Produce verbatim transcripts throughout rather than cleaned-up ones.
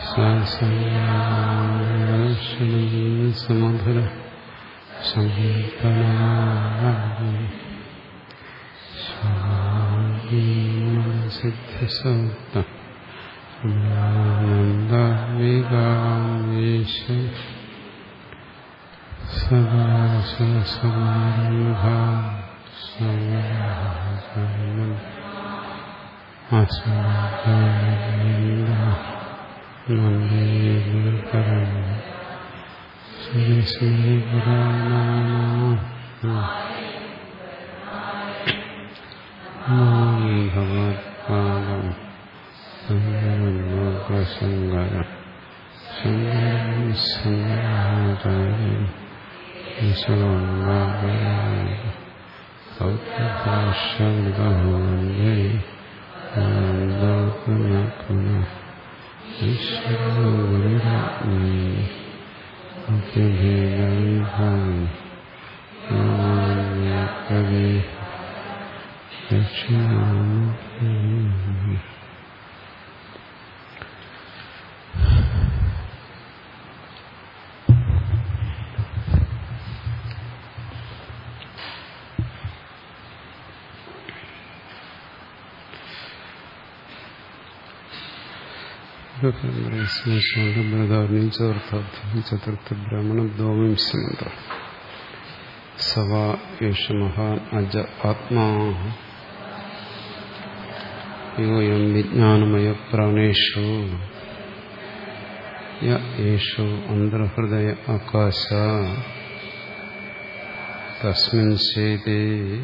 സമധുര സിദ്ധിസൗക്ത നന്ദവികാമേശ സദാശിവസമാരംഭ ഭഗവത്പാദം ശങ്കര ശങ്കരാചാര്യം സൗഭാഷ്യവന്ദേ ചതുർത്ഥ ബ്രാഹ്മണ ദ്വാവിംശമന്ത്രം സവാ യേശ മഹാൻ അജ ആത്മാ യോയം വിജ്ഞാനമയ പ്രാണേഷു യേഷു അന്തർഹൃദയ ആകാശ തസ്മിൻ ചേതേ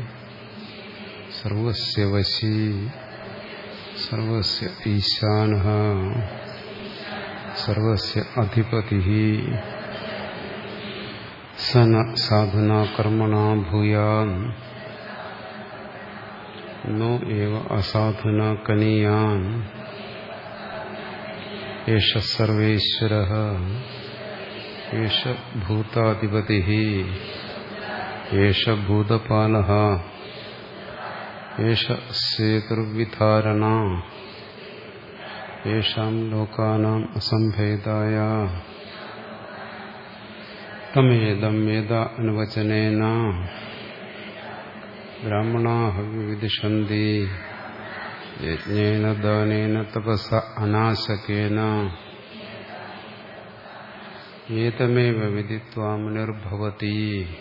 സർവസ്യ വശീ സർവസ്യ ഈശാനഃ സർവസ്യ അധിപതിഃ സന സാധനാ കർമ്മണാ ഭൂയാൻ നോ ഏവ അസാധുനാ കനീയാൻ ഏഷ സർവേശ്വരഃ ഏഷ ഭൂതാധിപതിഃ ഏഷ ഭൂതപാലഃ ഏഷ സേതുർവിധാരണ യേഷാം ലോകാനാം അസംഭേദായ തമേദം വേദ അനുവചനേന ബ്രാഹ്മണാഃ വിവിദിഷന്തി യജ്ഞേന ദാനേന തപസ അനാശകേന ഏതമേവ വിദിത്വാ മുനിർഭവതി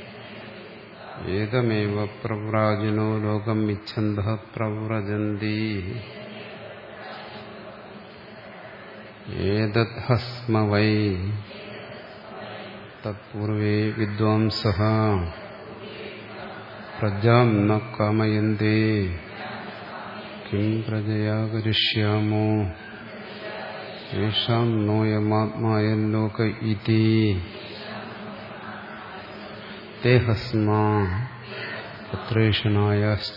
ഏതമേവ പ്രവ്രാജിനോ ലോകം ഇച്ഛന്തഃ പ്രവ്രജന്തി ഏതദ്ഹസ്മ വൈ തത്പൂർവേ വിദ്വാംസഃ പ്രജാം ന കാമയന്തേ കിം പ്രജയാ കരിഷ്യാമോ യേഷാം നോയമാത്മായം ലോക ഇതി തേഹസ്മാ പുത്രേഷണായാശ്ച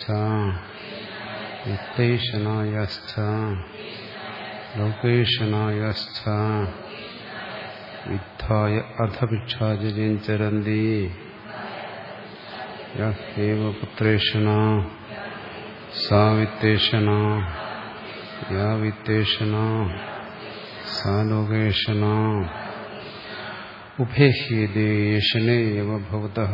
വിത്തൈഷണായാശ്ച ലോകേഷണായാശ്ച വിദ്ധായ അധഭിക്ഷാചര്യം ചരന്തി യേവ പുത്രേഷണ സാ വിത്തേഷണ യാ വിത്തേഷണ സാ ലോകേഷണ ഉഭേഹ്യേതേ യേഷനേ യവ ഭവതഃ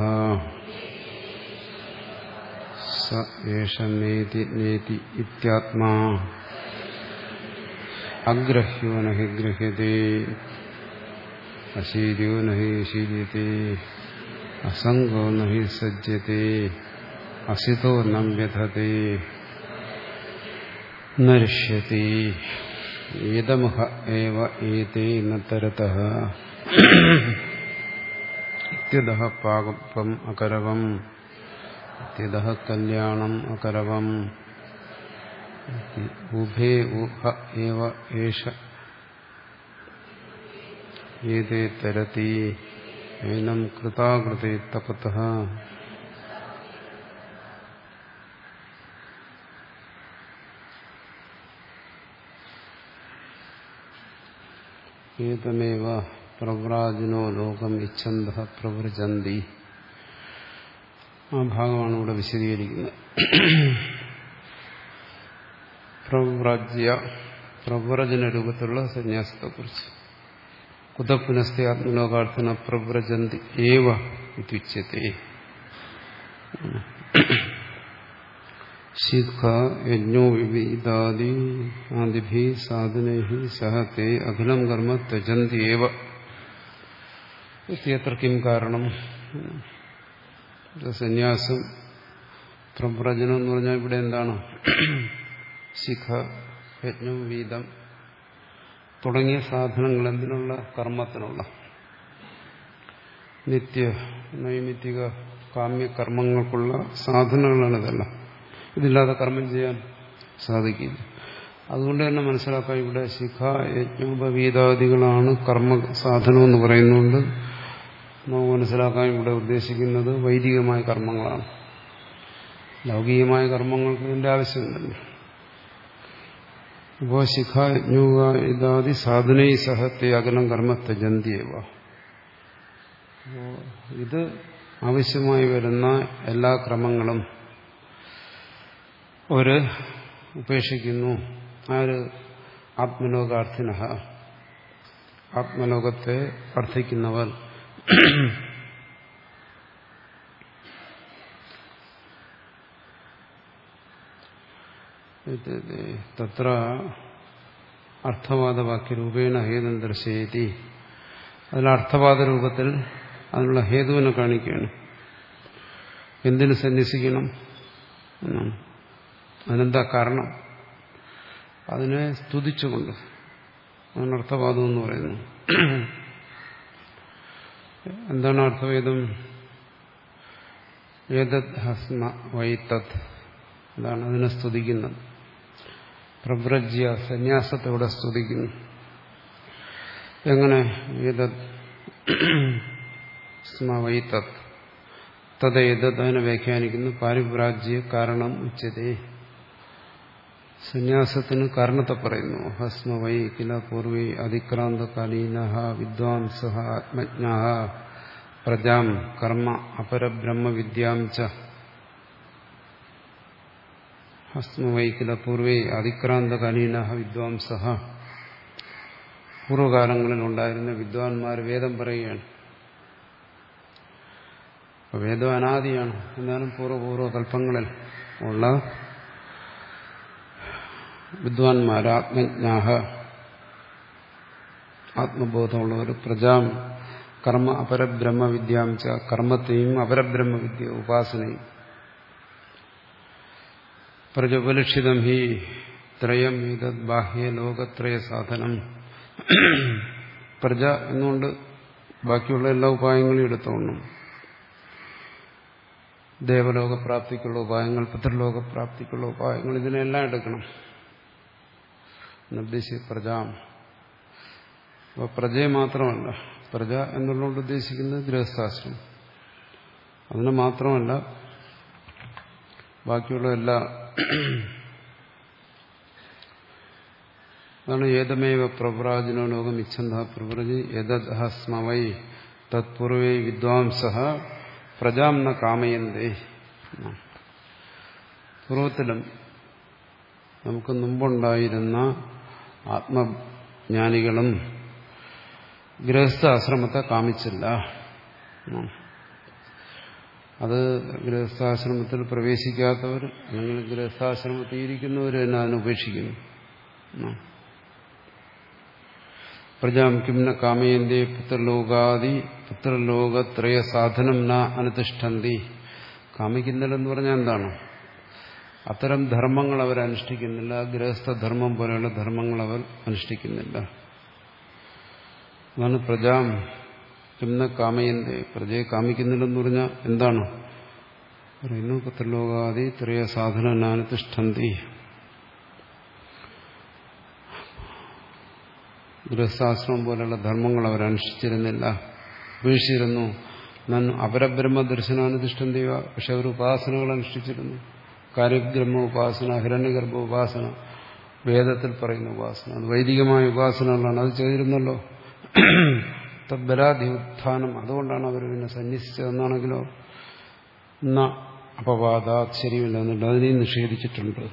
സ യേഷ നേതി നേതി ഇത്യാത്മാ അഗ്രഹ്യോ നഹി ഗൃഹ്യതേ അശീര്യോ നഹി ശീര്യതേ അസംഗോ നഹി സജ്ജതേ അസിതോ ന വ്യഥതേ ന രിഷ്യതേ ഏതമഹ ഏവ ഏതേ ന തരതഃ ഇത്യതഃ പാപം അകരവം ഇത്യതഃ കല്യാണം അകരവം ഉഭേ ഉഭ ഏവ ഏഷ ഏതേ തരതി ഏനം കൃതാകൃതേ തപതഃ ഏതമേവ പ്രവ്രാജിനോ ലോകം ഇച്ഛന്തഃ പ്രവ്രജന്തി. ആ ഭാഗമാണ് ഇവിടെ വിശദീകരിക്കുന്നത്. പ്രവ്രജ്യ പ്രവ്രജന രൂപത്തിലുള്ള സന്യാസത്തെക്കുറിച്ച് കുതപുനസ്തി ആത്മലോകാർത്ഥന പ്രവ്രജന്തി ഏവ ഇത്യുച്യത്തെ. ശിഖ യജ്ഞോ വിവിധാദി ആദിഭി സാധനൈഹി സഹ തേ അഖിലം കർമ്മ ത്യജന്തി ഏവ ഇത്യത്ര കിം കാരണം. സന്യാസം പ്രവ്രജനം എന്ന് പറഞ്ഞാൽ ഇവിടെ എന്താണ്? ശിഖ യജ്ഞം വീതം തുടങ്ങിയ സാധനങ്ങൾ എന്തിനുള്ള? കർമ്മത്തിനുള്ള. നിത്യ നൈമിത്തിക കാമ്യകർമ്മങ്ങൾക്കുള്ള സാധനങ്ങളാണ് ഇതെല്ലാം. ഇതില്ലാതെ കർമ്മം ചെയ്യാൻ സാധിക്കില്ല. അതുകൊണ്ട് തന്നെ മനസ്സിലാക്കാം, ഇവിടെ ശിഖ യജ്ഞോപവീതാദികളാണ് കർമ്മ സാധനം എന്ന് പറയുന്നുണ്ട്. നമുക്ക് മനസ്സിലാക്കാൻ ഇവിടെ ഉദ്ദേശിക്കുന്നത് വൈദികമായ കർമ്മങ്ങളാണ്. ലൗകികമായ കർമ്മങ്ങൾക്ക് ഇതിന്റെ ആവശ്യമില്ലല്ലോ. ഇപ്പോ ശിഖ യജ്ഞോപവീതാദി സാധനൈ സഹത്തെ അകലം കർമ്മ ത്യജന്തിയേവ. ഇത് ആവശ്യമായി വരുന്ന എല്ലാ ക്രമങ്ങളും ഒരു ഉപേക്ഷിക്കുന്നു. ആര്? ആത്മലോകാർത്ഥിന, ആത്മലോകത്തെ അർത്ഥിക്കുന്നവർ. തത്ര അർത്ഥവാദവാക്യരൂപേണ ഹേതും ദർശയതി. അതിൽ അർത്ഥവാദ രൂപത്തിൽ അതിനുള്ള ഹേതുവിനെ കാണിക്കുകയാണ്. എന്തിനു സന്യസിക്കണം എന്നാണ്. അതിനെന്താ കാരണം? അതിനെ സ്തുതിച്ചുകൊണ്ട്. അതാണ് അർത്ഥവാദം എന്ന് പറയുന്നത്. എന്താണ് അർത്ഥവേദം? ഏതത് ഹസ്മ വൈതത്, അതാണ് അതിനെ സ്തുതിക്കുന്നത്. പ്രവ്രജ്യ, സന്യാസത്തോടെ സ്തുതിക്കുന്നു. എങ്ങനെ? ഏതത് സ്മ വൈതത് തദ്ദേതത്, അതിനെ വ്യാഖ്യാനിക്കുന്നു. പാരിവ്രാജ്യ കാരണം ഉച്ചതേ, സന്യാസത്തിന് കാരണത്തെ പറയുന്നു. ഹസ്മ വൈ കില പൂർവേ അതിക്രാന്തകാലീന വിദ്വാംസ ആത്മജ്ഞ പ്രജാം കർമ്മ അപരബ്രഹ്മവിദ്യാം ച. ഹസ്മ വൈ കില പൂർവേ അതിക്രാന്തകാലീന വിദ്വാംസ, പൂർവ്വകാലങ്ങളിൽ ഉണ്ടായിരുന്ന വിദ്വാൻമാർ വേദം പറയുകയാണ്. വേദം അനാദിയാണ്. എന്നാലും പൂർവ്വപൂർവ്വ കൽപ്പങ്ങളിൽ ഉള്ള വിദ്വാൻമാർ, ആത്മജ്ഞാഹ, ആത്മബോധമുള്ളവർ, പ്രജാം കർമ്മ അപരബ്രഹ്മവിദ്യാം ച, കർമ്മത്തെയും അപരബ്രഹ്മവിദ്യ ഉപാസനയും. പ്രജോപലക്ഷിതം ഹി ത്രയം ഏതത് ബാഹ്യ ലോകത്രയ സാധനം. പ്രജ എന്നുകൊണ്ട് ബാക്കിയുള്ള എല്ലാ ഉപായങ്ങളും എടുത്തോണം. ദേവലോകപ്രാപ്തിക്കുള്ള ഉപായങ്ങൾ, പിതൃലോകപ്രാപ്തിക്കുള്ള ഉപായങ്ങൾ, ഇതിനെല്ലാം എടുക്കണം. നിർദ്ദേശിച്ച പ്രജ. അപ്പോൾ പ്രജയെ മാത്രമല്ല, പ്രജ എന്നുള്ളതുകൊണ്ട് ഉദ്ദേശിക്കുന്നത് ഗൃഹസ്ഥാശ്രമം. അതിന് മാത്രമല്ല ബാക്കിയുള്ള എല്ലാ. അതാണ് ഏതമേവ പ്രവ്രാജനോ ലോകം ഇച്ഛന്ത പ്രവ്രജി യദത് ഹസ്മ വൈ തത്പൂർവേ വിദ്വാംസ പ്രജാം ന കാമയന്തേ. പൂർവത്തിലും നമുക്ക് മുമ്പുണ്ടായിരുന്ന ആത്മജ്ഞാനികളും ഗൃഹസ്ഥാശ്രമത്തെ കാമിച്ചില്ല. അത് ഗൃഹസ്ഥാശ്രമത്തിൽ പ്രവേശിക്കാത്തവർ അല്ലെങ്കിൽ ഗൃഹസ്ഥാശ്രമത്തിൽ ഇരിക്കുന്നവർ തന്നെ അതിനെ ഉപേക്ഷിക്കുന്നു. പ്രജാം കിംന കാമയന്തേ പുത്രലോകാദി പുത്രലോകത്രയ സാധനം ന അനുതിഷ്ഠന്തി. കാമിക്കുന്നില്ലെന്ന് പറഞ്ഞാൽ എന്താണ്? അത്തരം ധർമ്മങ്ങൾ അവർ അനുഷ്ഠിക്കുന്നില്ല. ഗൃഹസ്ഥധർമ്മം പോലെയുള്ള ധർമ്മങ്ങൾ അവർ അനുഷ്ഠിക്കുന്നില്ല. അതാണ് പ്രജാം കിംന കാമയന്തേ. പ്രജയെ കാമിക്കുന്നില്ലെന്ന് പറഞ്ഞാൽ എന്താണ് പറയുന്നു? പുത്രലോകാദി ത്രയ സാധനം ന അനുതിഷ്ഠന്തി. ഗൃഹസ്ഥാശ്രമം പോലെയുള്ള ധർമ്മങ്ങൾ അവർ അനുഷ്ഠിച്ചിരുന്നില്ല, ഉപേക്ഷിച്ചിരുന്നു. നൻ അപരബ്രഹ്മ ദർശനാനുതിഷ്ഠന്തിവ. പക്ഷെ അവർ ഉപാസനകൾ അനുഷ്ഠിച്ചിരുന്നു. കാര്യബ്രഹ്മ ഉപാസന, ഹിരണ്യഗർഭ ഉപാസന, വേദത്തിൽ പറയുന്ന ഉപാസന, അത് വൈദികമായ ഉപാസനകളാണ്. അത് ചെയ്തിരുന്നല്ലോ. തദ്ബലാധി ഉത്ഥാനം. അതുകൊണ്ടാണ് അവർ പിന്നെ സന്യസിച്ചതെന്നാണെങ്കിലോ എന്ന അപവാദ ശരിയല്ല എന്നുണ്ട്. അതിനെയും നിഷേധിച്ചിട്ടുണ്ട്,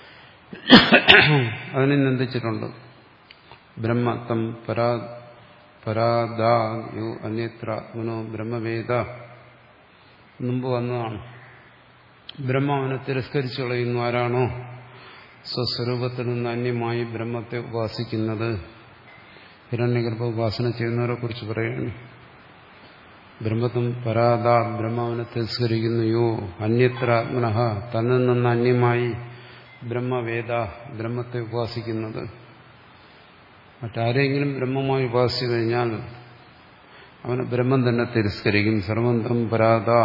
അതിനെ നിന്ദിച്ചിട്ടുണ്ട്. ബ്രഹ്മത്തം പരാ പരാദാ യോ അന്യത്ര ആത്മനോ ബ്രഹ്മവേദ. മുമ്പ് വന്നതാണ്. ബ്രഹ്മം അവനെ തിരസ്കരിച്ചു കളയുന്നു. ആരാണോ സ്വസ്വരൂപത്തിൽ നിന്ന് അന്യമായി ബ്രഹ്മത്തെ ഉപാസിക്കുന്നത്. ഹിരണ്യഗർഭ ഉപാസന ചെയ്യുന്നവരെ കുറിച്ച് പറയുന്നു. ബ്രഹ്മത്വം പരാദാ, ബ്രഹ്മാവിനെ തിരസ്കരിക്കുന്നു. യോ അന്യത്ര ആത്മനഃ, തന്നിൽ നിന്ന് അന്യമായി ബ്രഹ്മവേദ, ബ്രഹ്മത്തെ ഉപാസിക്കുന്നത്. മറ്റാരെങ്കിലും ബ്രഹ്മമായി ഉപാസിച്ചു കഴിഞ്ഞാൽ അവന് ബ്രഹ്മം തന്നെ തിരസ്കരിക്കും. സർവന്തം പരാദാ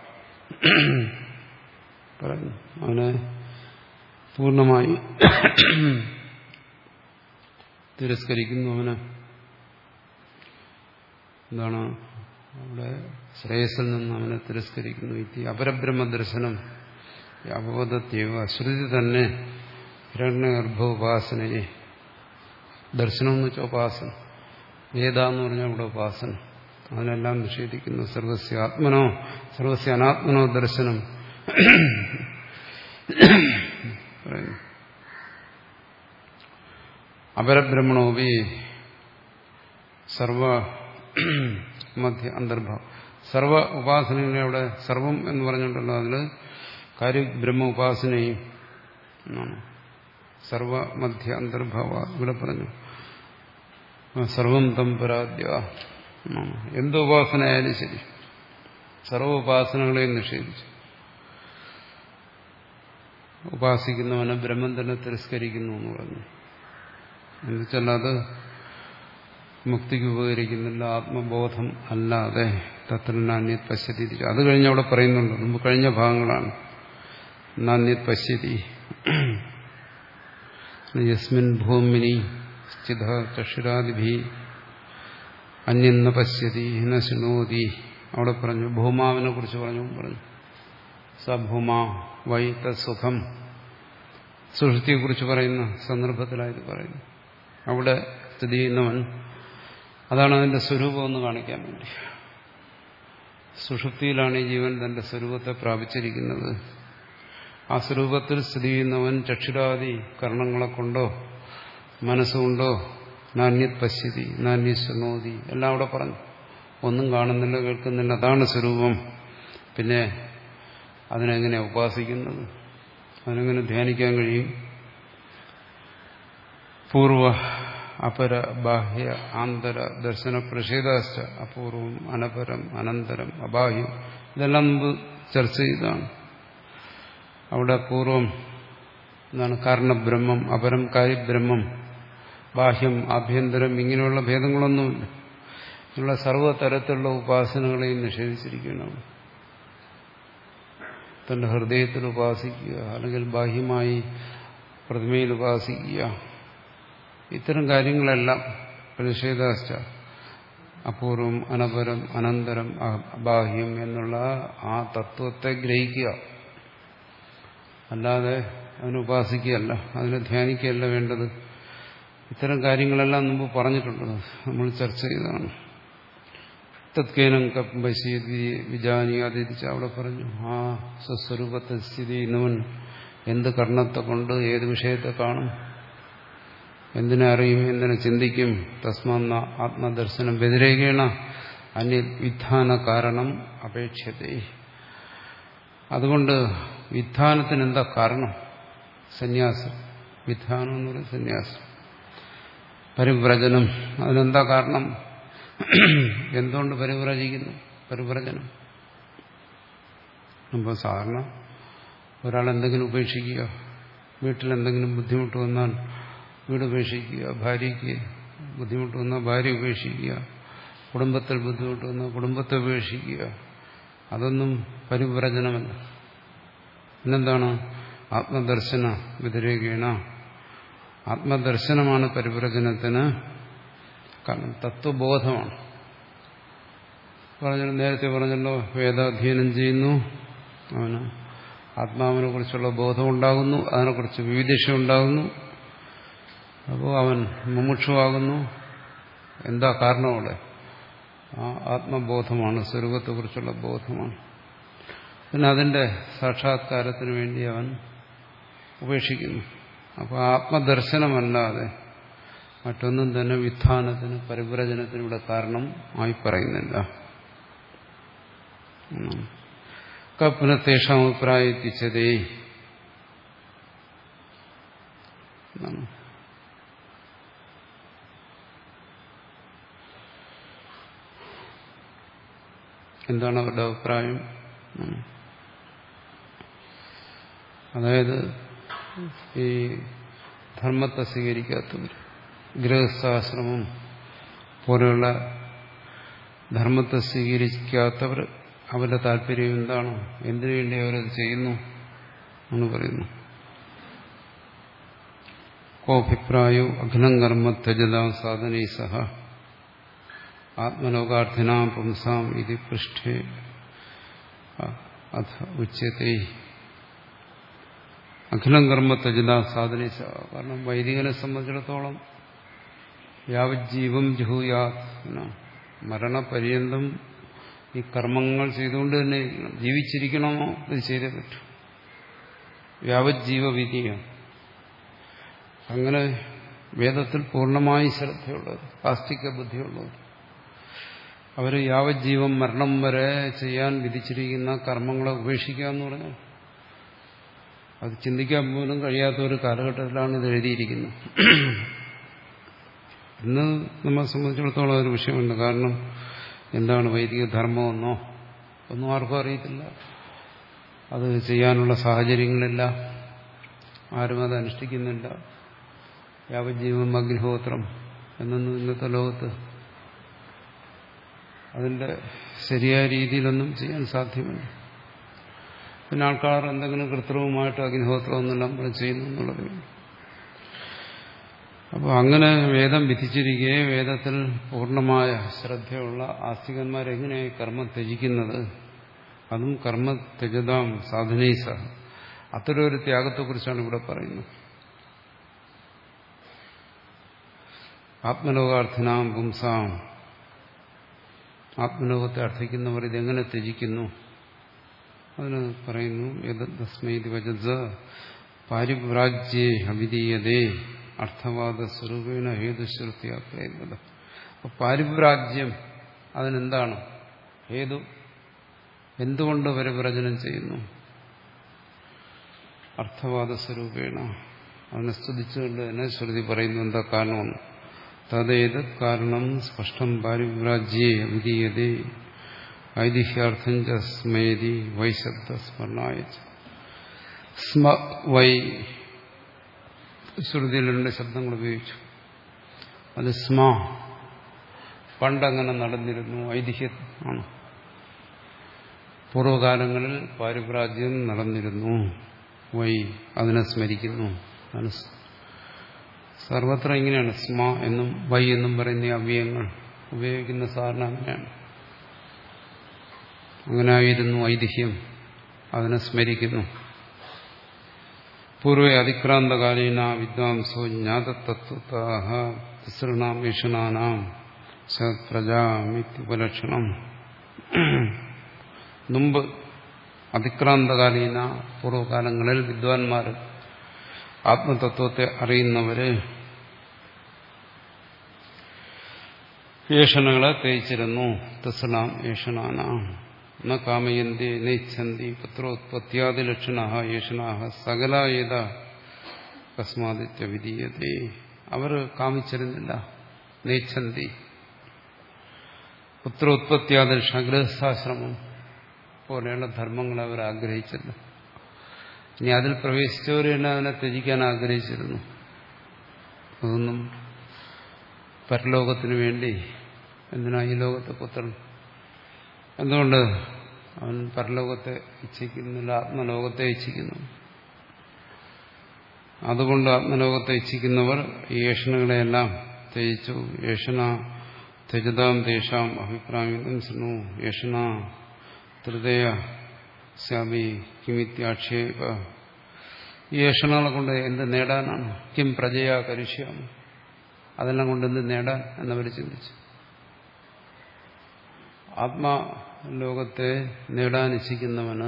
പറഞ്ഞു. അവനെ പൂർണ്ണമായി തിരസ്കരിക്കുന്നു. അവന് എന്താണ് അവിടെ ശ്രേയസിൽ നിന്ന് അവനെ തിരസ്കരിക്കുന്നു. ഇതി അപരബ്രഹ്മ ദർശനം അപബോധത്തെയോ, ശ്രുതി തന്നെ ഹിരണ്യഗർഭോപാസനയെ, ദർശനം എന്ന് വെച്ചാൽ ഉപാസന, വേദ എന്ന് പറഞ്ഞാൽ ഇവിടെ ഉപാസന, അതിനെല്ലാം നിഷേധിക്കുന്നു. സർവസ്യ ആത്മനോ സർവസ്യ അനാത്മനോ ദർശനം അപരബ്രഹ്മണോപി സർവ മധ്യ അന്തർഭാവം. സർവ ഉപാസനകളെ അവിടെ സർവം എന്ന് പറഞ്ഞിട്ടുണ്ടല്ലോ, അതിൽ കാര്യ ബ്രഹ്മ ഉപാസനയും എന്നാണ്. സർവ മധ്യ അന്തർഭാവ ഇവിടെ പറഞ്ഞു. സർവം തം പരാദ്യ, എന്ത് ഉപാസനയായാലും ശരി സർവ ഉപാസനകളെയും നിഷേധിച്ചു. ഉപാസിക്കുന്നവനെ ബ്രഹ്മം തന്നെ തിരസ്കരിക്കുന്നു എന്ന് പറഞ്ഞു. എന്നുവെച്ചാൽ അത് മുക്തിക്ക് ഉപകരിക്കുന്നില്ല. ആത്മബോധം അല്ലാതെ തത്ര നാന്യത് പശ്യതി. അത് കഴിഞ്ഞ് അവിടെ പറയുന്നുണ്ട്, മുമ്പ് കഴിഞ്ഞ ഭാഗങ്ങളാണ്. നാന്യത് പശ്യതി യസ്മിൻ ഭൂമിനി സ്ഥിത ചക്ഷുരാദിഭി അന്യെന്ന പശ്യതി ന ശൃണോതി. അവിടെ പറഞ്ഞു ഭൂമാവിനെ കുറിച്ച് പറഞ്ഞു പറഞ്ഞു സ ഭൂമാ വൈ തസുഖം. സുഷുപ്തിയെക്കുറിച്ച് പറയുന്ന സന്ദർഭത്തിലായത് പറയുന്നു. അവിടെ സ്ഥിതി ചെയ്യുന്നവൻ, അതാണ് അതിന്റെ സ്വരൂപം എന്ന് കാണിക്കാൻ വേണ്ടി. സുഷുപ്തിയിലാണ് ഈ ജീവൻ തന്റെ സ്വരൂപത്തെ പ്രാപിച്ചിരിക്കുന്നത്. ആ സ്വരൂപത്തിൽ സ്ഥിതി ചെയ്യുന്നവൻ ചക്ഷുരാദി കർണങ്ങളെ കൊണ്ടോ മനസ്സുകൊണ്ടോ നാന്യത് പശ്യതി നാന്യത് ശൃണോതി എല്ലാം അവിടെ പറഞ്ഞു. ഒന്നും കാണുന്നില്ല, കേൾക്കുന്നില്ല, അതാണ് സ്വരൂപം. പിന്നെ അതിനെങ്ങനെ ഉപാസിക്കുന്നത്, അതിനെങ്ങനെ ധ്യാനിക്കാൻ കഴിയും? പൂർവ അപര ബാഹ്യ ആന്തര ദർശന പ്രഷേധാശ്ച അപൂർവം അനപരം അനന്തരം അബാഹ്യം ഇതെല്ലാം മുമ്പ് ചർച്ച ചെയ്തതാണ്. അവിടെ പൂർവം എന്താണ് കാരണബ്രഹ്മം, അപരം കാര്യബ്രഹ്മം, ബാഹ്യം ആഭ്യന്തരം, ഇങ്ങനെയുള്ള ഭേദങ്ങളൊന്നുമില്ല. ഇങ്ങനെയുള്ള സർവ്വതരത്തിലുള്ള ഉപാസനകളെയും നിഷേധിച്ചിരിക്കണം. തന്റെ ഹൃദയത്തിൽ ഉപാസിക്കുക, അല്ലെങ്കിൽ ബാഹ്യമായി പ്രതിമയിൽ ഉപാസിക്കുക, ഇത്തരം കാര്യങ്ങളെല്ലാം പ്രതിഷേധാശ്ച അപൂർവം അനപരം അനന്തരം അബാഹ്യം എന്നുള്ള ആ തത്വത്തെ ഗ്രഹിക്കുക, അല്ലാതെ അതിനുപാസിക്കുകയല്ല, അതിനെ ധ്യാനിക്കുകയല്ല വേണ്ടത്. ഇത്തരം കാര്യങ്ങളെല്ലാം മുമ്പ് പറഞ്ഞിട്ടുണ്ട്, നമ്മൾ ചർച്ച ചെയ്തതാണ്. തത്കേനം കമ്പശീതി വിജാനിയാതിരിച്ച് അവിടെ പറഞ്ഞു. ആ സ്വസ്വരൂപത്തെ സ്ഥിതി ചെയ്യുന്നവൻ എന്ത് കർണത്തെ കൊണ്ട് ഏത് വിഷയത്തെ കാണും, എന്തിനെ അറിയും, എന്തിനെ ചിന്തിക്കും? തസ്മാന്ന ആത്മദർശനം വ്യതിരേകേണ അന്യ വിധാന കാരണം അപേക്ഷ്യതേ. അതുകൊണ്ട് വിധാനത്തിന് എന്താ കാരണം? സന്യാസം. വിധാനം എന്ന് പറയുന്നത് സന്യാസം, പരിവ്രജനം. അതിനെന്താ കാരണം? എന്തുകൊണ്ട് പരിവ്രജിക്കുന്നു? പരിവ്രജനം. അപ്പോൾ സാധാരണ ഒരാൾ എന്തെങ്കിലും ഉപേക്ഷിക്കുക, വീട്ടിലെന്തെങ്കിലും ബുദ്ധിമുട്ട് വന്നാൽ വീട് ഉപേക്ഷിക്കുക, ഭാര്യയ്ക്ക് ബുദ്ധിമുട്ട് വന്നാൽ ഭാര്യ ഉപേക്ഷിക്കുക, കുടുംബത്തിൽ ബുദ്ധിമുട്ട് വന്നാൽ കുടുംബത്തെ ഉപേക്ഷിക്കുക, അതൊന്നും പരിവ്രജനമല്ല. പിന്നെന്താണ്? ആത്മദർശന വ്യതിരേകേണ. ആത്മദർശനമാണ് പരിവ്രജനത്തിന് കാരണം. തത്വബോധമാണ്. പറഞ്ഞല്ലോ, നേരത്തെ പറഞ്ഞല്ലോ, വേദാധ്യയനം ചെയ്യുന്നു, അവന് ആത്മാവിനെ കുറിച്ചുള്ള ബോധം ഉണ്ടാകുന്നു, അതിനെക്കുറിച്ച് വിവിധ ഉണ്ടാകുന്നു. അപ്പോൾ അവൻ മുമുക്ഷുവാകുന്നു. എന്താ കാരണം അവിടെ? ആ ആത്മബോധമാണ്, സ്വരൂപത്തെക്കുറിച്ചുള്ള ബോധമാണ്. പിന്നെ അതിന്റെ സാക്ഷാത്കാരത്തിന് വേണ്ടി അവൻ ഉപേക്ഷിക്കുന്നു. അപ്പോൾ ആത്മദർശനമല്ലാതെ മറ്റൊന്നും തന്നെ വിധാനത്തിന് പരിവ്രജനത്തിന് ഇവിടെ കാരണം ആയി പറയുന്നില്ല. പുനഃതേഷാം അഭിപ്രായത്തിച്ചതേ എന്താണ് അവരുടെ അഭിപ്രായം? അതായത് ഈ ധർമ്മത്തെ സ്വീകരിക്കാത്തവർ, ഗൃഹസ്ഥാശ്രമം പോലെയുള്ള ധർമ്മത്തെ സ്വീകരിക്കാത്തവർ, അവരുടെ താല്പര്യം എന്താണ്? എന്തിനു വേണ്ടി അവരത് ചെയ്യുന്നു എന്ന് പറയുന്നു. കോഭിപ്രായോ അഖിലം കർമ്മ ത്യജതാം സാധനൈ സഹ ആത്മലോകാർത്ഥിനാം പുംസാം ഇതി പൃഷ്ഠേ അഥ ഉച്യത്തെ. അഖിലം കർമ്മ ത്യജതാം സാധനൈ സഹ. കാരണം വൈദികനെ സംബന്ധിച്ചിടത്തോളം യാവജ്ജീവം ജുഹൂയാത്, മരണപര്യന്തം ഈ കർമ്മങ്ങൾ ചെയ്തുകൊണ്ട് തന്നെ ജീവിച്ചിരിക്കണമോ? ഇത് ചെയ്തേ പറ്റൂ. യാവജ്ജീവവിധിയാണ്. അങ്ങനെ വേദത്തിൽ പൂർണ്ണമായി ശ്രദ്ധയുള്ളത്, ആസ്തിക ബുദ്ധിയുള്ളത്, അവർ യാവജ്ജീവം മരണം വരെ ചെയ്യാൻ വിധിച്ചിരിക്കുന്ന കർമ്മങ്ങളെ ഉപേക്ഷിക്കുക എന്ന് പറഞ്ഞാൽ അത് ചിന്തിക്കാൻ പോലും കഴിയാത്ത ഒരു കാലഘട്ടത്തിലാണ് ഇത് എഴുതിയിരിക്കുന്നത്. ഇന്ന് നമ്മളെ സംബന്ധിച്ചിടത്തോളം ഒരു വിഷയമുണ്ട്. കാരണം എന്താണ് വൈദിക ധർമ്മമെന്നോ ഒന്നും ആർക്കും അറിയത്തില്ല. അത് ചെയ്യാനുള്ള സാഹചര്യങ്ങളില്ല, ആരും അത് അനുഷ്ഠിക്കുന്നില്ല. യാവജ്ജീവം അഗ്നിഹോത്രം എന്നൊന്നും ഇന്നത്തെ ലോകത്ത് അതിൻ്റെ ശരിയായ രീതിയിലൊന്നും ചെയ്യാൻ സാധ്യമല്ല. പിന്നെ ആൾക്കാർ എന്തെങ്കിലും കൃത്രിമമായിട്ട് അഗ്നിഹോത്രം എന്നെല്ലാം നമ്മൾ ചെയ്യുന്നു എന്നുള്ളത്. അപ്പോൾ അങ്ങനെ വേദം വിധിച്ചിരിക്കെ വേദത്തിൽ പൂർണ്ണമായ ശ്രദ്ധയുള്ള ആസ്തികന്മാരെങ്ങനെയായി കർമ്മം ത്യജിക്കുന്നത്? അതും കർമ്മ ത്യജതാം സാധനൈസ. അത്തരം ഒരു ത്യാഗത്തെക്കുറിച്ചാണ് ഇവിടെ പറയുന്നത്. ആത്മലോകാർത്ഥിനാം പുംസാം, ആത്മലോകത്തെ അർത്ഥിക്കുന്നവർ ഇതെങ്ങനെ ത്യജിക്കുന്നു? അതിന് പറയുന്നു യദസ്മൈതി വചസ പാരിവ്രാജ്യേ അവിധീയതേ അർത്ഥവാദ സ്വരൂപേണ ഹേതുശ്രുത്യ പ്രേരണ. അപ്പോൾ പാരിവ്രാജ്യം അതിനെന്താണ് ഹേതു? എന്തുകൊണ്ട് പരിവ്രജനം ചെയ്യുന്നു? അർത്ഥവാദ സ്വരൂപേണ, അതിനെ സ്തുതിച്ചുകൊണ്ട് തന്നെ ശ്രുതി പറയുന്നു എന്താ കാരണമെന്ന്. തദ്ദേത് കാരണം സ്പഷ്ടം പാരിവ്രാജ്യേ അവിധീയതേ ഐതിഹ്യാർത്ഥം ച സ്മേതി വൈശബ്ദ സ്മരണായ സ്മ വൈ. ശ്രുതിയിൽ രണ്ട് ശബ്ദങ്ങൾ ഉപയോഗിച്ചു. അത് സ്മ പണ്ടങ്ങനെ നടന്നിരുന്നു, ഐതിഹ്യം ആണ്. പൂർവ്വകാലങ്ങളിൽ പാരിവ്രാജ്യം നടന്നിരുന്നു. വൈ അതിനെ സ്മരിക്കുന്നു. സർവത്ര ഇങ്ങനെയാണ് സ്മ എന്നും വൈ എന്നും പറയുന്ന അവ്യയങ്ങൾ ഉപയോഗിക്കുന്ന സാധാരണ അങ്ങനെയാണ്. അങ്ങനെ ആയിരുന്നു ഐതിഹ്യം, അതിനെ സ്മരിക്കുന്നു. പൂർവേ അതിക്രാന്തകാലീന വിദ്വാംസോ ജ്ഞാതതത്വതാഃ തിസൃണാം ഈഷണാനാം പ്രജാമിത്യുപലക്ഷണം. മുമ്പ് അതിക്രാന്തകാലീന പൂർവ്വകാലങ്ങളിൽ വിദ്വാൻമാർ, ആത്മതത്വത്തെ അറിയുന്നവര് ഏഷണകളെ തേച്ചിരുന്നു. തിസൃണാം ഏഷണാനാം ന കാമയന്തി നൈച്ഛന്തി പുത്രോത്പത്യാദിലക്ഷണാഃ ഏഷണാഃ സകല ഏത കസ്മാദിത്യ വിധീയതേ. അവർ കാമിച്ചിരുന്നില്ല. നൈച്ഛന്തി പുത്രോത്പത്യാദിലക്ഷണ, ഗൃഹസ്ഥാശ്രമം പോലെയുള്ള ധർമ്മങ്ങൾ അവർ ആഗ്രഹിച്ചില്ല. ഇനി അതിൽ പ്രവേശിച്ചവർ തന്നെ അതിനെ ത്യജിക്കാൻ ആഗ്രഹിച്ചിരുന്നു. അതൊന്നും പരലോകത്തിനു വേണ്ടി എന്തിനാ ഈ ലോകത്തെ പുത്രൻ? എന്തുകൊണ്ട് അവൻ പരലോകത്തെ ഇച്ഛിക്കുന്നില്ല, ആത്മലോകത്തെ ഇച്ഛിക്കുന്നു. അതുകൊണ്ട് ആത്മലോകത്തെ ഇച്ഛിക്കുന്നവർ ഈ ഏഷണകളെയെല്ലാം ത്യജിച്ചു. ഏഷണ ത്യജതാം തേഷാം അഭിപ്രായം ശൃണു. ഏഷണ തൃതയ സ്യാമി കിമിത്യാക്ഷേപ. ഈ ഏഷണകളെ കൊണ്ട് എന്ത് നേടാനാണ്? കിം പ്രജയാ കരിഷ്യാമി. അതെല്ലാം കൊണ്ട് എന്ത് നേടാൻ എന്നവർ ചിന്തിച്ചു. ആത്മലോകത്തെ നേടാൻ ഇച്ഛിക്കുന്നവന്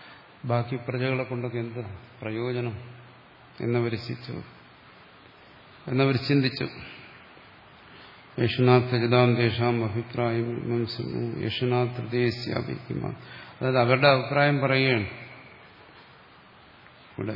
ബാക്കി പ്രജകളെ കൊണ്ടൊക്കെ എന്ത് പ്രയോജനം എന്നവർ ചിന്തിച്ചു. എന്നവർ ചിന്തിച്ചു. യേശുനാഥ് രചിതാന്തേഷാം അഭിപ്രായം മംസമു യേശുനാഥ് ഹൃദയസ്യാപിക്കുമ. അതായത് അവരുടെ അഭിപ്രായം പറയുകയാണ് ഇവിടെ.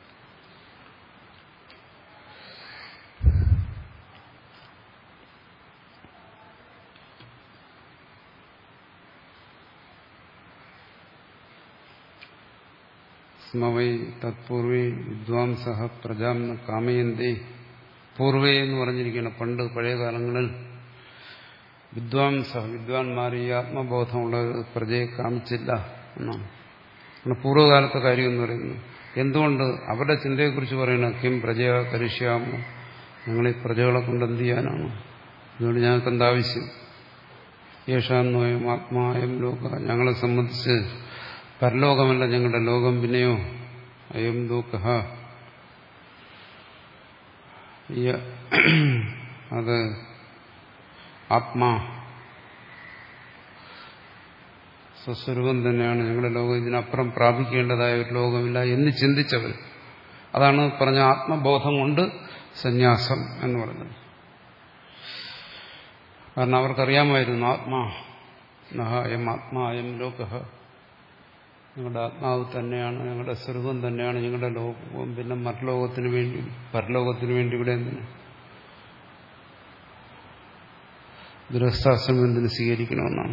സ്മവൈ തത്പൂർവേ വിദ്വാംസഹ പ്രജാം കാമയന്തേ. പൂർവേ എന്ന് പറഞ്ഞിരിക്കുകയാണ്. പണ്ട് പഴയ കാലങ്ങളിൽ വിദ്വാംസ വിദ്വാൻമാർ ഈ ആത്മബോധമുള്ള പ്രജയെ കാമിച്ചില്ല എന്നാണ് പൂർവ്വകാലത്തെ കാര്യം എന്ന് പറയുന്നത്. എന്തുകൊണ്ട്? അവരുടെ ചിന്തയെക്കുറിച്ച് പറയണം. കിം പ്രജയ കരിഷ്യാമോ, ഞങ്ങളീ പ്രജകളെ കൊണ്ട് എന്ത് ചെയ്യാനാണ്? അതുകൊണ്ട് ഞങ്ങൾക്ക് എന്താവശ്യം? യേശാന്നോയം ആത്മായം ലോക, ഞങ്ങളെ സംബന്ധിച്ച് പരലോകമല്ല ഞങ്ങളുടെ ലോകം, പിന്നെയോ അയം ലോക, അത് ആത്മാ സ്വസ്വരൂപം തന്നെയാണ് ഞങ്ങളുടെ ലോകം, ഇതിനപ്പുറം പ്രാപിക്കേണ്ടതായ ഒരു ലോകമില്ല എന്ന് ചിന്തിച്ചവർ. അതാണ് പറഞ്ഞ ആത്മബോധം കൊണ്ട് സന്യാസം എന്ന് പറയുന്നത്. കാരണം അവർക്കറിയാമായിരുന്നു ആത്മാ നഹ അയം ആത്മാ അയം ലോക, ഞങ്ങളുടെ ആത്മാവ് തന്നെയാണ്, ഞങ്ങളുടെ സ്വരൂപം തന്നെയാണ് ഞങ്ങളുടെ ലോകം. പിന്നെ മറ്റുലോകത്തിന് വേണ്ടി പരലോകത്തിന് വേണ്ടി ഇവിടെ എന്തിന് ഗൃഹസ്ഥാശ്രമം എന്തിന് സ്വീകരിക്കണമെന്നാണ്.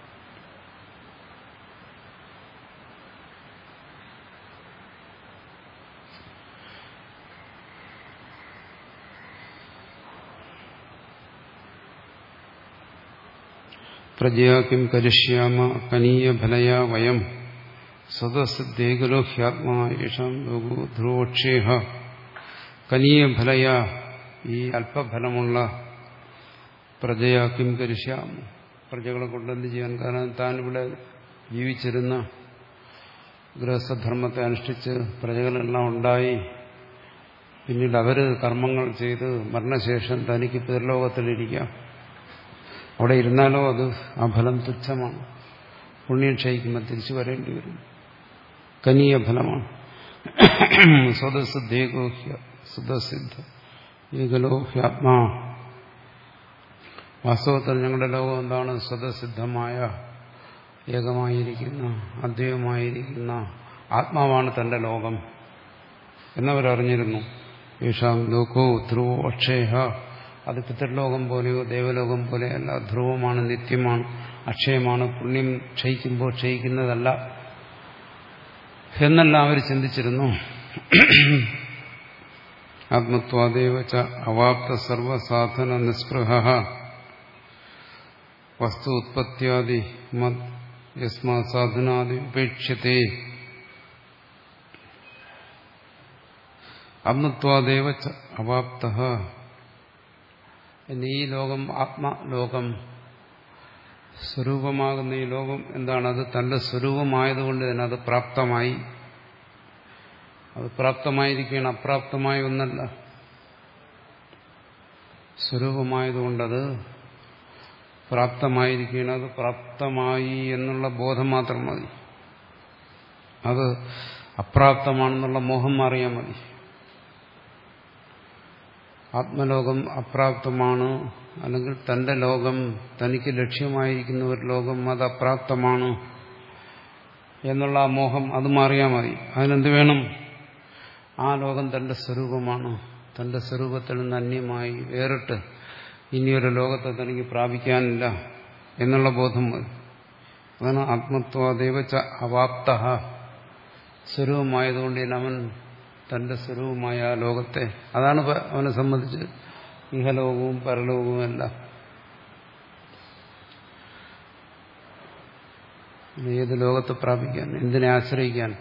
പ്രജയാ കിം കരിഷ്യാമ കനീയ ഫലയാ വയം സ്വതസിദ്ധേകലോ ഹ്യാത്മാ യേഷാം ലോകോ ധ്രുവോക്ഷേഹ. കനീയ ഫലയാ, ഈ അല്പഫലമുള്ള പ്രജയാ കിം കരിഷ്യാമ, പ്രജകളെ കൊണ്ടെന്ത് ചെയ്യാൻ? കാരണം താൻ ഇവിടെ ജീവിച്ചിരുന്ന ഗൃഹസ്ഥധർമ്മത്തെ അനുഷ്ഠിച്ച് പ്രജകളെല്ലാം ഉണ്ടായി, പിന്നീട് അവര് കർമ്മങ്ങൾ ചെയ്ത് മരണശേഷം തനിക്ക് പിതൃലോകത്തിലിരിക്കാം. അവിടെ ഇരുന്നാലോ അത് ആ ഫലം തുച്ഛമാണ്. പുണ്യം ക്ഷയിക്കുമ്പോൾ തിരിച്ചു വരേണ്ടി വരും. കനീയ ഫലമാണ്. സ്വതസിദ്ധേകോഹ്യ സുതസിദ്ധ ഏകലോഹ്യാത്മാ. വാസ്തവത്തിൽ ഞങ്ങളുടെ ലോകം എന്താണ്? സ്വതസിദ്ധമായ ഏകമായിരിക്കുന്ന അദ്വൈതമായിരിക്കുന്ന ആത്മാവാണ് തന്റെ ലോകം എന്നവരറിഞ്ഞിരുന്നു. യേശാം ലോകോ ധ്രുവോ അക്ഷയ. അത് പിതൃലോകം പോലെയോ ദേവലോകം പോലെയല്ല, ധ്രുവമാണ്, നിത്യമാണ്, അക്ഷയമാണ്, പുണ്യം ക്ഷയിക്കുമ്പോൾ ക്ഷയിക്കുന്നതല്ല എന്നെല്ലാം അവർ ചിന്തിച്ചിരുന്നു. ആത്മത്വാദേവ ച അവാപ്ത സർവസാധന നിസ്പൃഹ വസ്തു ഉത്പത്യാദി മത് യസ്മാ സാധനാദി ഉപേക്ഷ്യത്തെ. ആത്മത്വാദേവ ച അവാപ്ത. ഈ ലോകം ആത്മലോകം, സ്വരൂപമാകുന്ന ഈ ലോകം എന്താണ്? അത് തന്റെ സ്വരൂപമായതുകൊണ്ട് തന്നെ അത് പ്രാപ്തമായി. അത് പ്രാപ്തമായിരിക്കുകയാണ്, അപ്രാപ്തമായ ഒന്നല്ല. സ്വരൂപമായതുകൊണ്ടത് പ്രാപ്തമായിരിക്കുകയാണ്. അത് പ്രാപ്തമായി എന്നുള്ള ബോധം മാത്രം മതി. അത് അപ്രാപ്തമാണെന്നുള്ള മോഹം മാറിയാൽ മതി. ആത്മലോകം അപ്രാപ്തമാണ്, അല്ലെങ്കിൽ തന്റെ ലോകം, തനിക്ക് ലക്ഷ്യമായിരിക്കുന്ന ഒരു ലോകം അത് അപ്രാപ്തമാണ് എന്നുള്ള ആ മോഹം അത് മാറിയാൽ മതി. അതിനെന്ത് വേണം? ആ ലോകം തന്റെ സ്വരൂപമാണ്, തന്റെ സ്വരൂപത്തിൽ നിന്ന് അന്യമായി വേറിട്ട് ഇനിയൊരു ലോകത്തെ തനിക്ക് പ്രാപിക്കാനില്ല എന്നുള്ള ബോധം മതി. അതാണ് ആത്മത്വാദേവ ച അവാപ്ത. സ്വരൂപമായതുകൊണ്ട് തന്നെ അവൻ തന്റെ സ്വരൂപമായ ആ ലോകത്തെ, അതാണ് അവനെ സംബന്ധിച്ച് ഇഹലോകവും പരലോകവും എല്ലാം. ഏത് ലോകത്തെ പ്രാപിക്കാൻ, എന്തിനെ ആശ്രയിക്കാൻ?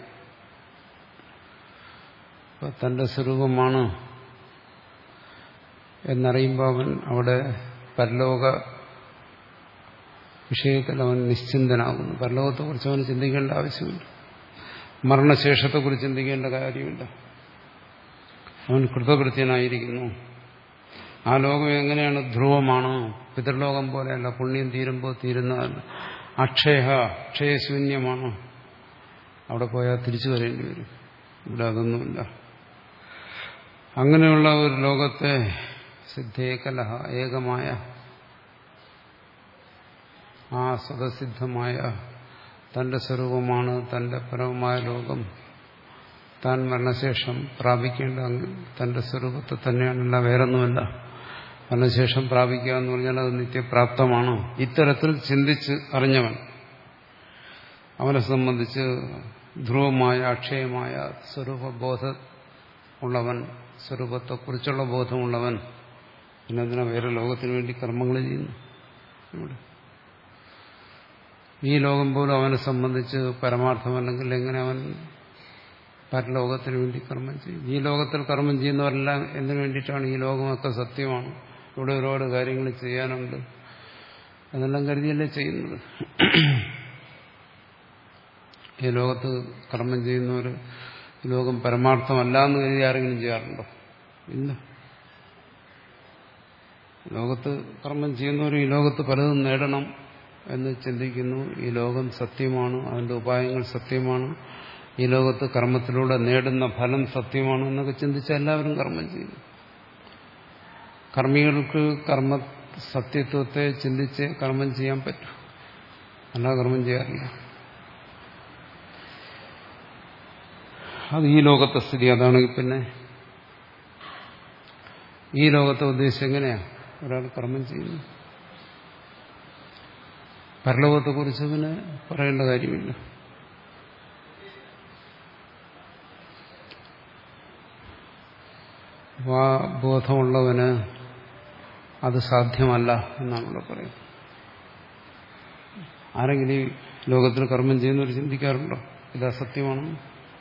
തന്റെ സ്വരൂപമാണ് എന്നറിയുമ്പോൾ അവൻ അവിടെ പരലോക വിഷയത്തിൽ അവൻ നിശ്ചിന്തനാകുന്നു. പരലോകത്തെക്കുറിച്ച് അവന് ചിന്തിക്കേണ്ട ആവശ്യമില്ല, മരണശേഷത്തെക്കുറിച്ച് ചിന്തിക്കേണ്ട കാര്യമില്ല. അവൻ കൃതകൃത്യനായിരിക്കുന്നു. ആ ലോകം എങ്ങനെയാണ്? ധ്രുവമാണ്, പിതൃലോകം പോലെയല്ല, പുണ്യം തീരുമ്പോൾ തീരുന്നതല്ല. അക്ഷയ, അക്ഷയശൂന്യമാണ്. അവിടെ പോയാൽ തിരിച്ചു വരേണ്ടി വരും. ഇവിടെ അതൊന്നുമില്ല. അങ്ങനെയുള്ള ഒരു ലോകത്തെ സിദ്ധേകലഹ ഏകമായ ആ സ്വതസിദ്ധമായ തന്റെ സ്വരൂപമാണ് തന്റെ പരമമായ ലോകം. താൻ മരണശേഷം പ്രാപിക്കേണ്ട തന്റെ സ്വരൂപത്തെ തന്നെയാണല്ല, വേറൊന്നുമല്ല. മരണശേഷം പ്രാപിക്കുക എന്ന് പറഞ്ഞാൽ അത് നിത്യപ്രാപ്തമാണോ? ഇത്തരത്തിൽ ചിന്തിച്ച് അറിഞ്ഞവൻ, അവനെ സംബന്ധിച്ച് ധ്രുവമായ അക്ഷയമായ സ്വരൂപബോധം ഉള്ളവൻ, സ്വരൂപത്തെക്കുറിച്ചുള്ള ബോധമുള്ളവൻ, പിന്നെ അതിനെ വേറെ ലോകത്തിന് വേണ്ടി കർമ്മങ്ങൾ ചെയ്യുന്നു. ഇവിടെ ഈ ലോകം പോലും അവനെ സംബന്ധിച്ച് പരമാർത്ഥമല്ലെങ്കിൽ എങ്ങനെ അവൻ പരലോകത്തിന് വേണ്ടി കർമ്മം ചെയ്യും? ഈ ലോകത്തിൽ കർമ്മം ചെയ്യുന്നവരെല്ലാം എന്തിനു വേണ്ടിയിട്ടാണ്? ഈ ലോകമൊക്കെ സത്യമാണ്, ഇവിടെ ഒരുപാട് കാര്യങ്ങൾ ചെയ്യാനുണ്ട് എന്നെല്ലാം കരുതിയല്ലേ ചെയ്യുന്നത്. ഈ ലോകത്ത് കർമ്മം ചെയ്യുന്നവർ ഈ ലോകം പരമാർത്ഥമല്ല എന്ന് കരുതി ആരെങ്കിലും ചെയ്യാറുണ്ടോ? ഇല്ല. ലോകത്ത് കർമ്മം ചെയ്യുന്നവർ ഈ ലോകത്ത് പലതും നേടണം എന്ന് ചിന്തിക്കുന്നു. ഈ ലോകം സത്യമാണ്, അതിന്റെ ഉപായങ്ങൾ സത്യമാണ്, ഈ ലോകത്ത് കർമ്മത്തിലൂടെ നേടുന്ന ഫലം സത്യമാണ് എന്നൊക്കെ ചിന്തിച്ച് എല്ലാവരും കർമ്മം ചെയ്യുന്നു. കർമ്മികൾക്ക് കർമ്മ സത്യത്വത്തെ ചിന്തിച്ച് കർമ്മം ചെയ്യാൻ പറ്റും, അല്ലാതെ കർമ്മം ചെയ്യാറില്ല. അത് ഈ ലോകത്തെ സ്ഥിതി. അതാണെങ്കിൽ പിന്നെ ഈ ലോകത്തെ ഉദ്ദേശിച്ച് എങ്ങനെയാ ഒരാൾ കർമ്മം ചെയ്യുന്നു? പരലോകത്തെക്കുറിച്ച് പിന്നെ പറയേണ്ട കാര്യമില്ല. അപ്പോൾ ആ ബോധമുള്ളവന് അത് സാധ്യമല്ല എന്നാണ് ഇവിടെ പറയുന്നത്. ആരെങ്കിലും ഈ ലോകത്തിൽ കർമ്മം ചെയ്യുന്നവർ ചിന്തിക്കാറുണ്ടോ ഇത് അസത്യമാണെന്ന്?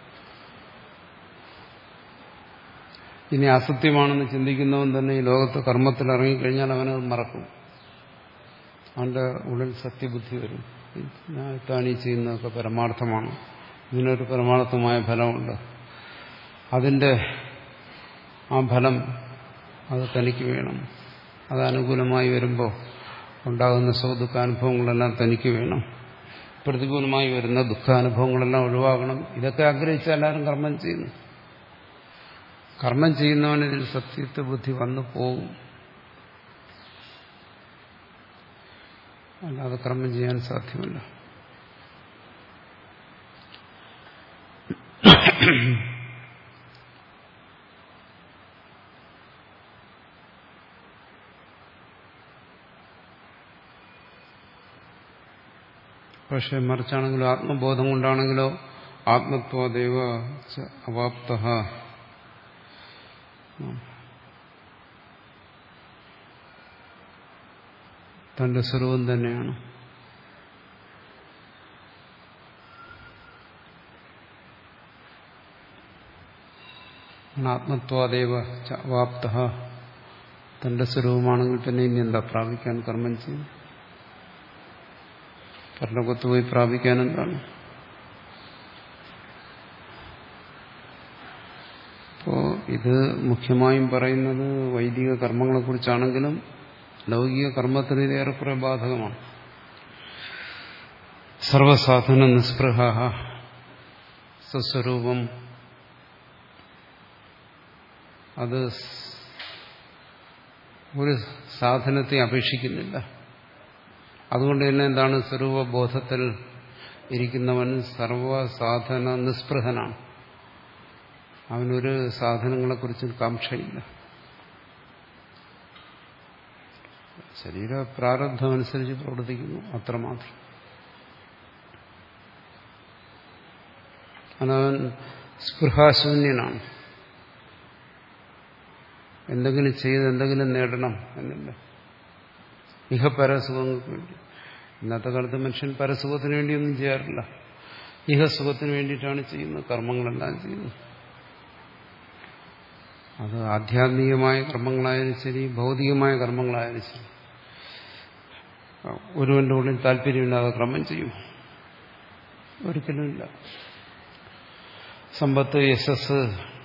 ഇനി അസത്യമാണെന്ന് ചിന്തിക്കുന്നവൻ തന്നെ ഈ ലോകത്ത് കർമ്മത്തിൽ ഇറങ്ങിക്കഴിഞ്ഞാൽ അവനത് മറക്കും. അവന്റെ ഉള്ളിൽ സത്യബുദ്ധി വരും. ഞാൻ താനീ ചെയ്യുന്നതൊക്കെ പരമാർത്ഥമാണ്, ഇതിനൊരു പരമാർത്ഥമായ ഫലമുണ്ട്, അതിന്റെ ആ ഫലം അത് തനിക്ക് വേണം, അത് അനുകൂലമായി വരുമ്പോൾ ഉണ്ടാകുന്ന സുഖദുഃഖാനുഭവങ്ങളെല്ലാം തനിക്ക് വേണം, പ്രതികൂലമായി വരുന്ന ദുഃഖാനുഭവങ്ങളെല്ലാം ഒഴിവാക്കണം. ഇതൊക്കെ ആഗ്രഹിച്ച എല്ലാവരും കർമ്മം ചെയ്യുന്നു. കർമ്മം ചെയ്യുന്നവന് ഇതിൽ സത്യത്വ ബുദ്ധി വന്നു പോകും, അല്ലാതെ കർമ്മം ചെയ്യാൻ സാധ്യമല്ല. പക്ഷെ മറിച്ചാണെങ്കിലോ ആത്മബോധം കൊണ്ടാണെങ്കിലോ ആത്മത്വദേവ അവാപ്തഃ, തന്റെ സ്വരൂപം തന്നെയാണ്. ആത്മത്വാദേവ അവാപ്തഃ, തന്റെ സ്വരൂപമാണെങ്കിൽ പിന്നെ ഇനി എന്താ പ്രാപിക്കാൻ? കർമ്മം ചെയ്യും. പരലോകത്ത് പോയി പ്രാപിക്കാൻ എന്താണ്? അപ്പോ ഇത് മുഖ്യമായും പറയുന്നത് വൈദിക കർമ്മങ്ങളെക്കുറിച്ചാണെങ്കിലും ലൗകിക കർമ്മത്തിന് ഇത് ഏറെക്കുറെ ബാധകമാണ്. സർവസാധന നിസ്പൃഹ, സ്വസ്വരൂപം അത് ഒരു സാധനത്തെ അപേക്ഷിക്കുന്നില്ല. അതുകൊണ്ട് തന്നെ എന്താണ്? സ്വരൂപബോധത്തിൽ ഇരിക്കുന്നവൻ സർവസാധന നിസ്പൃഹനാണ്. അവനൊരു സാധനങ്ങളെക്കുറിച്ചും കാംക്ഷയില്ല. ശരീര പ്രാരബ്ധമനുസരിച്ച് പ്രവർത്തിക്കുന്നു, അത്രമാത്രം. അവൻ സ്പൃഹാശൂന്യനാണ്. എന്തെങ്കിലും ചെയ്ത് എന്തെങ്കിലും നേടണം എന്നില്ല. ഇഹ പരസുഖങ്ങൾക്ക് വേണ്ടി. ഇന്നത്തെ കാലത്ത് മനുഷ്യൻ പരസുഖത്തിന് വേണ്ടിയൊന്നും ചെയ്യാറില്ല, ഇഹസുഖത്തിന് വേണ്ടിയിട്ടാണ് ചെയ്യുന്നത്, കർമ്മങ്ങളെല്ലാം ചെയ്യുന്നത്. അത് ആധ്യാത്മികമായ കർമ്മങ്ങളായാലും ശരി, ഭൗതികമായ കർമ്മങ്ങളായാലും ശരി, ഒരുവന്റെ ഉള്ളിൽ താല്പര്യമില്ലാതെ കർമ്മം ചെയ്യും? ഒരിക്കലുമില്ല. സമ്പത്ത്, യശസ്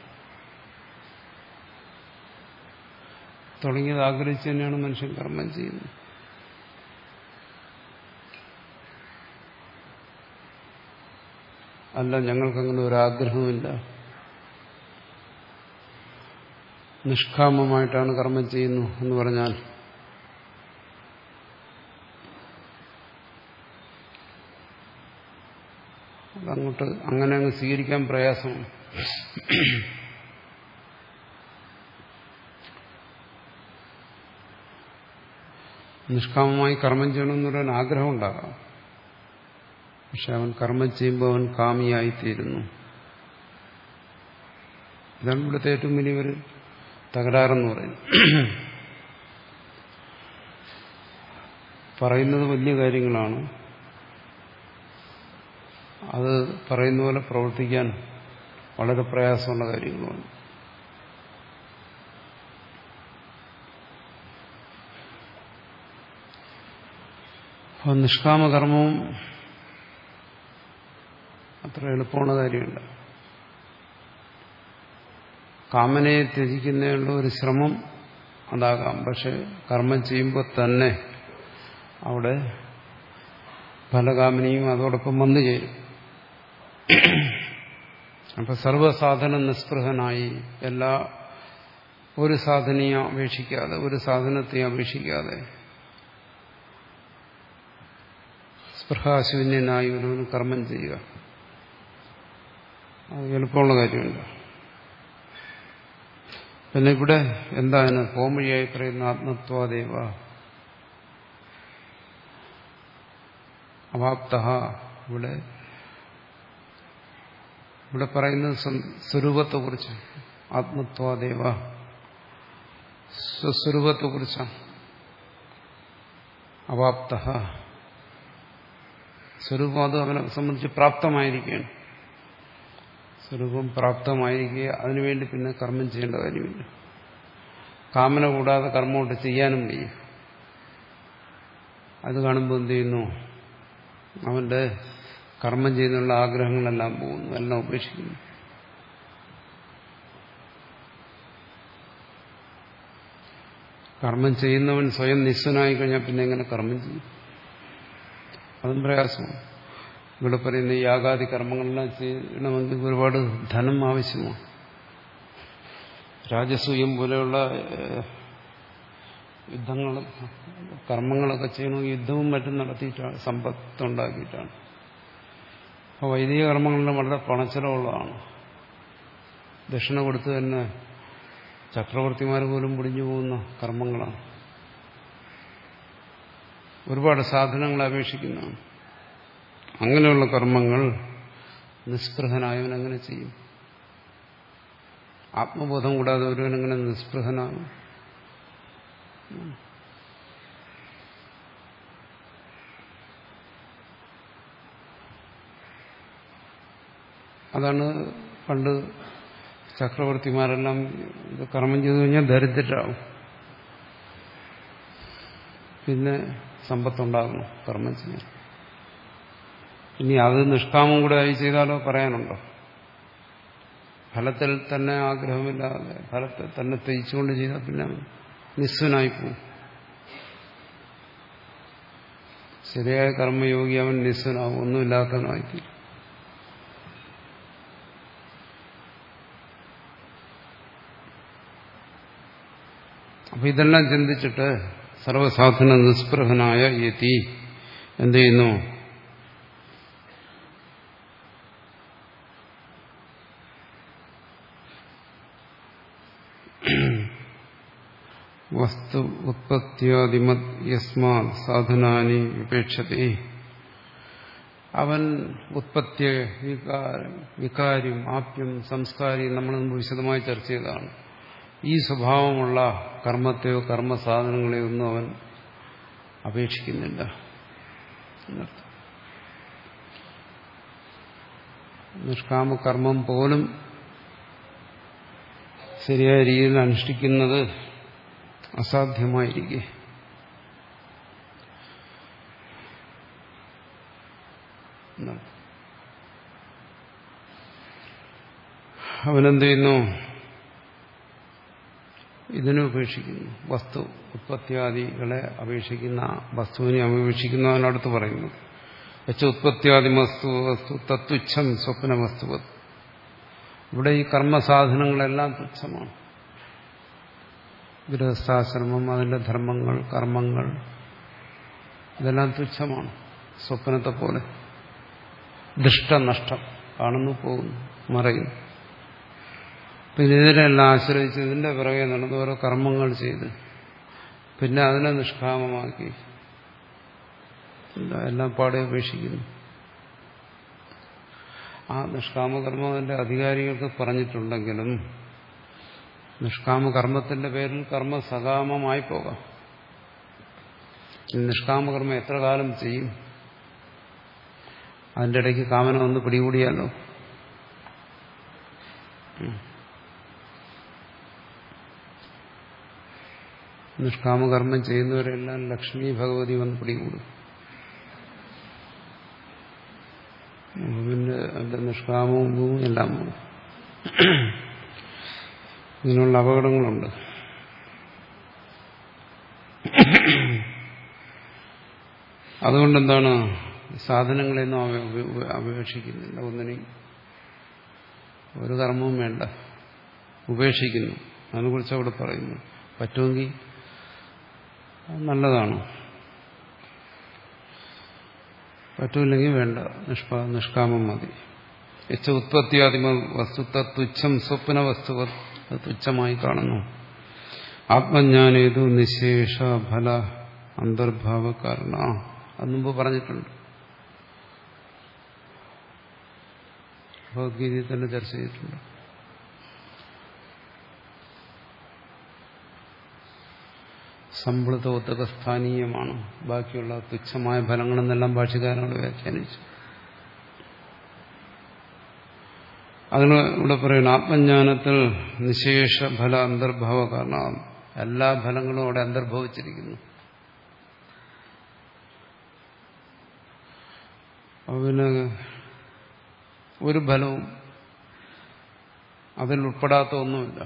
തുടങ്ങിയത് ആഗ്രഹിച്ച് തന്നെയാണ് മനുഷ്യൻ കർമ്മം ചെയ്യുന്നത്. അല്ല, ഞങ്ങൾക്കങ്ങനെ ഒരാഗ്രഹവുമില്ല, നിഷ്കാമമായിട്ടാണ് കർമ്മം ചെയ്യുന്നു എന്ന് പറഞ്ഞാൽ അതങ്ങോട്ട് അങ്ങനെ അങ്ങ് സ്വീകരിക്കാൻ പ്രയാസമാണ്. നിഷ്കാമമായി കർമ്മം ചെയ്യണമെന്നൊരു ആഗ്രഹം ഉണ്ടാകാം. പക്ഷെ അവൻ കർമ്മം ചെയ്യുമ്പോൾ അവൻ കാമിയായിത്തീരുന്നു. ഇതാണ് ഇവിടുത്തെ ഏറ്റവും വലിയൊരു തകരാറെന്ന് പറയുന്നത്. പറയുന്നത് വലിയ കാര്യങ്ങളാണ്, അത് പറയുന്ന പോലെ പ്രവർത്തിക്കാൻ വളരെ പ്രയാസമുള്ള കാര്യങ്ങളുമാണ്. അപ്പോൾ നിഷ്കാമകർമ്മവും അത്ര എളുപ്പമുള്ള കാര്യമില്ല. കാമനയെ ത്യജിക്കുന്നതിനുള്ള ഒരു ശ്രമം അതാകാം. പക്ഷെ കർമ്മം ചെയ്യുമ്പോൾ തന്നെ അവിടെ ഫലകാമനയും അതോടൊപ്പം വന്നു ചേരും. അപ്പൊ സർവസാധന നിസ്പൃഹനായി, എല്ലാ ഒരു സാധനയും അപേക്ഷിക്കാതെ, ഒരു സാധനത്തെയും അപേക്ഷിക്കാതെ സ്പൃഹാശൂന്യനായി ഒരുവന് കർമ്മം ചെയ്യുക, അത് എളുപ്പമുള്ള കാര്യമില്ല. പിന്നെ ഇവിടെ എന്താണ് പോംവഴിയായി പറയുന്ന ആത്മത്വാദേവ അവാപ്ത. ഇവിടെ ഇവിടെ പറയുന്നത് സ്വരൂപത്തെക്കുറിച്ച്, ആത്മത്വാദേവ സ്വസ്വരൂപത്തെക്കുറിച്ചാണ്. അവാപ്ത സ്വരൂപം അത് അവനെ സംബന്ധിച്ച് പ്രാപ്തമായിരിക്കുകയാണ്. സ്വരൂപം പ്രാപ്തമായിരിക്കുക, അതിനുവേണ്ടി പിന്നെ കർമ്മം ചെയ്യേണ്ട കാര്യമില്ല. കാമന കൂടാതെ കർമ്മം കൊണ്ട് ചെയ്യാനും വയ്യ. അത് കാണുമ്പോൾ എന്ത് ചെയ്യുന്നു, അവന്റെ കർമ്മം ചെയ്യുന്നുള്ള ആഗ്രഹങ്ങളെല്ലാം പോകുന്നു, എല്ലാം ഉപേക്ഷിക്കുന്നു. കർമ്മം ചെയ്യുന്നവൻ സ്വയം നിസ്വനായി കഴിഞ്ഞാൽ പിന്നെ എങ്ങനെ കർമ്മം ചെയ്യും? അതും പ്രയാസമാണ്. ഇവിടെ പറയുന്ന യാഗാദി കർമ്മങ്ങളെല്ലാം ചെയ്യണമെങ്കിൽ ഒരുപാട് ധനം ആവശ്യമാണ്. രാജസൂയം പോലെയുള്ള യുദ്ധങ്ങളും കർമ്മങ്ങളൊക്കെ ചെയ്യണമെങ്കിൽ യുദ്ധവും മറ്റും നടത്തിയിട്ടാണ്, സമ്പത്തുണ്ടാക്കിയിട്ടാണ്. അപ്പോൾ വൈദിക കർമ്മങ്ങളെല്ലാം വളരെ പണച്ചെലവുള്ളതാണ്. ദക്ഷിണ കൊടുത്ത് തന്നെ ചക്രവർത്തിമാർ പോലും പൊടിഞ്ഞു പോകുന്ന കർമ്മങ്ങളാണ്. ഒരുപാട് സാധനങ്ങൾ അപേക്ഷിക്കുന്നതാണ്. അങ്ങനെയുള്ള കർമ്മങ്ങൾ നിസ്പൃഹനായവൻ അങ്ങനെ ചെയ്യും. ആത്മബോധം കൂടാതെ ഒരുവനെങ്ങനെ നിസ്പൃഹനാകും? അതാണ് പണ്ട് ചക്രവർത്തിമാരെല്ലാം ഇത് കർമ്മം ചെയ്തു കഴിഞ്ഞാൽ ദരിദ്രരാകും. പിന്നെ സമ്പത്തുണ്ടാകണം കർമ്മം ചെയ്യാൻ. ഇനി അത് നിഷ്കാമം കൂടെ ആയി ചെയ്താലോ പറയാനുണ്ടോ? ഫലത്തിൽ തന്നെ ആഗ്രഹമില്ലാതെ ഫലത്തെ തന്നെ ത്യജിച്ചുകൊണ്ട് ചെയ്താൽ പിന്നെ നിസ്വനായിപ്പോവും. ശരിയായ കർമ്മയോഗി അവൻ നിസ്വനാവും, ഒന്നുമില്ലാത്തവനായിത്തീരും. അപ്പൊ ഇതെല്ലാം ചിന്തിച്ചിട്ട് സർവസാധന നിസ്പൃഹനായ യതി എന്ത് ചെയ്യുന്നു? വസ്തു ഉത്പത്യാദിമത് യസ്മാത് സാധനാനി വിപേക്ഷത്തെ. അവൻ ഉത്പത്തി, വികാരം, വികാര്യം, ആപ്യം, സംസ്കാരം നമ്മൾ മുമ്പ് വിശദമായി ചർച്ച ചെയ്തതാണ്. ഈ സ്വഭാവമുള്ള കർമ്മത്തെയോ കർമ്മസാധനങ്ങളെയോ ഒന്നും അവൻ അപേക്ഷിക്കുന്നില്ല എന്നർത്ഥം. നിഷ്കാമകർമ്മം പോലും ശരിയായ രീതിയിൽ അനുഷ്ഠിക്കുന്നത് അസാധ്യമായിരിക്കെ അവനെന്ത് ചെയ്യുന്നു? ഇതിനെ ഉപേക്ഷിക്കുന്നു. വസ്തു ഉത്പത്യാദികളെ അപേക്ഷിക്കുന്ന, വസ്തുവിനെ അപേക്ഷിക്കുന്നു. അതിനടുത്ത് പറയുന്നു വെച്ച ഉത്പത്യാദി വസ്തു വസ്തു തത്തുച്ഛം സ്വപ്ന വസ്തുവത്. ഇവിടെ ഈ കർമ്മസാധനങ്ങളെല്ലാം തുച്ഛമാണ്. ഗൃഹസ്ഥാശ്രമം, അതിന്റെ ധർമ്മങ്ങൾ, കർമ്മങ്ങൾ, ഇതെല്ലാം തുച്ഛമാണ്. സ്വപ്നത്തെ പോലെ ദുഷ്ടനഷ്ടം കാണുന്നു, പോകുന്നു, മറയുന്നു. പിന്നെ ഇതിനെല്ലാം ആശ്രയിച്ച് ഇതിന്റെ പിറകെ നടന്ന് ഓരോ കർമ്മങ്ങൾ ചെയ്ത് പിന്നെ അതിനെ നിഷ്കാമമാക്കി എല്ലാം പാടെ ഉപേക്ഷിക്കുന്നു. ആ നിഷ്കാമകർമ്മം അതിന്റെ അധികാരികൾക്ക് പറഞ്ഞിട്ടുണ്ടെങ്കിലും നിഷ്കാമകർമ്മത്തിന്റെ പേരിൽ കർമ്മ സകാമമായി പോകാം. നിഷ്കാമകർമ്മം എത്ര കാലം ചെയ്യും? അതിന്റെ ഇടയ്ക്ക് കാമന ഒന്ന് പിടികൂടിയാലോ. നിഷ്കാമകർമ്മം ചെയ്യുന്നവരെല്ലാം ലക്ഷ്മി ഭഗവതി വന്ന് പിടികൂടും. പിന്നെ അതിന്റെ നിഷ്കാമവും പോവും, എല്ലാം പോകും. ഇങ്ങനെയുള്ള അപകടങ്ങളുണ്ട്. അതുകൊണ്ടെന്താണ് സാധനങ്ങളെയൊന്നും അപേക്ഷിക്കുന്നില്ല. ഒന്നിനെയും ഒരു കർമ്മവും വേണ്ട, ഉപേക്ഷിക്കുന്നു. അതിനെക്കുറിച്ച് അവിടെ പറയുന്നു. പറ്റുമെങ്കിൽ നല്ലതാണ്, പറ്റൂല്ലെങ്കിൽ വേണ്ട, നിഷ്കാ നിഷ്കാമം മതി. യച്ച ഉത്പത്തിയാദിമ വസ്തുത തുച്ഛം സ്വപ്ന വസ്തു തുച്ഛമായി കാണുന്നു. ആത്മജ്ഞാനേതു നിശേഷ ഫല അന്തർഭാവ കാരണ. അത് മുമ്പ് പറഞ്ഞിട്ടുണ്ട്, ഭഗവത്ഗീതയിൽ തന്നെ ചർച്ച ചെയ്തിട്ടുണ്ട്. സംപ്ലുതോത്തക സ്ഥാനീയമാണ്. ബാക്കിയുള്ള തുച്ഛമായ ഫലങ്ങളെന്നെല്ലാം ഭാഷ്യകാരനോട് വ്യാഖ്യാനിച്ചു. അതിന് ഇവിടെ പറയുന്നു ആത്മജ്ഞാനത്തിൽ നിശേഷ ഫല അന്തർഭാവ കാരണം എല്ലാ ഫലങ്ങളും അവിടെ അന്തർഭവിച്ചിരിക്കുന്നു. പിന്നെ ഒരു ഫലവും അതിൽ ഉൾപ്പെടാത്ത ഒന്നുമില്ല.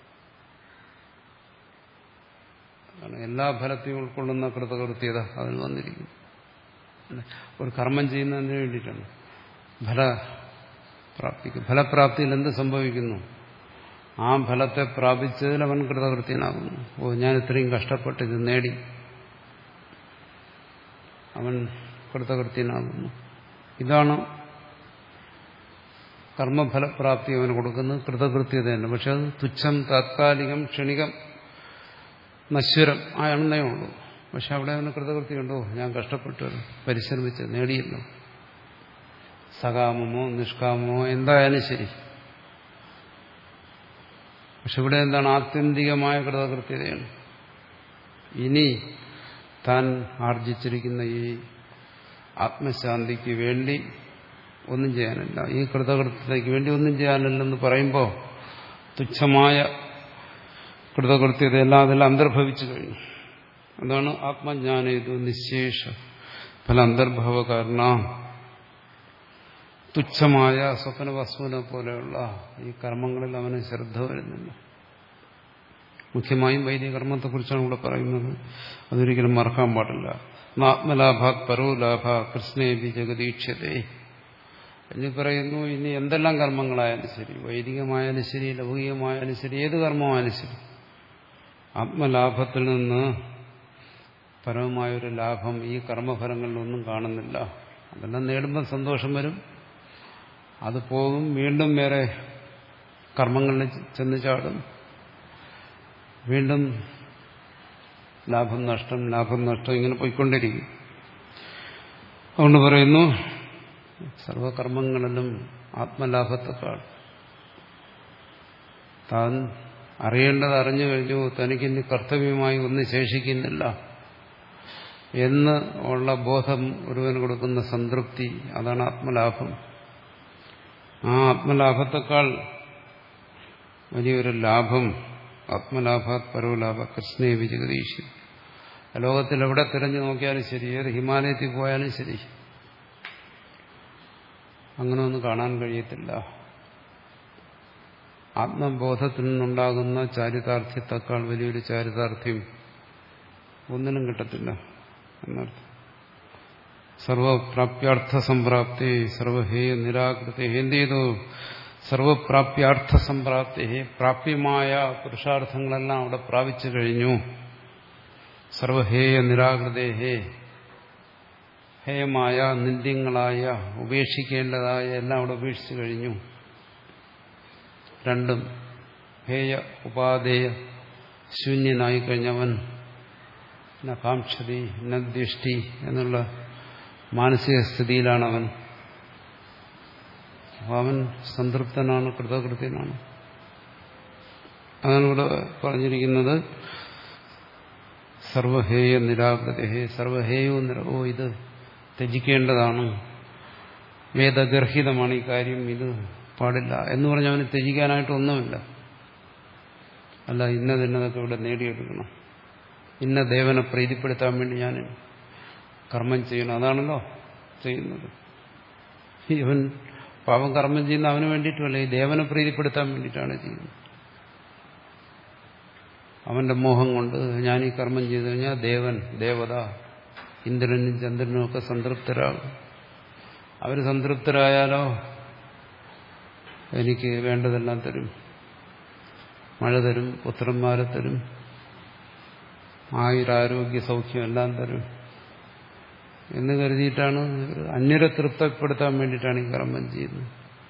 എല്ലാ ഫലത്തെയും ഉൾക്കൊള്ളുന്ന കൃതകൃത്യത അതിൽ വന്നിരിക്കുന്നു. ഒരു കർമ്മം ചെയ്യുന്നതിന് വേണ്ടിയിട്ടാണ് ഫലപ്രാപ്തിക്ക്. ഫലപ്രാപ്തിയിൽ എന്ത് സംഭവിക്കുന്നു? ആ ഫലത്തെ പ്രാപിച്ചതിൽ അവൻ കൃതകൃത്യനാകുന്നു. ഓ, ഞാൻ ഇത്രയും കഷ്ടപ്പെട്ട് ഇത് നേടി, അവൻ കൃതകൃത്യനാകുന്നു. ഇതാണ് കർമ്മഫലപ്രാപ്തി അവന് കൊടുക്കുന്നത്, കൃതകൃത്യത തന്നെ. പക്ഷെ അത് തുച്ഛം, താത്കാലികം, ക്ഷണികം, നശ്വരം ആണെന്നേ ഉള്ളൂ. പക്ഷെ അവിടെ അവന് കൃതകൃത്യമുണ്ടോ? ഞാൻ കഷ്ടപ്പെട്ട് പരിശ്രമിച്ച് നേടിയല്ലോ. സകാമമോ നിഷ്കാമമോ എന്തായാലും ശരി. പക്ഷെ ഇവിടെ എന്താണ്? ആത്യന്തികമായ കൃതകൃത്യതയാണ്. ഇനി താൻ ആർജിച്ചിരിക്കുന്ന ഈ ആത്മശാന്തിക്ക് വേണ്ടി ഒന്നും ചെയ്യാനില്ല, ഈ കൃതകൃത്യതയ്ക്ക് വേണ്ടി ഒന്നും ചെയ്യാനില്ലെന്ന് പറയുമ്പോൾ തുച്ഛമായ കൃതകൃത്യതയെല്ലാം അതെല്ലാം അന്തർഭവിച്ചു കഴിഞ്ഞു. അതാണ് ആത്മജ്ഞാനേതു നിശേഷ ഫല അന്തർഭവ കാരണം. തുച്ഛമായ സ്വപ്ന വസ്തുവിനെ പോലെയുള്ള ഈ കർമ്മങ്ങളിൽ അവന് ശ്രദ്ധ വരുന്നില്ല. മുഖ്യമായും വൈദിക കർമ്മത്തെക്കുറിച്ചാണ് ഇവിടെ പറയുന്നത്. അതൊരിക്കലും മറക്കാൻ പാടില്ല. ആത്മലാഭാത് പരോ ലാഭ കൃഷ്ണേബി ജഗദീക്ഷ്യതേ എന്ന് പറയുന്നു. ഇനി എന്തെല്ലാം കർമ്മങ്ങളായാലും ശരി, വൈദികമായാലും ശരി, ലൗകികമായാലും ശരി, ഏത് കർമ്മമായാലും ശരി, ആത്മലാഭത്തിൽ നിന്ന് പരമമായൊരു ലാഭം ഈ കർമ്മഫലങ്ങളിലൊന്നും കാണുന്നില്ല. അതെല്ലാം നേടുമ്പോൾ സന്തോഷം വരും, അത് പോകും, വീണ്ടും വേറെ കർമ്മങ്ങളിൽ ചെന്ന് ചാടും, വീണ്ടും ലാഭം നഷ്ടം, ലാഭം നഷ്ടം, ഇങ്ങനെ പോയിക്കൊണ്ടിരിക്കും. അതുകൊണ്ട് പറയുന്നു സർവകർമ്മങ്ങളിലും ആത്മലാഭത്തെക്കാൾ താൻ അറിയേണ്ടത് അറിഞ്ഞു കഴിഞ്ഞു, തനിക്കിനി കർത്തവ്യമായി ഒന്നും ശേഷിക്കുന്നില്ല എന്ന് ഉള്ള ബോധം ഒരുവന് കൊടുക്കുന്ന സംതൃപ്തി, അതാണ് ആത്മലാഭം. ആ ആത്മലാഭത്തെക്കാൾ വലിയൊരു ലാഭം ആത്മലാഭാത് പരോലാഭ കൃഷ്ണേവി ജഗദീശി. ലോകത്തിൽ എവിടെ തിരഞ്ഞു നോക്കിയാലും ശരി, ഏത് ഹിമാലയത്തിൽ പോയാലും ശരി, അങ്ങനെ ഒന്നും കാണാൻ കഴിയത്തില്ല. ആത്മബോധത്തിൽ നിന്നുണ്ടാകുന്ന ചാരിതാർത്ഥ്യത്തെക്കാൾ വലിയൊരു ചാരിതാർത്ഥ്യം ഒന്നിനും കിട്ടത്തില്ല എന്നർത്ഥം. സർവപ്രാപ്യാർത്ഥ സംപ്രാപ്തി സർവഹേയ നിരാകൃതി എന്ത് ചെയ്തു? സർവപ്രാപ്യാർത്ഥ സംപ്രാപ്തി, പ്രാപ്യമായ പുരുഷാർത്ഥങ്ങളെല്ലാം അവിടെ പ്രാപിച്ചു കഴിഞ്ഞു. സർവഹേയ നിരാകൃതേഹേ, ഹേയമായ നിന്ദ്യങ്ങളായ ഉപേക്ഷിക്കേണ്ടതായ എല്ലാം അവിടെ ഉപേക്ഷിച്ചു കഴിഞ്ഞു. രണ്ടും ഹേയ ഉപാധേയ ശൂന്യനായി കഴിഞ്ഞവൻ ന കാംക്ഷതി ന ദ്വേഷ്ടി എന്നുള്ള മാനസിക സ്ഥിതിയിലാണവൻ. അപ്പോൾ അവൻ സംതൃപ്തനാണ്, കൃതകൃത്യനാണ്. അതാണ് ഇവിടെ പറഞ്ഞിരിക്കുന്നത്. സർവഹേയ നിരാകൃതേ, സർവഹേയവും നിരവോ, ഇത് ത്യജിക്കേണ്ടതാണ്, വേദഗർഹിതമാണ് ഈ കാര്യം, ഇത് പാടില്ല എന്ന് പറഞ്ഞ് അവന് ത്യജിക്കാനായിട്ടൊന്നുമില്ല. അല്ല, ഇന്നതിന്നതൊക്കെ ഇവിടെ നേടിയെടുക്കണം, ഇന്ന ദേവനെ പ്രീതിപ്പെടുത്താൻ വേണ്ടി ഞാൻ കർമ്മം ചെയ്യണം, അതാണല്ലോ ചെയ്യുന്നത്. ഇവൻ പാപം കർമ്മം ചെയ്യുന്ന അവന് വേണ്ടിയിട്ടുമല്ല, ഈ ദേവനെ പ്രീതിപ്പെടുത്താൻ വേണ്ടിയിട്ടാണ് ചെയ്യുന്നത്. അവന്റെ മോഹം കൊണ്ട് ഞാൻ ഈ കർമ്മം ചെയ്തു കഴിഞ്ഞാൽ ദേവൻ, ദേവത, ഇന്ദ്രനും ചന്ദ്രനും ഒക്കെ സംതൃപ്തരാകും. അവർ സംതൃപ്തരായാലോ എനിക്ക് വേണ്ടതെല്ലാം തരും, മഴ തരും, പുത്രന്മാരെ തരും, ആയുരാരോഗ്യ സൗഖ്യം എല്ലാം തരും എന്ന് കരുതിയിട്ടാണ്, അന്യരെ തൃപ്തിപ്പെടുത്താൻ വേണ്ടിയിട്ടാണ് ഈ കർമ്മം ചെയ്യുന്നത്.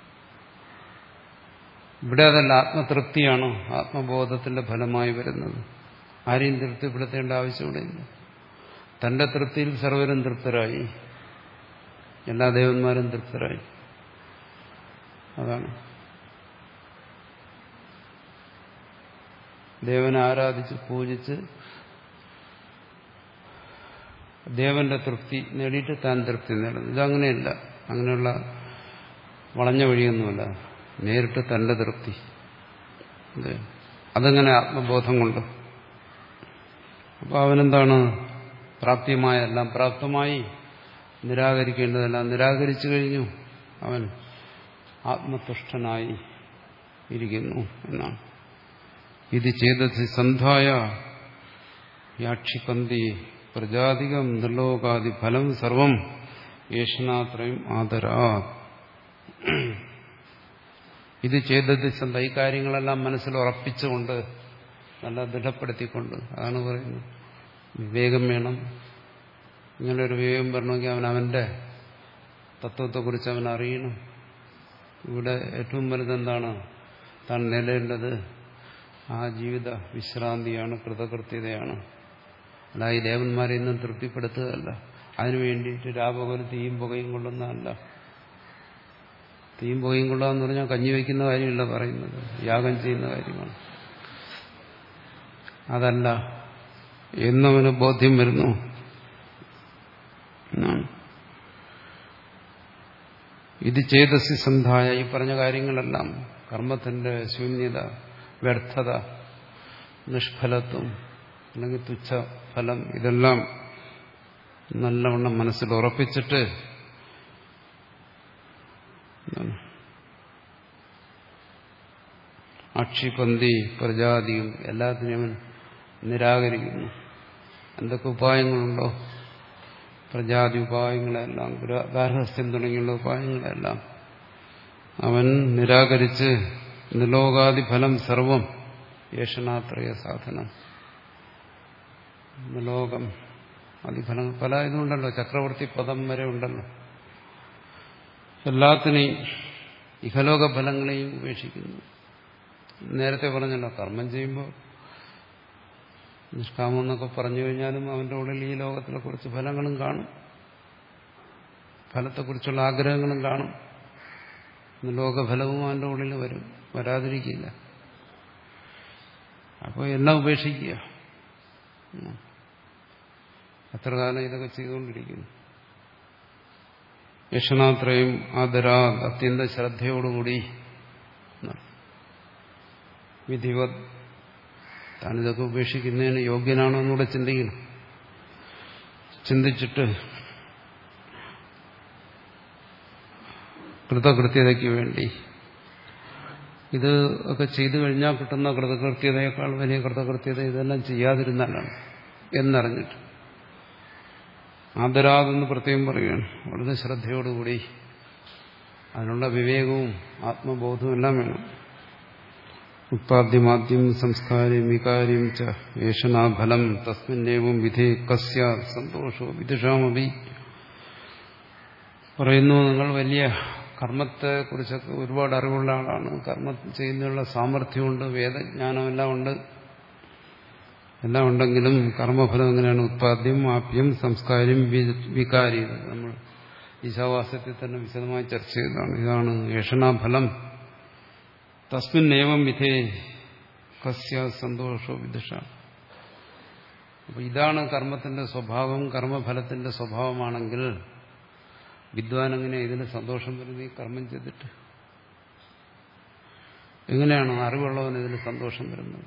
ഇവിടെ അതല്ല, ആത്മതൃപ്തിയാണ് ആത്മബോധത്തിന്റെ ഫലമായി വരുന്നത്. ആരെയും തൃപ്തിപ്പെടുത്തേണ്ട ആവശ്യമില്ല. തന്റെ തൃപ്തിയിൽ സർവരും തൃപ്തരായി, എല്ലാ ദേവന്മാരും തൃപ്തരായി. അതാണ് ദേവനെ ആരാധിച്ച് പൂജിച്ച് ദേവന്റെ തൃപ്തി നേടിയിട്ട് താൻ തൃപ്തി നേടുന്നു. ഇതങ്ങനെയല്ല, അങ്ങനെയുള്ള വളഞ്ഞ വഴിയൊന്നുമല്ല, നേരിട്ട് തന്റെ തൃപ്തി. അതങ്ങനെ ആത്മബോധം കൊണ്ട്. അപ്പോൾ അവനെന്താണ്, പ്രാപ്യമായ എല്ലാം പ്രാപ്തമായി, നിരാകരിക്കേണ്ടതെല്ലാം നിരാകരിച്ചു കഴിഞ്ഞു, അവൻ ആത്മതുഷ്ടനായി ഇരിക്കുന്നു എന്നാണ്. ഇത് ചേതസി സന്ധായ യാക്ഷിപന്തി പ്രജാതികം നിർലോകാദി ഫലം സർവം യേശനാത്രയും ആദരാ. ഇത് ചേതസി സന്ധ, ഈ കാര്യങ്ങളെല്ലാം മനസ്സിൽ ഉറപ്പിച്ചുകൊണ്ട്, നല്ല ദൃഢപ്പെടുത്തിക്കൊണ്ട്. അതാണ് പറയുന്നത്, വിവേകം വേണം. ഇങ്ങനെ ഒരു വിവേകം വരണമെങ്കിൽ അവൻ അവന്റെ തത്വത്തെക്കുറിച്ച് അവൻ അറിയണം. ഇവിടെ ഏറ്റവും വലുതെന്താണ്, താൻ നേടേണ്ടത് ആ ജീവിത വിശ്രാന്തിയാണ്, കൃതകൃത്യതയാണ്. അല്ല ഈ ദേവന്മാരെ ഇന്നും തൃപ്തിപ്പെടുത്തുകയല്ല, അതിനു വേണ്ടിയിട്ട് രാപകൽ തീയും പുകയും കൊള്ളുന്നതല്ല. തീയും പുകയും കൊള്ളാന്ന് പറഞ്ഞാൽ കഞ്ഞി വയ്ക്കുന്ന കാര്യമല്ല പറയുന്നത്, യാഗം ചെയ്യുന്ന കാര്യമാണ്. അതല്ല എന്നവന് ബോധ്യം വരുന്നു. ഇത് ചേതസി സന്ധായ, ഈ പറഞ്ഞ കാര്യങ്ങളെല്ലാം കർമ്മത്തിന്റെ ശൂന്യത, വ്യർത്ഥത, നിഷ്ഫലത്വം അല്ലെങ്കിൽ തുച്ഛ ഫലം, ഇതെല്ലാം നല്ലവണ്ണം മനസ്സിൽ ഉറപ്പിച്ചിട്ട് അക്ഷിപന്തി പ്രജാതിയും എല്ലാത്തിനും നിരാകരിക്കുന്നു. എന്തൊക്കെ ഉപായങ്ങളുണ്ടോ, പ്രജാതി ഉപായങ്ങളെല്ലാം, ഗാർഹസ്ഥ്യം തുടങ്ങിയുള്ള ഉപായങ്ങളെല്ലാം അവൻ നിരാകരിച്ച് നിലോകാദി ഫലം സർവം യേശനാത്രയ സാധനം. നിലോകം അതിഫലം പല ഇതുണ്ടല്ലോ, ചക്രവർത്തി പദം വരെ ഉണ്ടല്ലോ. എല്ലാത്തിനെയും ഇഹലോക ഫലങ്ങളെയും ഉപേക്ഷിക്കുന്നു. നേരത്തെ പറഞ്ഞല്ലോ, കർമ്മം ചെയ്യുമ്പോൾ നിഷ്കാമം എന്നൊക്കെ പറഞ്ഞു കഴിഞ്ഞാലും അവന്റെ ഉള്ളിൽ ഈ ലോകത്തിലെ കുറച്ച് ഫലങ്ങളും കാണും, ഫലത്തെക്കുറിച്ചുള്ള ആഗ്രഹങ്ങളും കാണും. ലോകഫലവും അവന്റെ ഉള്ളിൽ വരും, വരാതിരിക്കില്ല. അപ്പോൾ എല്ലാം ഉപേക്ഷിക്കുക. എത്ര കാലം ഇതൊക്കെ ചെയ്തുകൊണ്ടിരിക്കുന്നു. യക്ഷണാത്രയും ആദരാ, അത്യന്ത ശ്രദ്ധയോടുകൂടി വിധിവത് താനിതൊക്കെ ഉപേക്ഷിക്കുന്നതിന് യോഗ്യനാണോ എന്നൂടെ ചിന്തിക്കണം. ചിന്തിച്ചിട്ട് കൃതകൃത്യതയ്ക്ക് വേണ്ടി, ഇത് ഒക്കെ ചെയ്തു കഴിഞ്ഞാൽ കിട്ടുന്ന കൃതകൃത്യതയേക്കാൾ വലിയ കൃതകൃത്യത ഇതെല്ലാം ചെയ്യാതിരുന്നാലാണ് എന്നറിഞ്ഞിട്ട് ആദരാതെന്ന് പ്രത്യേകം പറയുകയാണ്. വളരെ ശ്രദ്ധയോടുകൂടി അതിനുള്ള വിവേകവും ആത്മബോധവും എല്ലാം വേണം. ഉത്പാദ്യമാദ്യം സംസ്കാരം വികാര്യം ച ഏഷണാഫലം തസ്മിന്നേവം വിധേ കസ്യ സന്തോഷോ വിദുഷാമപി. പറയുന്നു, നിങ്ങൾ വലിയ കർമ്മത്തെക്കുറിച്ചൊക്കെ ഒരുപാട് അറിവുള്ള ആളാണ്, കർമ്മം ചെയ്യുന്നതിനുള്ള സാമർഥ്യമുണ്ട്, വേദജ്ഞാനമെല്ലാം ഉണ്ട്. എല്ലാം ഉണ്ടെങ്കിലും കർമ്മഫലം എങ്ങനെയാണ്? ഉത്പാദ്യം ആപ്യം സംസ്കാരം വികാര്യം. നമ്മൾ ഈശാവാസ്യത്തിൽ തന്നെ വിശദമായി ചർച്ച ചെയ്തതാണ്. ഇതാണ് ഏഷണാഫലം. തസ്മിൻ ഏവം വിധേ കസ്യ സന്തോഷോ വിദുഷ. അപ്പൊ ഇതാണ് കർമ്മത്തിന്റെ സ്വഭാവം. കർമ്മഫലത്തിന്റെ സ്വഭാവമാണെങ്കിൽ വിദ്വാൻ എങ്ങനെ ഇതിന് സന്തോഷം വരുന്നത്? ഈ കർമ്മം ചെയ്തിട്ട് എങ്ങനെയാണ് അറിവുള്ളവന് ഇതിന് സന്തോഷം വരുന്നത്?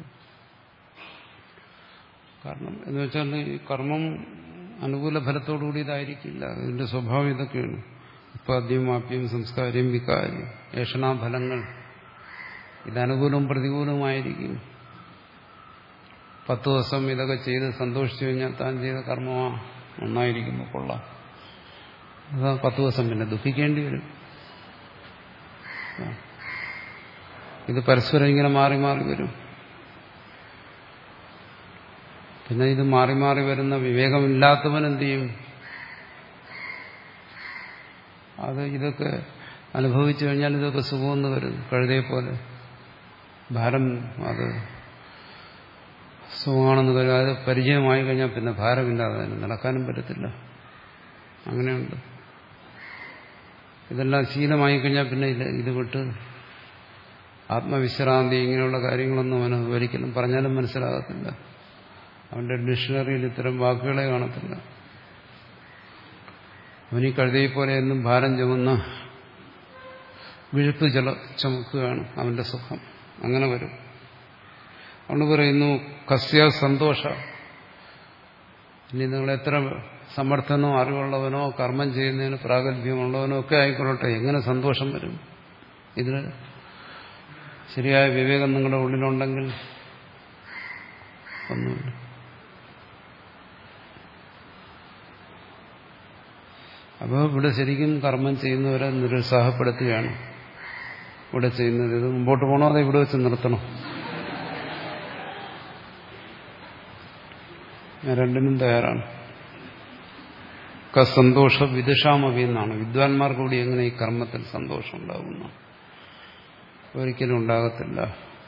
കാരണം എന്ന് വെച്ചാൽ ഈ കർമ്മം അനുകൂല ഫലത്തോടുകൂടി ഇതായിരിക്കില്ല. ഇതിന്റെ സ്വഭാവം ഇതൊക്കെയാണ്. ഉത്പാദ്യം ആപ്യം സംസ്കാരം വികാര്യം ഏഷണാഫലങ്ങൾ ഇത് അനുകൂലവും പ്രതികൂലവുമായിരിക്കും. പത്ത് ദിവസം ഇതൊക്കെ ചെയ്ത് സന്തോഷിച്ചു കഴിഞ്ഞാൽ താൻ ചെയ്ത കർമ്മമാ നന്നായിരിക്കുന്നു, കൊള്ളാം. അതാ പത്ത് ദിവസം പിന്നെ ദുഃഖിക്കേണ്ടി വരും. ഇത് പരസ്പരം ഇങ്ങനെ മാറി മാറി വരും. പിന്നെ ഇത് മാറി മാറി വരുന്ന വിവേകമില്ലാത്തവൻ എന്ത് ചെയ്യും? അത് ഇതൊക്കെ അനുഭവിച്ചു കഴിഞ്ഞാൽ ഇതൊക്കെ സുഖമെന്ന് വരും. കഴുതയെ പോലെ ഭാരം, അത് സുഖമാണെന്ന് കരുതാതെ അത് പരിചയമായി കഴിഞ്ഞാൽ പിന്നെ ഭാരമില്ലാതെ തന്നെ നടക്കാനും പറ്റത്തില്ല. അങ്ങനെയുണ്ട്. ഇതെല്ലാം ശീലമായി കഴിഞ്ഞാൽ പിന്നെ ഇത് ഇത് വിട്ട് ആത്മവിശ്രാന്തി ഇങ്ങനെയുള്ള കാര്യങ്ങളൊന്നും അവന് ഒരിക്കലും പറഞ്ഞാലും മനസ്സിലാകത്തില്ല. അവന്റെ ഡിക്ഷണറിയിൽ ഇത്തരം വാക്കുകളെ കാണത്തില്ല. അവനീ കഴുതയെ പോലെ എന്നും ഭാരം ചുമന്ന് വിഴുപ്പ് ചല ചുമക്കുകയാണ് അവന്റെ സുഖം. അങ്ങനെ വരും. അതുകൊണ്ട് പറയുന്നു കസ്യ സന്തോഷ. ഇനി നിങ്ങൾ എത്ര സമർത്ഥനോ അറിവുള്ളവനോ കർമ്മം ചെയ്യുന്നതിന് പ്രാഗൽഭ്യമുള്ളവനോ ഒക്കെ ആയിക്കൊള്ളട്ടെ, എങ്ങനെ സന്തോഷം വരും? ഇതിന് ശരിയായ വിവേകം നിങ്ങളുടെ ഉള്ളിലുണ്ടെങ്കിൽ ഒന്നുമില്ല. അപ്പോൾ ഇവിടെ ശരിക്കും കർമ്മം ചെയ്യുന്നവരെ നിരുത്സാഹപ്പെടുത്തുകയാണ് ഇവിടെ ചെയ്യുന്നത്. ഇത് മുമ്പോട്ട് പോകണോ അതോ ഇവിടെ വെച്ച് നിർത്തണോ? ഞാൻ രണ്ടിനും തയ്യാറാണ്. സന്തോഷ വിദുഷാമവി എന്നാണ്. വിദ്വാൻമാർക്ക് കൂടി എങ്ങനെ ഈ കർമ്മത്തിൽ സന്തോഷം ഉണ്ടാകുന്നു? ഒരിക്കലും ഉണ്ടാകത്തില്ല.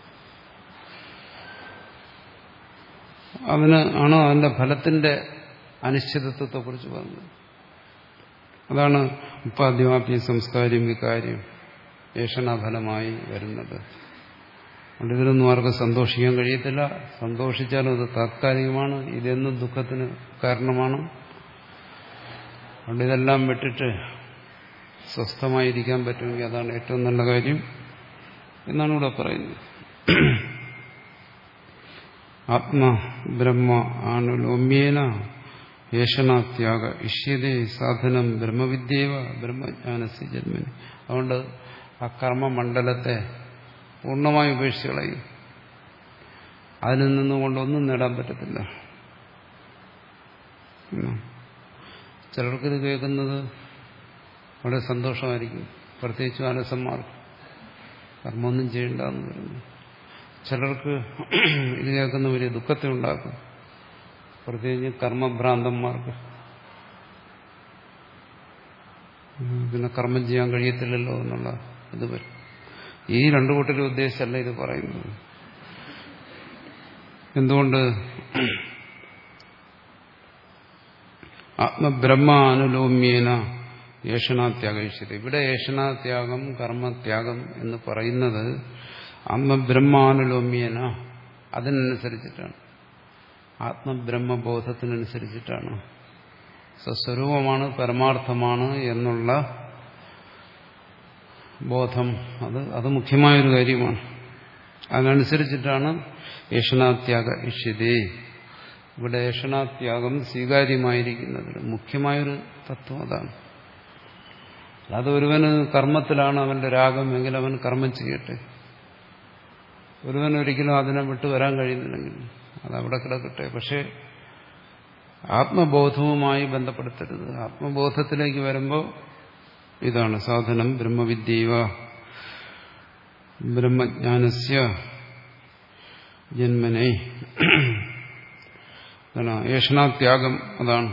അതിന് ആണ് അതിന്റെ ഫലത്തിന്റെ അനിശ്ചിതത്വത്തെക്കുറിച്ച് പറഞ്ഞത്. അതാണ് ഉപാദ്യമാപ്യ സംസ്കാരം വികാര്യം ഏഷണഫലമായി വരുന്നത്. അതുകൊണ്ട് ഇതിലൊന്നും ആർക്കും സന്തോഷിക്കാൻ കഴിയത്തില്ല. സന്തോഷിച്ചാലും അത് താത്കാലികമാണ്. ഇതെന്നും ദുഃഖത്തിന് കാരണമാണ്. അതുകൊണ്ട് ഇതെല്ലാം വിട്ടിട്ട് സ്വസ്ഥമായിരിക്കാൻ പറ്റുമെങ്കിൽ അതാണ് ഏറ്റവും നല്ല കാര്യം എന്നാണ് ഇവിടെ പറയുന്നത്. ആത്മ ബ്രഹ്മ ആനുലോമ്യേന ഏഷണാത്യാഗ ഇഷ്യതേ സാധനം ബ്രഹ്മവിദ്യേവ ബ്രഹ്മജ്ഞാനസ്യ ജന്മനി. അതുകൊണ്ട് ആ കർമ്മമണ്ഡലത്തെ പൂർണ്ണമായി ഉപേക്ഷിച്ച് കളയും. അതിൽ നിന്നുകൊണ്ടൊന്നും നേടാൻ പറ്റത്തില്ല. ചിലർക്കിത് കേൾക്കുന്നത് വളരെ സന്തോഷമായിരിക്കും, പ്രത്യേകിച്ച് അലസന്മാർക്ക്. കർമ്മമൊന്നും ചെയ്യണ്ടെന്ന് പറയുന്നു. ചിലർക്ക് ഇത് കേൾക്കുന്ന വലിയ ദുഃഖത്തെ ഉണ്ടാക്കും, പ്രത്യേകിച്ച് കർമ്മഭ്രാന്തന്മാർക്ക്. പിന്നെ കർമ്മം ചെയ്യാൻ കഴിയത്തില്ലല്ലോ എന്നുള്ള ഇത് വരും. ഈ രണ്ടു കൂട്ടരും ഉദ്ദേശിച്ചല്ല ഇത് പറയുന്നത്. എന്തുകൊണ്ട്? ആത്മബ്രഹ്മാനുലോമ്യേന ഏഷണാത്യാഗയിഷ്യത. ഇവിടെ ഏഷണാത്യാഗം കർമ്മത്യാഗം എന്ന് പറയുന്നത് ആത്മബ്രഹ്മാനുലോമ്യേന, അതിനനുസരിച്ചിട്ടാണ്, ആത്മബ്രഹ്മബോധത്തിനനുസരിച്ചിട്ടാണ്. സ്വസ്വരൂപമാണ്, പരമാർത്ഥമാണ് എന്നുള്ള ബോധം. അത് അത് മുഖ്യമായൊരു കാര്യമാണ്. അതിനനുസരിച്ചിട്ടാണ് ഏഷണാത്യാഗ ഇഷ്യതേ. ഇവിടെ ഏഷണാത്യാഗം സ്വീകാര്യമായിരിക്കുന്നത് മുഖ്യമായൊരു തത്വം അതാണ്. അല്ലാതെ ഒരുവന് കർമ്മത്തിലാണ് അവന്റെ രാഗം എങ്കിൽ അവൻ കർമ്മം ചെയ്യട്ടെ. ഒരുവൻ ഒരിക്കലും അതിനെ വിട്ടു വരാൻ കഴിയുന്നില്ലെങ്കിൽ അതവിടെ കിടക്കട്ടെ. പക്ഷെ ആത്മബോധവുമായി ബന്ധപ്പെടുത്തരുത്. ആത്മബോധത്തിലേക്ക് വരുമ്പോൾ ഇതാണ് സാധനം. ബ്രഹ്മവിദ്യൈവ ബ്രഹ്മജ്ഞാനസ്യ ജന്മനെ. ഏഷണാത്യാഗം അതാണ്.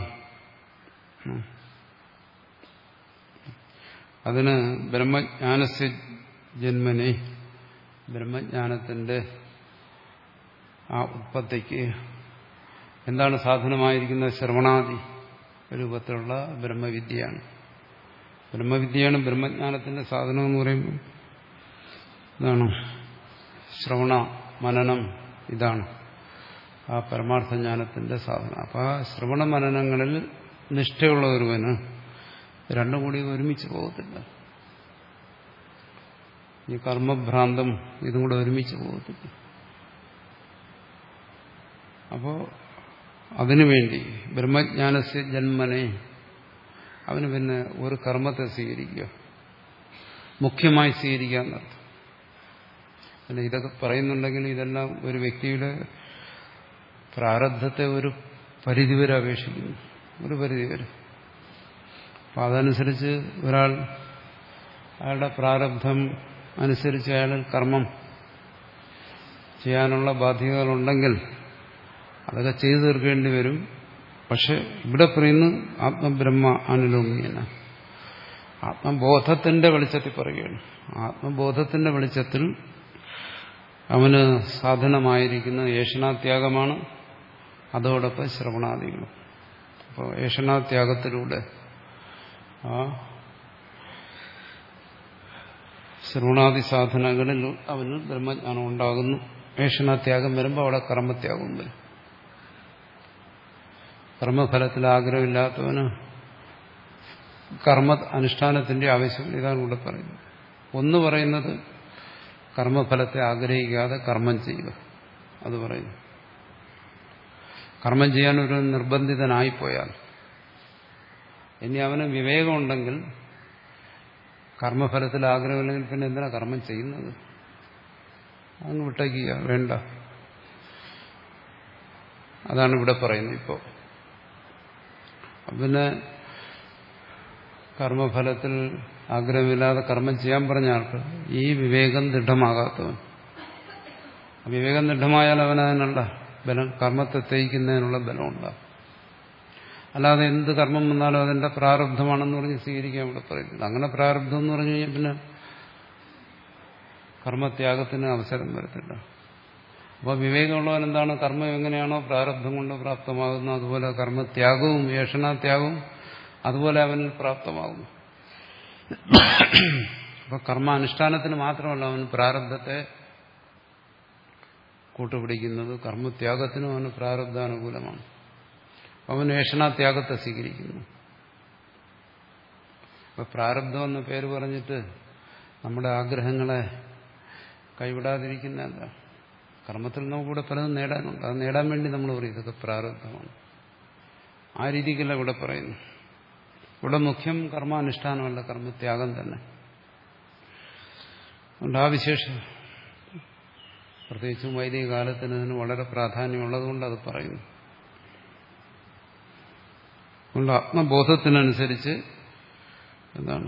അതിന് ബ്രഹ്മജ്ഞാനസ്യ ജന്മനെ, ബ്രഹ്മജ്ഞാനത്തിന്റെ ആ ഉത്പത്തിക്ക് എന്താണ് സാധനമായിരിക്കുന്നത്? ശ്രവണാദി രൂപത്തിലുള്ള ബ്രഹ്മവിദ്യയാണ്. ബ്രഹ്മവിദ്യയാണ് ബ്രഹ്മജ്ഞാനത്തിന്റെ സാധനം എന്ന് പറയുമ്പോൾ ഇതാണ് ശ്രവണ മനനം. ഇതാണ് ആ പരമാർത്ഥജ്ഞാനത്തിന്റെ സാധനം. അപ്പൊ ആ ശ്രവണ മനനങ്ങളിൽ നിഷ്ഠയുള്ള ഒരുവന് രണ്ടും കൂടി ഒരുമിച്ച് പോകത്തില്ല. ഈ കർമ്മഭ്രാന്തം ഇതും കൂടെ ഒരുമിച്ച് പോകത്തില്ല. അപ്പോ അതിനുവേണ്ടി ബ്രഹ്മജ്ഞാനസ്യ ജന്മനെ, അവന് പിന്നെ ഒരു കർമ്മത്തെ സ്വീകരിക്കുക, മുഖ്യമായി സ്വീകരിക്കുക എന്നർത്ഥം. പിന്നെ ഇതൊക്കെ പറയുന്നുണ്ടെങ്കിൽ ഇതെല്ലാം ഒരു വ്യക്തിയുടെ പ്രാരബ്ധത്തെ ഒരു പരിധിവരെ അപേക്ഷിക്കുന്നു, ഒരു പരിധിവരെ. അപ്പം അതനുസരിച്ച് ഒരാൾ അയാളുടെ പ്രാരബ്ധം അനുസരിച്ച് അയാൾ കർമ്മം ചെയ്യാനുള്ള ബാധ്യതകളുണ്ടെങ്കിൽ അതൊക്കെ ചെയ്തു തീർക്കേണ്ടി വരും. പക്ഷെ ഇവിടെ പറയുന്നു ആത്മബ്രഹ്മ അനുലോമ്യന, ആത്മബോധത്തിന്റെ വെളിച്ചത്തിൽ പറയുകയാണ്. ആത്മബോധത്തിന്റെ വെളിച്ചത്തിൽ അവന് സാധനമായിരിക്കുന്ന ഏഷണാത്യാഗമാണ്, അതോടൊപ്പം ശ്രവണാദികളും. അപ്പോൾ ഏഷണാത്യാഗത്തിലൂടെ ആ ശ്രവണാദി സാധനങ്ങളിൽ അവന് ബ്രഹ്മജ്ഞാനം ഉണ്ടാകുന്നു. ഏഷണാത്യാഗം വരുമ്പോൾ അവിടെ കർമ്മത്യാഗം വരും. കർമ്മഫലത്തിൽ ആഗ്രഹമില്ലാത്തവന് കർമ്മ അനുഷ്ഠാനത്തിന്റെ ആവശ്യം. ഇതാണ് ഇവിടെ പറയുന്നത്. ഒന്ന് പറയുന്നത് കർമ്മഫലത്തെ ആഗ്രഹിക്കാതെ കർമ്മം ചെയ്യുക, അത് പറയുന്നു. കർമ്മം ചെയ്യാൻ ഒരു നിർബന്ധിതനായിപ്പോയാൽ ഇനി അവന് വിവേകമുണ്ടെങ്കിൽ കർമ്മഫലത്തിൽ ആഗ്രഹമില്ലെങ്കിൽ പിന്നെ എന്തിനാ കർമ്മം ചെയ്യുന്നത്? അങ്ങ് വിട്ടേക്കുക, വേണ്ട. അതാണ് ഇവിടെ പറയുന്നത്. ഇപ്പോൾ പിന്നെ കർമ്മഫലത്തിൽ ആഗ്രഹമില്ലാതെ കർമ്മം ചെയ്യാൻ പറഞ്ഞ ആൾക്ക് ഈ വിവേകം ദൃഢമാകാത്തവൻ, വിവേകം ദൃഢമായാൽ അവനതിനുള്ള ബലം, കർമ്മത്തെ തേയിക്കുന്നതിനുള്ള ബലമുണ്ടാകും. അല്ലാതെ എന്ത് കർമ്മം വന്നാലും അതിന്റെ പ്രാരബ്ധമാണെന്ന് പറഞ്ഞ് സ്വീകരിക്കാൻ ഇവിടെ പറയുന്നത്. അങ്ങനെ പ്രാരബ്ധം എന്ന് പറഞ്ഞു കഴിഞ്ഞാൽ പിന്നെ കർമ്മത്യാഗത്തിന് അവസരം വരത്തില്ല. അപ്പോൾ വിവേകമുള്ളവൻ എന്താണ്? കർമ്മം എങ്ങനെയാണോ പ്രാരബ്ധം കൊണ്ട് പ്രാപ്തമാകുന്നത് അതുപോലെ കർമ്മത്യാഗവും ഏഷണാത്യാഗവും അതുപോലെ അവനിൽ പ്രാപ്തമാകുന്നു. അപ്പൊ കർമാനുഷ്ഠാനത്തിന് മാത്രമല്ല അവൻ പ്രാരബ്ധത്തെ കൂട്ടുപിടിക്കുന്നത്, കർമ്മത്യാഗത്തിനും അവന് പ്രാരബ്ധാനുകൂലമാണ്. അവൻ ഏഷണാത്യാഗത്തെ സ്വീകരിക്കുന്നു. അപ്പൊ പ്രാരബ്ധം എന്ന പേര് പറഞ്ഞിട്ട് നമ്മുടെ ആഗ്രഹങ്ങളെ കൈവിടാതിരിക്കുന്നതല്ല. കർമ്മത്തിൽ നമുക്കിവിടെ പലതും നേടാനുണ്ട്. അത് നേടാൻ വേണ്ടി നമ്മൾ പറയും ഇതൊക്കെ പ്രാരബ്ധമാണ്. ആ രീതിക്കല്ല ഇവിടെ പറയുന്നു. ഇവിടെ മുഖ്യം കർമാനുഷ്ഠാനമല്ല, കർമ്മത്യാഗം തന്നെ. അതുകൊണ്ട് ആ വിശേഷം പ്രത്യേകിച്ചും വൈദിക കാലത്തിന് ഇതിന് വളരെ പ്രാധാന്യമുള്ളതുകൊണ്ട് അത് പറയുന്നു. അതുകൊണ്ട് ആത്മബോധത്തിനനുസരിച്ച് എന്താണ്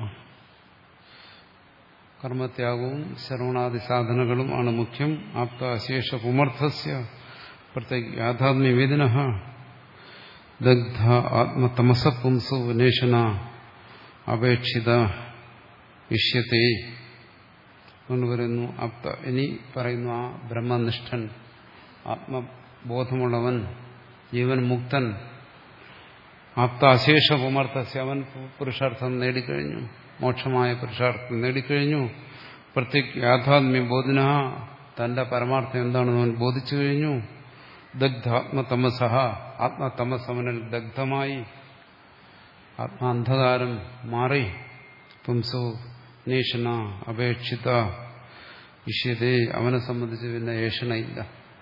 കർമ്മത്യാഗവും ശ്രവണാദി സാധനകളും ആണ് മുഖ്യം. ആപ്ത അശേഷ പുമർത്ഥസ്യ പ്രത്യേക യാഥാത്മ്യവേദിന ദഗ്ധ ആത്മതമസ പുംസു നേഷണ അപേക്ഷിത ഇഷ്യത്തെ കൊണ്ടുവരുന്നു. ആപ്ത ഇനി പറയുന്നു ആ ബ്രഹ്മനിഷ്ഠൻ, ആത്മബോധമുള്ളവൻ, ജീവൻ മുക്തൻ, ആപ്ത അശേഷ പുമർത്ഥസ്യ അവൻ പുരുഷാർത്ഥം നേടിക്കഴിഞ്ഞു, മോക്ഷമായ പുരുഷാർത്ഥം നേടിക്കഴിഞ്ഞു. പ്രത്യേക യാഥാത്മ്യ ബോധിന തന്റെ പരമാർത്ഥം എന്താണെന്ന് അവൻ ബോധിച്ചു കഴിഞ്ഞു. ദഗ്ധാത്മതമസഹ ആത്മതമസവനിൽ ദഗ്ധമായി, ആത്മാന്ധകാരം മാറി. പുംസോ നേഷണ അപേക്ഷിത ഇഷ്യതേ അവനെ സംബന്ധിച്ച് പിന്നെ ഏഷണയില്ല,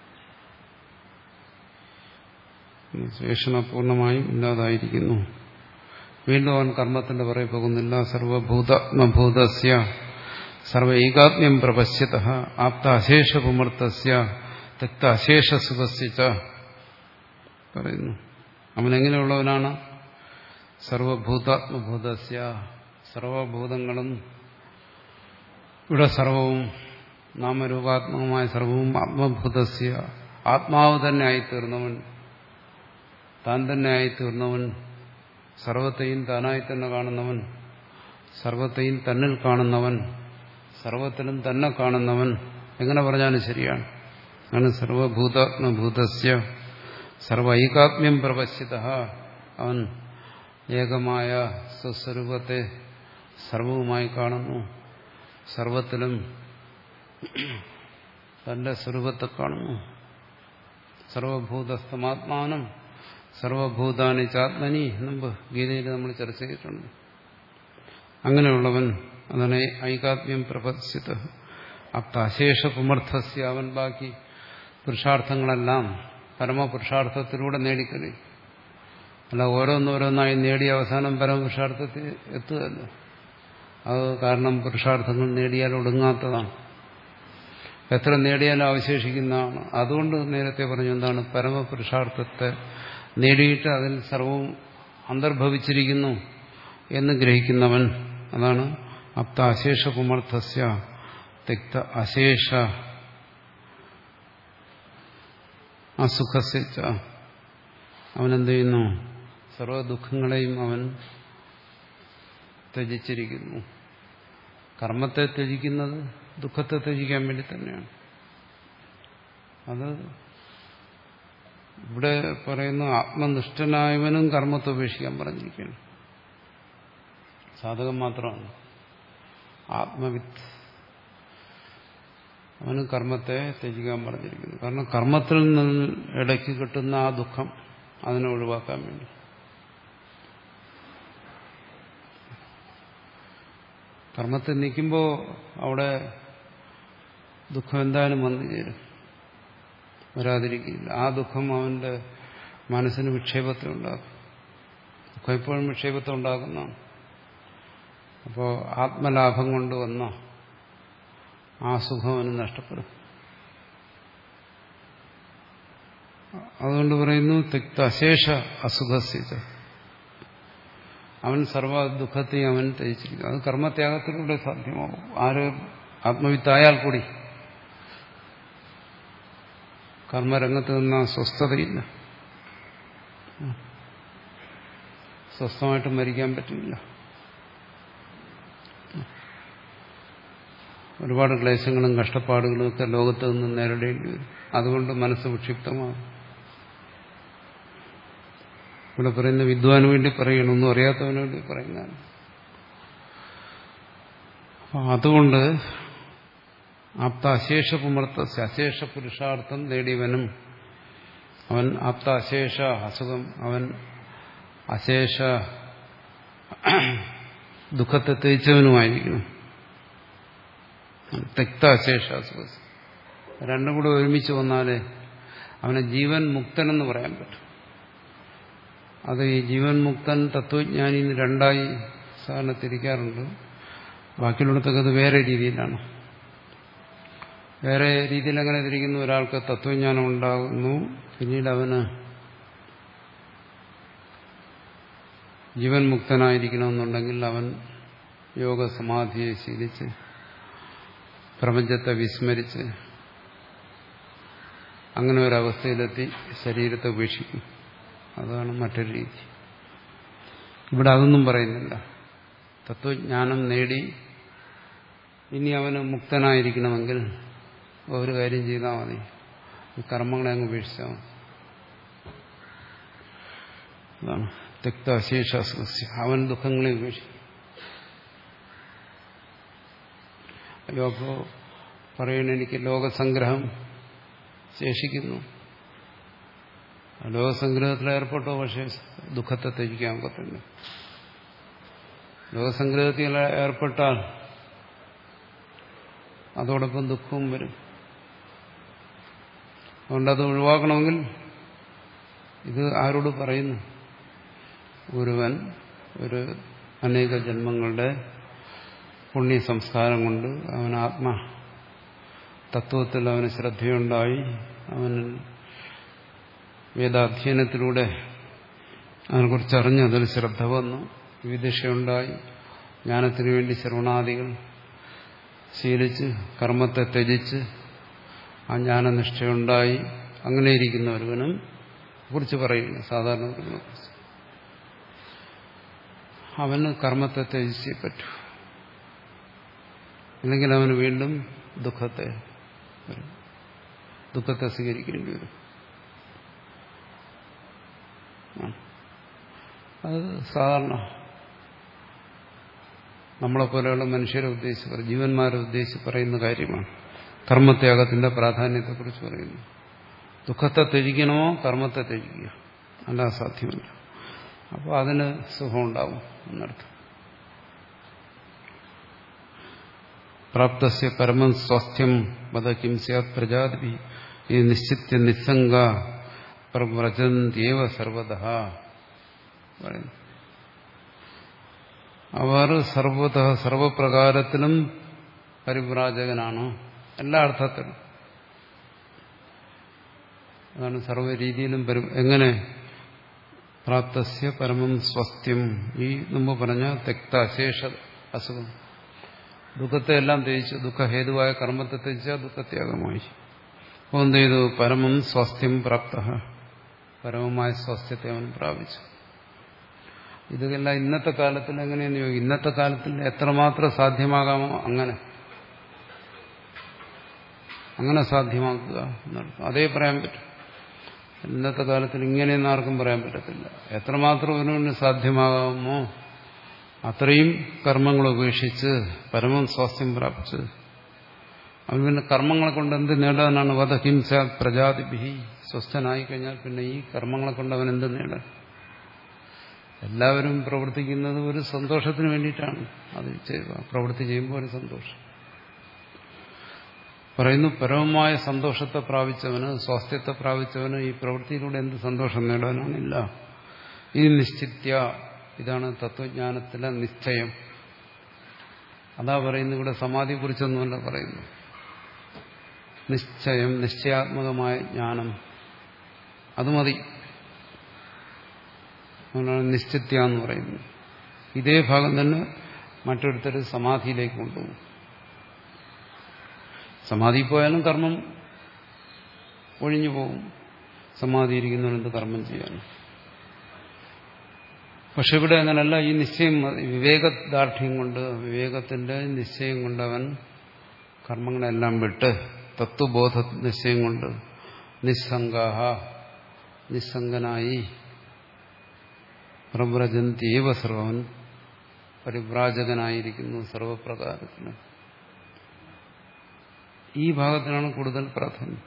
ഏഷണ പൂർണ്ണമായും ഇല്ലാതായിരിക്കുന്നു. വീണ്ടും അവൻ കർമ്മത്തിന്റെ പുറകെ പോകുന്നില്ല. സർവഭൂതാത്മഭൂതസ്യ സർവ ഏകാത്മ്യം പ്രപശ്യത ആപ്ത അശേഷ പുമർത്ഥസ്യ തെക്ത അശേഷ സുഖസ്യ പറയുന്നു. അവനെങ്ങനെയുള്ളവനാണ്? സർവഭൂതാത്മഭൂതസ്യ സർവഭൂതങ്ങളും ഇവിടെ സർവവും നാമരൂപാത്മകമായ സർവവും ആത്മഭൂതസ്യ ആത്മാവ് തന്നെ ആയിത്തീർന്നവൻ, താൻ തന്നെ ആയിത്തീർന്നവൻ, സർവത്തെയും താനായി തന്നെ കാണുന്നവൻ, സർവത്തെയും തന്നിൽ കാണുന്നവൻ, സർവത്തിലും തന്നെ കാണുന്നവൻ, എങ്ങനെ പറഞ്ഞാലും ശരിയാണ്. അങ്ങനെ സർവഭൂതാത്മഭൂതസ്യ സർവ ഐകാത്മ്യം പ്രപശ്യത, അവൻ ഏകമായ സ്വസ്വരൂപത്തെ സർവവുമായി കാണുന്നു, സർവത്തിലും തന്റെ സ്വരൂപത്തെ കാണുന്നു. സർവഭൂതസ്ഥമാത്മാനം സർവഭൂതാനി ചാത്മനി മുമ്പ് ഗീതയിൽ നമ്മൾ ചർച്ച ചെയ്തിട്ടുണ്ട്. അങ്ങനെയുള്ളവൻ അതാണ് ഐകാത്മ്യം പ്രപശ്യത. അപ്താശേഷ പുമർത്ഥസ്യ, അവൻ ബാക്കി പുരുഷാർത്ഥങ്ങളെല്ലാം പരമപുരുഷാർത്ഥത്തിലൂടെ നേടിക്കഴിയും. അല്ല ഓരോന്നോരോന്നായി നേടിയ അവസാനം പരമപുരുഷാർത്ഥത്തിൽ എത്തുകയല്ല. അത് കാരണം പുരുഷാർത്ഥങ്ങൾ നേടിയാൽ ഒടുങ്ങാത്തതാണ്, എത്ര നേടിയാലും അവശേഷിക്കുന്നതാണ്. അതുകൊണ്ട് നേരത്തെ പറഞ്ഞു എന്താണ് പരമപുരുഷാർത്ഥത്തെ നേടിയിട്ട് അതിൽ സർവവും അന്തർഭവിച്ചിരിക്കുന്നു എന്ന് ഗ്രഹിക്കുന്നവൻ. അതാണ് അപ്ത അശേഷ പുമർത്ഥസ്യ തിക്ത അശേഷ അസുഖസ്യ. അവനെന്ത് ചെയ്യുന്നു? സർവ ദുഃഖങ്ങളെയും അവൻ ത്യജിച്ചിരിക്കുന്നു. കർമ്മത്തെ ത്യജിക്കുന്നത് ദുഃഖത്തെ ത്യജിക്കാൻ വേണ്ടി തന്നെയാണ്. അത് ഇവിടെ പറയുന്ന ആത്മനിഷ്ഠനായവനും കർമ്മത്തെ ഉപേക്ഷിക്കാൻ പറഞ്ഞിരിക്കുകയാണ്. സാധകം മാത്രമാണ് ആത്മവിത്ത്, അവന് കർമ്മത്തെ ത്യജിക്കാൻ പറഞ്ഞിരിക്കുന്നു. കാരണം കർമ്മത്തിൽ നിന്ന് ഇടയ്ക്ക് കിട്ടുന്ന ആ ദുഃഖം അതിനെ ഒഴിവാക്കാൻ വേണ്ടി. കർമ്മത്തിൽ നിൽക്കുമ്പോൾ അവിടെ ദുഃഖം എന്തായാലും വന്നു ചേരും, വരാതിരിക്കില്ല. ആ ദുഃഖം അവന്റെ മനസ്സിന് വിക്ഷേപത്തെ ഉണ്ടാക്കും. ദുഃഖം എപ്പോഴും വിക്ഷേപത്തെ ഉണ്ടാക്കുന്നതാണ്. അപ്പോൾ ആത്മലാഭം കൊണ്ട് വന്ന ആ സുഖം അവന് നഷ്ടപ്പെടും. അതുകൊണ്ട് പറയുന്നു തിക്ത അശേഷ അസുഖസ്യ, അവൻ സർവ്വ ദുഃഖത്തെയും അവൻ ത്യജിച്ചിരിക്കും. അത് കർമ്മത്യാഗത്തിലൂടെ സാധ്യമാവും. ആര് ആത്മവിത്തായാൽ കൂടി കർമ്മരംഗത്ത് നിന്ന സ്വസ്ഥതയില്ല, സ്വസ്ഥമായിട്ട് മരിക്കാൻ പറ്റില്ല. ഒരുപാട് ക്ലേശങ്ങളും കഷ്ടപ്പാടുകളും ഒക്കെ ലോകത്ത് നിന്ന് നേരിടേണ്ടി വരും. അതുകൊണ്ട് മനസ്സ് വിക്ഷിപ്തമാകും. ഇവിടെ പറയുന്ന വിദ്വാന് വേണ്ടി പറയണം, ഒന്നും അറിയാത്തവന് വേണ്ടി പറയുന്നതാണ്. അതുകൊണ്ട് ആപ്ത അശേഷ പുമർത്ത അശേഷ പുരുഷാർത്ഥം നേടിയവനും അവൻ ആപ്ത അശേഷ അസുഖം, അവൻ അശേഷ ദുഃഖത്തെ ത്യജിച്ചവനുമായിരിക്കണം. തെക്ത അശേഷ അസുഖം രണ്ടും കൂടെ ഒരുമിച്ച് വന്നാലേ അവനെ ജീവൻ മുക്തനെന്ന് പറയാൻ പറ്റും. അത് ഈ ജീവൻ മുക്തൻ തത്വജ്ഞാനി രണ്ടായി സാധാരണ തിരിക്കാറുണ്ട്. ബാക്കിയുള്ളിടത്തൊക്കെ അത് വേറെ രീതിയിലാണ്. വേറെ രീതിയിൽ അങ്ങനെ തിരിക്കുന്നു. ഒരാൾക്ക് തത്വജ്ഞാനം ഉണ്ടാകുന്നു, പിന്നീട് അവന് ജീവൻ മുക്തനായിരിക്കണമെന്നുണ്ടെങ്കിൽ അവൻ യോഗസമാധിയെ ശീലിച്ച് പ്രപഞ്ചത്തെ വിസ്മരിച്ച് അങ്ങനെ ഒരവസ്ഥയിലെത്തി ശരീരത്തെ ഉപേക്ഷിക്കും. അതാണ് മറ്റൊരു രീതി. ഇവിടെ അതൊന്നും പറയുന്നില്ല. തത്വജ്ഞാനം നേടി ഇനി അവന് മുക്തനായിരിക്കണമെങ്കിൽ ഒരു കാര്യം ചെയ്താൽ മതി, ഈ കർമ്മങ്ങളെ അങ്ങ് ഉപേക്ഷിച്ചാൽ മതി. അതാണ് തെക്ത അശേഷ അവൻ ദുഃഖങ്ങളെ ഉപേക്ഷിക്കും. അയ്യോ, അപ്പോ പറയണ എനിക്ക് ലോകസംഗ്രഹം ശേഷിക്കുന്നു. ലോകസംഗ്രഹത്തിൽ ഏർപ്പെട്ടോ, പക്ഷേ ദുഃഖത്തെ ത്യജിക്കാൻ ഒക്കത്തില്ല. ലോകസംഗ്രഹത്തിൽ ഏർപ്പെട്ടാൽ അതോടൊപ്പം ദുഃഖവും വരും. അതുകൊണ്ടത് ഒഴിവാക്കണമെങ്കിൽ ഇത് ആരോട് പറയുന്നു? ഒരുവൻ ഒരു അനേക ജന്മങ്ങളുടെ പുണ്യ സംസ്കാരം കൊണ്ട് അവൻ ആത്മ തത്വത്തിൽ അവന് ശ്രദ്ധയുണ്ടായി, അവൻ വേദാധ്യയനത്തിലൂടെ അതിനെക്കുറിച്ചറിഞ്ഞ് അതിൽ ശ്രദ്ധ വന്നു, വിദിഷയുണ്ടായി, ജ്ഞാനത്തിനു വേണ്ടി ശ്രവണാദികൾ ശീലിച്ച് കർമ്മത്തെ ത്യജിച്ച് ആ ജ്ഞാനനിഷ്ഠയുണ്ടായി അങ്ങനെ ഇരിക്കുന്ന ഒരുവനും കുറിച്ച് പറയുന്നു. സാധാരണ ഒരുവനെ കുറിച്ച് അവന് കർമ്മത്തെ ത്യജിച്ചേ പറ്റൂ, അല്ലെങ്കിൽ അവന് വീണ്ടും ദുഃഖത്തെ വരും, ദുഃഖത്തെ സ്വീകരിക്കേണ്ടി വരും. അത് സാധാരണ നമ്മളെപ്പോലെയുള്ള മനുഷ്യരെ ഉദ്ദേശിച്ച് ജീവന്മാരെ ഉദ്ദേശിച്ച് പറയുന്ന കാര്യമാണ്. കർമ്മത്യാഗത്തിന്റെ പ്രാധാന്യത്തെക്കുറിച്ച് പറയുന്നു. ദുഃഖത്തെ ത്യജിക്കണമോ കർമ്മത്തെ ത്യജിക്കുക, അല്ല അസാധ്യമല്ല. അപ്പോൾ അതിന് സുഖമുണ്ടാവും എന്നർത്ഥം. പ്രാപ്തസ്യ പരമം സ്വാസ്ഥ്യം വദ കിം സ്യാത് പ്രജാതി ഈ നിശ്ചിത്യ നിസ്സംഗ പ്രവ്രജന്ത്യേവ സർവതഃ പറയുന്നു. അവർ സർവത സർവപ്രകാരത്തിലും പരിവ്രാജകനാണ്, എല്ലാ അർത്ഥത്തിലും. അതാണ് സർവ്വരീതിയിലും എങ്ങനെ പ്രാപ്തസ്യ പരമം സ്വസ്ഥ്യം. ഈ മുമ്പ് പറഞ്ഞ തെക്ത അശേഷ അസുഖം, ദുഃഖത്തെ എല്ലാം ത്യജിച്ചു, ദുഃഖഹേതുവായ കർമ്മത്തെ ത്യജിച്ചാൽ ദുഃഖത്യാഗമായി. അപ്പോൾ എന്ത് ചെയ്തു? പരമം സ്വാസ്ഥ്യം പ്രാപ്ത, പരമമായ സ്വാസ്ഥ്യത്തെ അവൻ പ്രാപിച്ചു. ഇതെല്ലാം ഇന്നത്തെ കാലത്തിൽ എങ്ങനെയെന്ന് ചോദിക്കും. ഇന്നത്തെ കാലത്തിൽ എത്രമാത്രം സാധ്യമാകാമോ അങ്ങനെ അങ്ങനെ സാധ്യമാക്കുക എന്നർത്ഥം. അതേ പറയാൻ പറ്റും. ഇന്നത്തെ കാലത്തിൽ ഇങ്ങനെയൊന്നും ആർക്കും പറയാൻ പറ്റത്തില്ല. എത്രമാത്രം ഇതിനുവേണ്ടി സാധ്യമാകാമോ അത്രയും കർമ്മങ്ങൾ ഉപേക്ഷിച്ച് പരമം സ്വാസ്ഥ്യം പ്രാപിച്ച് അവൻ പിന്നെ കർമ്മങ്ങളെ കൊണ്ട് എന്ത് നേടാനാണ്? വധ ഹിംസ പ്രജാതിഭി. സ്വസ്ഥനായി കഴിഞ്ഞാൽ പിന്നെ ഈ കർമ്മങ്ങളെ കൊണ്ട് അവൻ എന്ത് നേടാൻ? എല്ലാവരും പ്രവർത്തിക്കുന്നത് ഒരു സന്തോഷത്തിന് വേണ്ടിയിട്ടാണ്. അത് ചെയ്യുക, പ്രവൃത്തി ചെയ്യുമ്പോൾ ഒരു സന്തോഷം പറയുന്നു. പരമമായ സന്തോഷത്തെ പ്രാപിച്ചവന്, സ്വാസ്ഥ്യത്തെ പ്രാപിച്ചവന് ഈ പ്രവൃത്തിയിലൂടെ എന്ത് സന്തോഷം നേടാനാണില്ല. ഈ നിശ്ചിത്യ, ഇതാണ് തത്വജ്ഞാനത്തിലെ നിശ്ചയം. അതാ പറയുന്നു. ഇവിടെ സമാധിയെ കുറിച്ചൊന്നുമല്ല പറയുന്നു. നിശ്ചയം, നിശ്ചയാത്മകമായ ജ്ഞാനം, അത് മതി. അതുകൊണ്ടാണ് നിശ്ചിത്യ എന്ന് പറയുന്നത്. ഇതേ ഭാഗം തന്നെ മറ്റൊരുത്തർ സമാധിയിലേക്ക് കൊണ്ടുപോകും. സമാധി പോയാലും കർമ്മം ഒഴിഞ്ഞു പോകും. സമാധി ഇരിക്കുന്നവരെന്ത് കർമ്മം ചെയ്യാനും. പക്ഷെ ഇവിടെ അങ്ങനല്ല. ഈ നിശ്ചയം, വിവേകദാർഢ്യം കൊണ്ട്, വിവേകത്തിന്റെ നിശ്ചയം കൊണ്ട് അവൻ കർമ്മങ്ങളെല്ലാം വിട്ട്, തത്വബോധ നിശ്ചയം കൊണ്ട് നിസ്സംഗാഹ, നിസ്സംഗനായി, പ്രവ്രജന്ത്യേവ സർവൻ, പരിവ്രാജകനായിരിക്കുന്നു സർവപ്രകാരത്തിന്. ഈ ഭാഗത്തിനാണ് കൂടുതൽ പ്രാധാന്യം.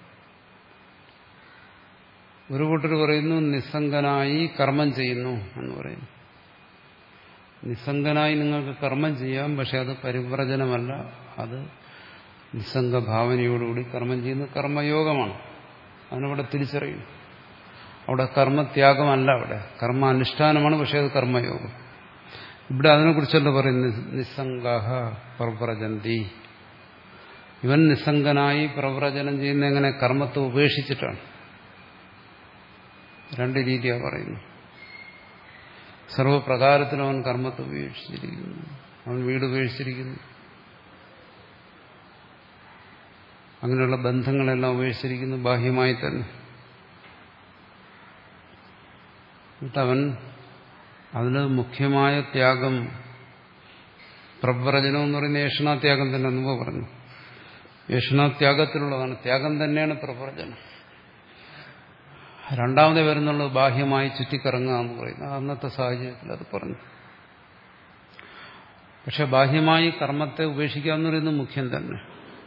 ഒരു കൂട്ടർ പറയുന്നു നിസ്സംഗനായി കർമ്മം ചെയ്യുന്നു എന്ന് പറയുന്നു. നിസ്സംഗനായി നിങ്ങൾക്ക് കർമ്മം ചെയ്യാം, പക്ഷെ അത് പരിവ്രജനമല്ല. അത് നിസ്സംഗഭാവനയോടുകൂടി കർമ്മം ചെയ്യുന്ന കർമ്മയോഗമാണ്. അതിനവിടെ തിരിച്ചറിയും. അവിടെ കർമ്മത്യാഗമല്ല, അവിടെ കർമാനുഷ്ഠാനമാണ്, പക്ഷെ അത് കർമ്മയോഗം. ഇവിടെ അതിനെക്കുറിച്ചല്ല പറയുന്നത്. നിസ്സംഗാഹ പ്രവ്രജന്തി. ഇവൻ നിസ്സംഗനായി പ്രവ്രജനം ചെയ്യുന്ന എങ്ങനെ? കർമ്മത്തെ ഉപേക്ഷിച്ചിട്ടാണ്. രണ്ട് രീതിയാണ് പറയുന്നത്. സർവപ്രകാരത്തിലും അവൻ കർമ്മത്തെ ഉപേക്ഷിച്ചിരിക്കുന്നു. അവൻ വീട് ഉപേക്ഷിച്ചിരിക്കുന്നു, അങ്ങനെയുള്ള ബന്ധങ്ങളെല്ലാം ഉപേക്ഷിച്ചിരിക്കുന്നു ബാഹ്യമായി തന്നെ. എന്നിട്ടവൻ അതിന് മുഖ്യമായ ത്യാഗം, പ്രവ്രജനം എന്ന് പറയുന്ന ഏഷണാത്യാഗം തന്നെ മുമ്പ് പറഞ്ഞു. ഏഷണാത്യാഗത്തിലുള്ളതാണ്. ത്യാഗം തന്നെയാണ് പ്രവ്രജനം. രണ്ടാമത് വരുന്നുള്ളത് ബാഹ്യമായി ചുറ്റിക്കറങ്ങുക എന്ന് പറയുന്നത്. അന്നത്തെ സാഹചര്യത്തിൽ അത് പറഞ്ഞു. പക്ഷെ ബാഹ്യമായി കർമ്മത്തെ ഉപേക്ഷിക്കുക എന്ന് പറയുന്നത് മുഖ്യം തന്നെ.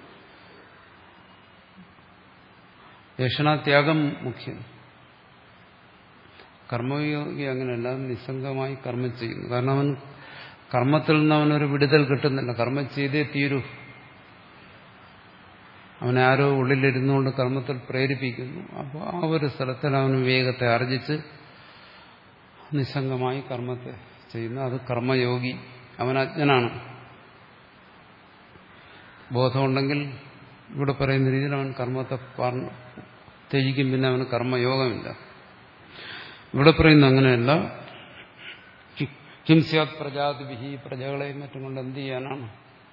ഏഷണാത്യാഗം മുഖ്യം. കർമ്മയോഗി അങ്ങനെയല്ല, നിസ്സംഗമായി കർമ്മം ചെയ്യുന്നു. കാരണം അവൻ കർമ്മത്തിൽ നിന്ന് അവനൊരു വിടുതൽ കിട്ടുന്നില്ല. കർമ്മം ചെയ്തേ തീരൂ. അവനാരോ ഉള്ളിലിരുന്നുകൊണ്ട് കർമ്മത്തിൽ പ്രേരിപ്പിക്കുന്നു. അപ്പോൾ ആ ഒരു സ്ഥലത്തിൽ അവൻ വിവേകത്തെ ആർജിച്ച് നിസ്സംഗമായി കർമ്മത്തെ ചെയ്യുന്നു. അത് കർമ്മയോഗി. അവൻ അജ്ഞനാണ്. ബോധമുണ്ടെങ്കിൽ ഇവിടെ പറയുന്ന രീതിയിൽ അവൻ കർമ്മത്തെ ത്യജിക്കും. പിന്നെ അവന് കർമ്മയോഗമില്ല. ഇവിടെ പറയുന്ന അങ്ങനെയല്ല. കിംസ്യാത് പ്രജാതിഭിഹി, പ്രജകളെയും മറ്റും കൊണ്ട് എന്ത് ചെയ്യാനാണ്?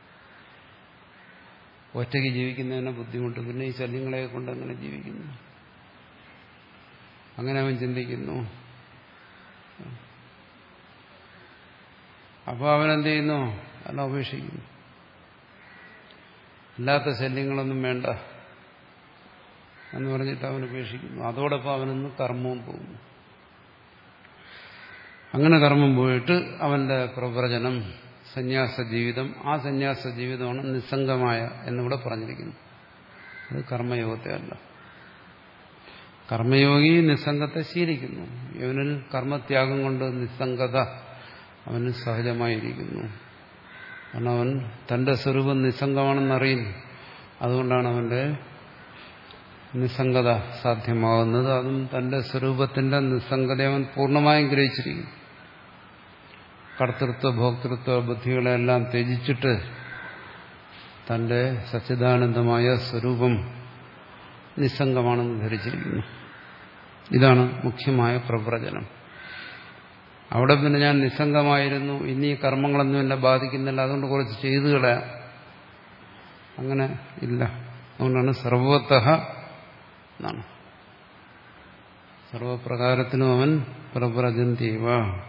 ഒറ്റയ്ക്ക് ജീവിക്കുന്നതിന് ബുദ്ധിമുട്ട്, പിന്നെ ഈ ശല്യങ്ങളെ കൊണ്ട് അങ്ങനെ ജീവിക്കുന്നു. അങ്ങനെ അവൻ ചിന്തിക്കുന്നു. അപ്പോൾ അവനെന്ത് ചെയ്യുന്നു? അല്ല, ഉപേക്ഷിക്കുന്നു. ഇല്ലാത്ത ശല്യങ്ങളൊന്നും വേണ്ട എന്ന് പറഞ്ഞിട്ട് അവൻ ഉപേക്ഷിക്കുന്നു. അതോടൊപ്പം അവനൊന്ന് കർമ്മവും പോകുന്നു. അങ്ങനെ കർമ്മം പോയിട്ട് അവന്റെ പ്രവചനം സന്യാസ ജീവിതം, ആ സന്യാസ ജീവിതമാണ് നിസ്സംഗമായ എന്നിവിടെ പറഞ്ഞിരിക്കുന്നു. അത് കർമ്മയോഗത്തെ അല്ല. കർമ്മയോഗി നിസ്സംഗത്തെ ശീലിക്കുന്നു. ഇവനിൽ കർമ്മത്യാഗം കൊണ്ട് നിസ്സംഗത അവന് സഹജമായിരിക്കുന്നു. കാരണം അവൻ തന്റെ സ്വരൂപം നിസ്സംഗമാണെന്നറിയുന്നു. അതുകൊണ്ടാണ് അവന്റെ നിസ്സംഗത സാധ്യമാകുന്നത്. അതും തന്റെ സ്വരൂപത്തിന്റെ നിസ്സംഗത അവൻ പൂർണ്ണമായും ഗ്രഹിച്ചിരിക്കുന്നു. കർത്തൃത്വ ഭോക്തൃത്വ ബുദ്ധികളെല്ലാം ത്യജിച്ചിട്ട് തന്റെ സച്ചിദാനന്ദമായ സ്വരൂപം നിസ്സംഗമാണെന്ന് ധരിച്ചിരിക്കുന്നു. ഇതാണ് മുഖ്യമായ പ്രവചനം. അവിടെ പിന്നെ ഞാൻ നിസ്സംഗമായിരുന്നു, ഇനി കർമ്മങ്ങളൊന്നും എന്നെ ബാധിക്കുന്നില്ല, അതുകൊണ്ട് കുറച്ച് ചെയ്തു കളയാം, അങ്ങനെ ഇല്ല. അതുകൊണ്ടാണ് സർവതഃ എന്നാണ്. സർവപ്രകാരത്തിനും അവൻ പ്രവ്രജന്തീവ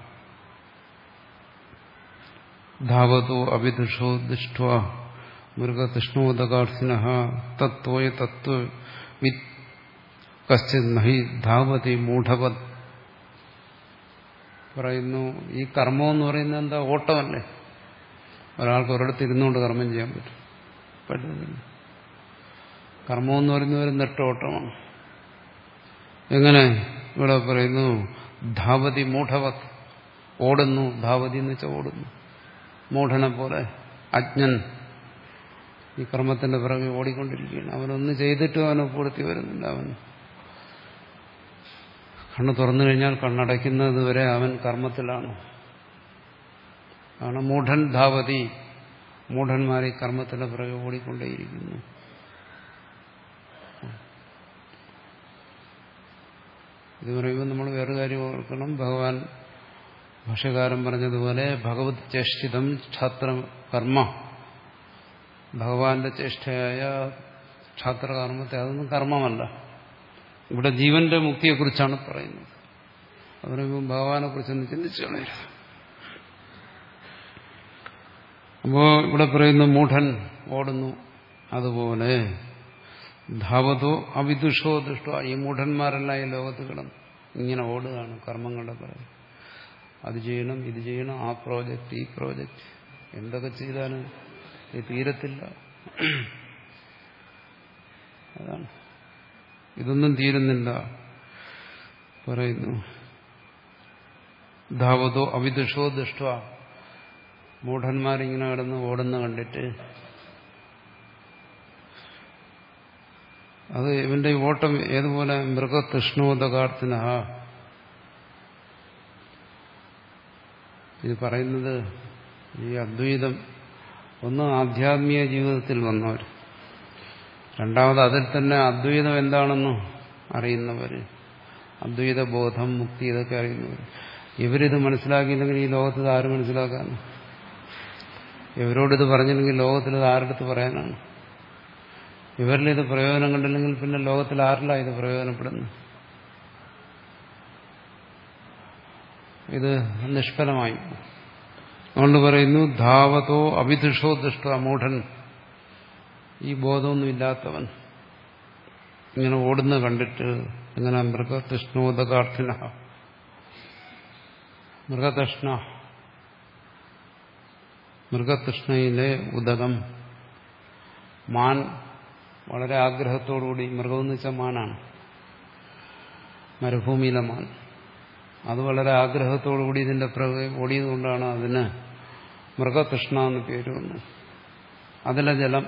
ധാവതോ അവിദുഷോ ദുഷ്ട മൃഗതൃഷ്ണോദകാർസിനഃ തത്വയ തത്വവിദ് കശ്ചിത് നഹി ധാവതി മൂഢവത്. പറയുന്നു, ഈ കർമ്മം എന്ന് പറയുന്നത് എന്താ? ഓട്ടമല്ലേ. ഒരാൾക്ക് ഒരിടത്ത് ഇരുന്നുകൊണ്ട് കർമ്മം ചെയ്യാൻ പറ്റും? പറ്റുന്നില്ല. കർമ്മം എന്ന് പറയുന്നത് ഒരു നെട്ടോട്ടമാണ്. എങ്ങനെ? ഇവിടെ പറയുന്നു ധാവതി മൂഢവത്, ഓടുന്നു. ധാവതി എന്ന് വെച്ചാൽ ഓടുന്നു. മൂഢനെ പോലെ, അജ്ഞൻ ഈ കർമ്മത്തിന്റെ പിറകെ ഓടിക്കൊണ്ടിരിക്കുകയാണ്. അവനൊന്ന് ചെയ്തിട്ടും അവനെ പൂർത്തി വരുന്നില്ല. അവൻ കണ്ണ് തുറന്നു കഴിഞ്ഞാൽ കണ്ണടയ്ക്കുന്നത് വരെ അവൻ കർമ്മത്തിലാണ്. ആണ് മൂഢൻ ധാവതി. മൂഢന്മാർ ഈ കർമ്മത്തിന്റെ പിറകെ ഓടിക്കൊണ്ടേയിരിക്കുന്നു. ഇത് പറയുമ്പോൾ നമ്മൾ വേറെ കാര്യം ഓർക്കണം. ഭഗവാൻ ഭാഷ്യകാരൻ പറഞ്ഞതുപോലെ ഭഗവത് ചേഷ്ടിതം ക്ഷാത്ര കർമ്മ, ഭഗവാന്റെ ചേഷ്ടയായ ക്ഷാത്രകർമ്മത്തെ, അതൊന്നും കർമ്മമല്ല. ഇവിടെ ജീവന്റെ മുക്തിയെക്കുറിച്ചാണ് പറയുന്നത്. അത് പറയുമ്പോൾ ഭഗവാനെ കുറിച്ചൊന്ന് ചിന്തിച്ചു കളയരുത്. അപ്പോ ഇവിടെ പറയുന്നു മൂഢൻ ഓടുന്നു. അതുപോലെ ധാവതോ അവിദുഷോ ദുഷ്ട, ഈ മൂഢന്മാരെല്ലാം ഈ ലോകത്ത് കിടന്നു ഇങ്ങനെ ഓടുകയാണ് കർമ്മങ്ങളുടെ പിറകെ. അത് ചെയ്യണം, ഇത് ചെയ്യണം, ആ പ്രോജക്റ്റ്, ഈ പ്രോജക്റ്റ്, എന്തൊക്കെ ചെയ്താലും ഇത് തീരത്തില്ല. അതാണ്, ഇതൊന്നും തീരുന്നില്ല. പറയുന്നു ധാവതോ അവിദുഷോ ദുഷ്ട, മൂഢന്മാരിങ്ങനെ കിടന്ന് ഓടുന്ന കണ്ടിട്ട് അത് ഇവന്റെ ഓട്ടം ഏതുപോലെ മൃഗതൃഷ്ണോദകാർത്തിന. ഇത് പറയുന്നത് ഈ അദ്വൈതം ഒന്ന് ആധ്യാത്മിക ജീവിതത്തിൽ വന്നവർ, രണ്ടാമത് അതിൽ തന്നെ അദ്വൈതം എന്താണെന്ന് അറിയുന്നവർ, അദ്വൈത ബോധം, മുക്തി, ഇതൊക്കെ അറിയുന്നവർ. ഇവരിത് മനസ്സിലാക്കിയില്ലെങ്കിൽ ഈ ലോകത്ത് ഇത് ആര് മനസ്സിലാക്കാണ്? ഇവരോടിത് പറഞ്ഞില്ലെങ്കിൽ ലോകത്തിൽ ഇത് ആരുടെ പറയാനാണ്? ഇവരിലിത് പ്രയോജനം കണ്ടില്ലെങ്കിൽ പിന്നെ ലോകത്തിൽ ആരിലാണ് ഇത് പ്രയോജനപ്പെടുന്നത്? ഇത് നിഷ്ഫലമായി. അതുകൊണ്ട് പറയുന്നു ധാവതോ അവിദുഷോ ദുഷ്ട, മൂഢൻ, ഈ ബോധമൊന്നും ഇല്ലാത്തവൻ ഇങ്ങനെ ഓടുന്ന കണ്ടിട്ട് ഇങ്ങനെ മൃഗതൃഷ്ണോദകാർത്ഥിന, മൃഗതൃഷ്ണ, മൃഗതൃഷ്ണയിലെ ഉദകം, മാൻ വളരെ ആഗ്രഹത്തോടുകൂടി, മൃഗമെന്ന് വെച്ചാൽ മാനാണ്, മരുഭൂമിയിലെ മാൻ, അത് വളരെ ആഗ്രഹത്തോടുകൂടി ഇതിന്റെ പിറകെ ഓടിയതുകൊണ്ടാണ് അതിന് മൃഗതൃഷ്ണ എന്ന് പേര് വന്നു. അതിലെ ജലം,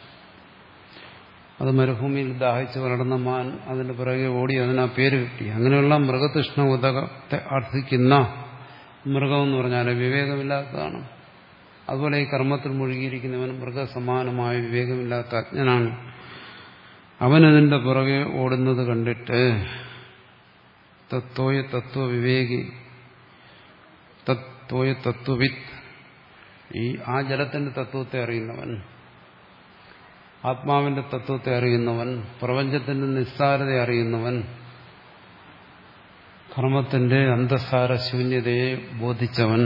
അത് മരുഭൂമിയിൽ ദാഹിച്ച് വളർന്ന മാൻ അതിന്റെ പിറകെ ഓടി അതിന് ആ പേര് കിട്ടി. അങ്ങനെയുള്ള മൃഗതൃഷ്ണ ഉദകത്തെ അർത്ഥിക്കുന്ന മൃഗമെന്ന് പറഞ്ഞാൽ വിവേകമില്ലാത്തതാണ്. അതുപോലെ ഈ കർമ്മത്തിൽ മുഴുകിയിരിക്കുന്നവൻ മൃഗസമാനമായ വിവേകമില്ലാത്ത അജ്ഞനാണ്. അവനതിന്റെ പുറകെ ഓടുന്നത് കണ്ടിട്ട് തത്വയ തത്വവിവേകി തത്വയ തത്വവിത്ത്, ഈ ആ ജലത്തിന്റെ തത്വത്തെ അറിയുന്നവൻ, ആത്മാവിന്റെ തത്വത്തെ അറിയുന്നവൻ, പ്രപഞ്ചത്തിന്റെ നിസ്സാരത അറിയുന്നവൻ, കർമ്മത്തിന്റെ അന്തസാര ശൂന്യതയെ ബോധിച്ചവൻ,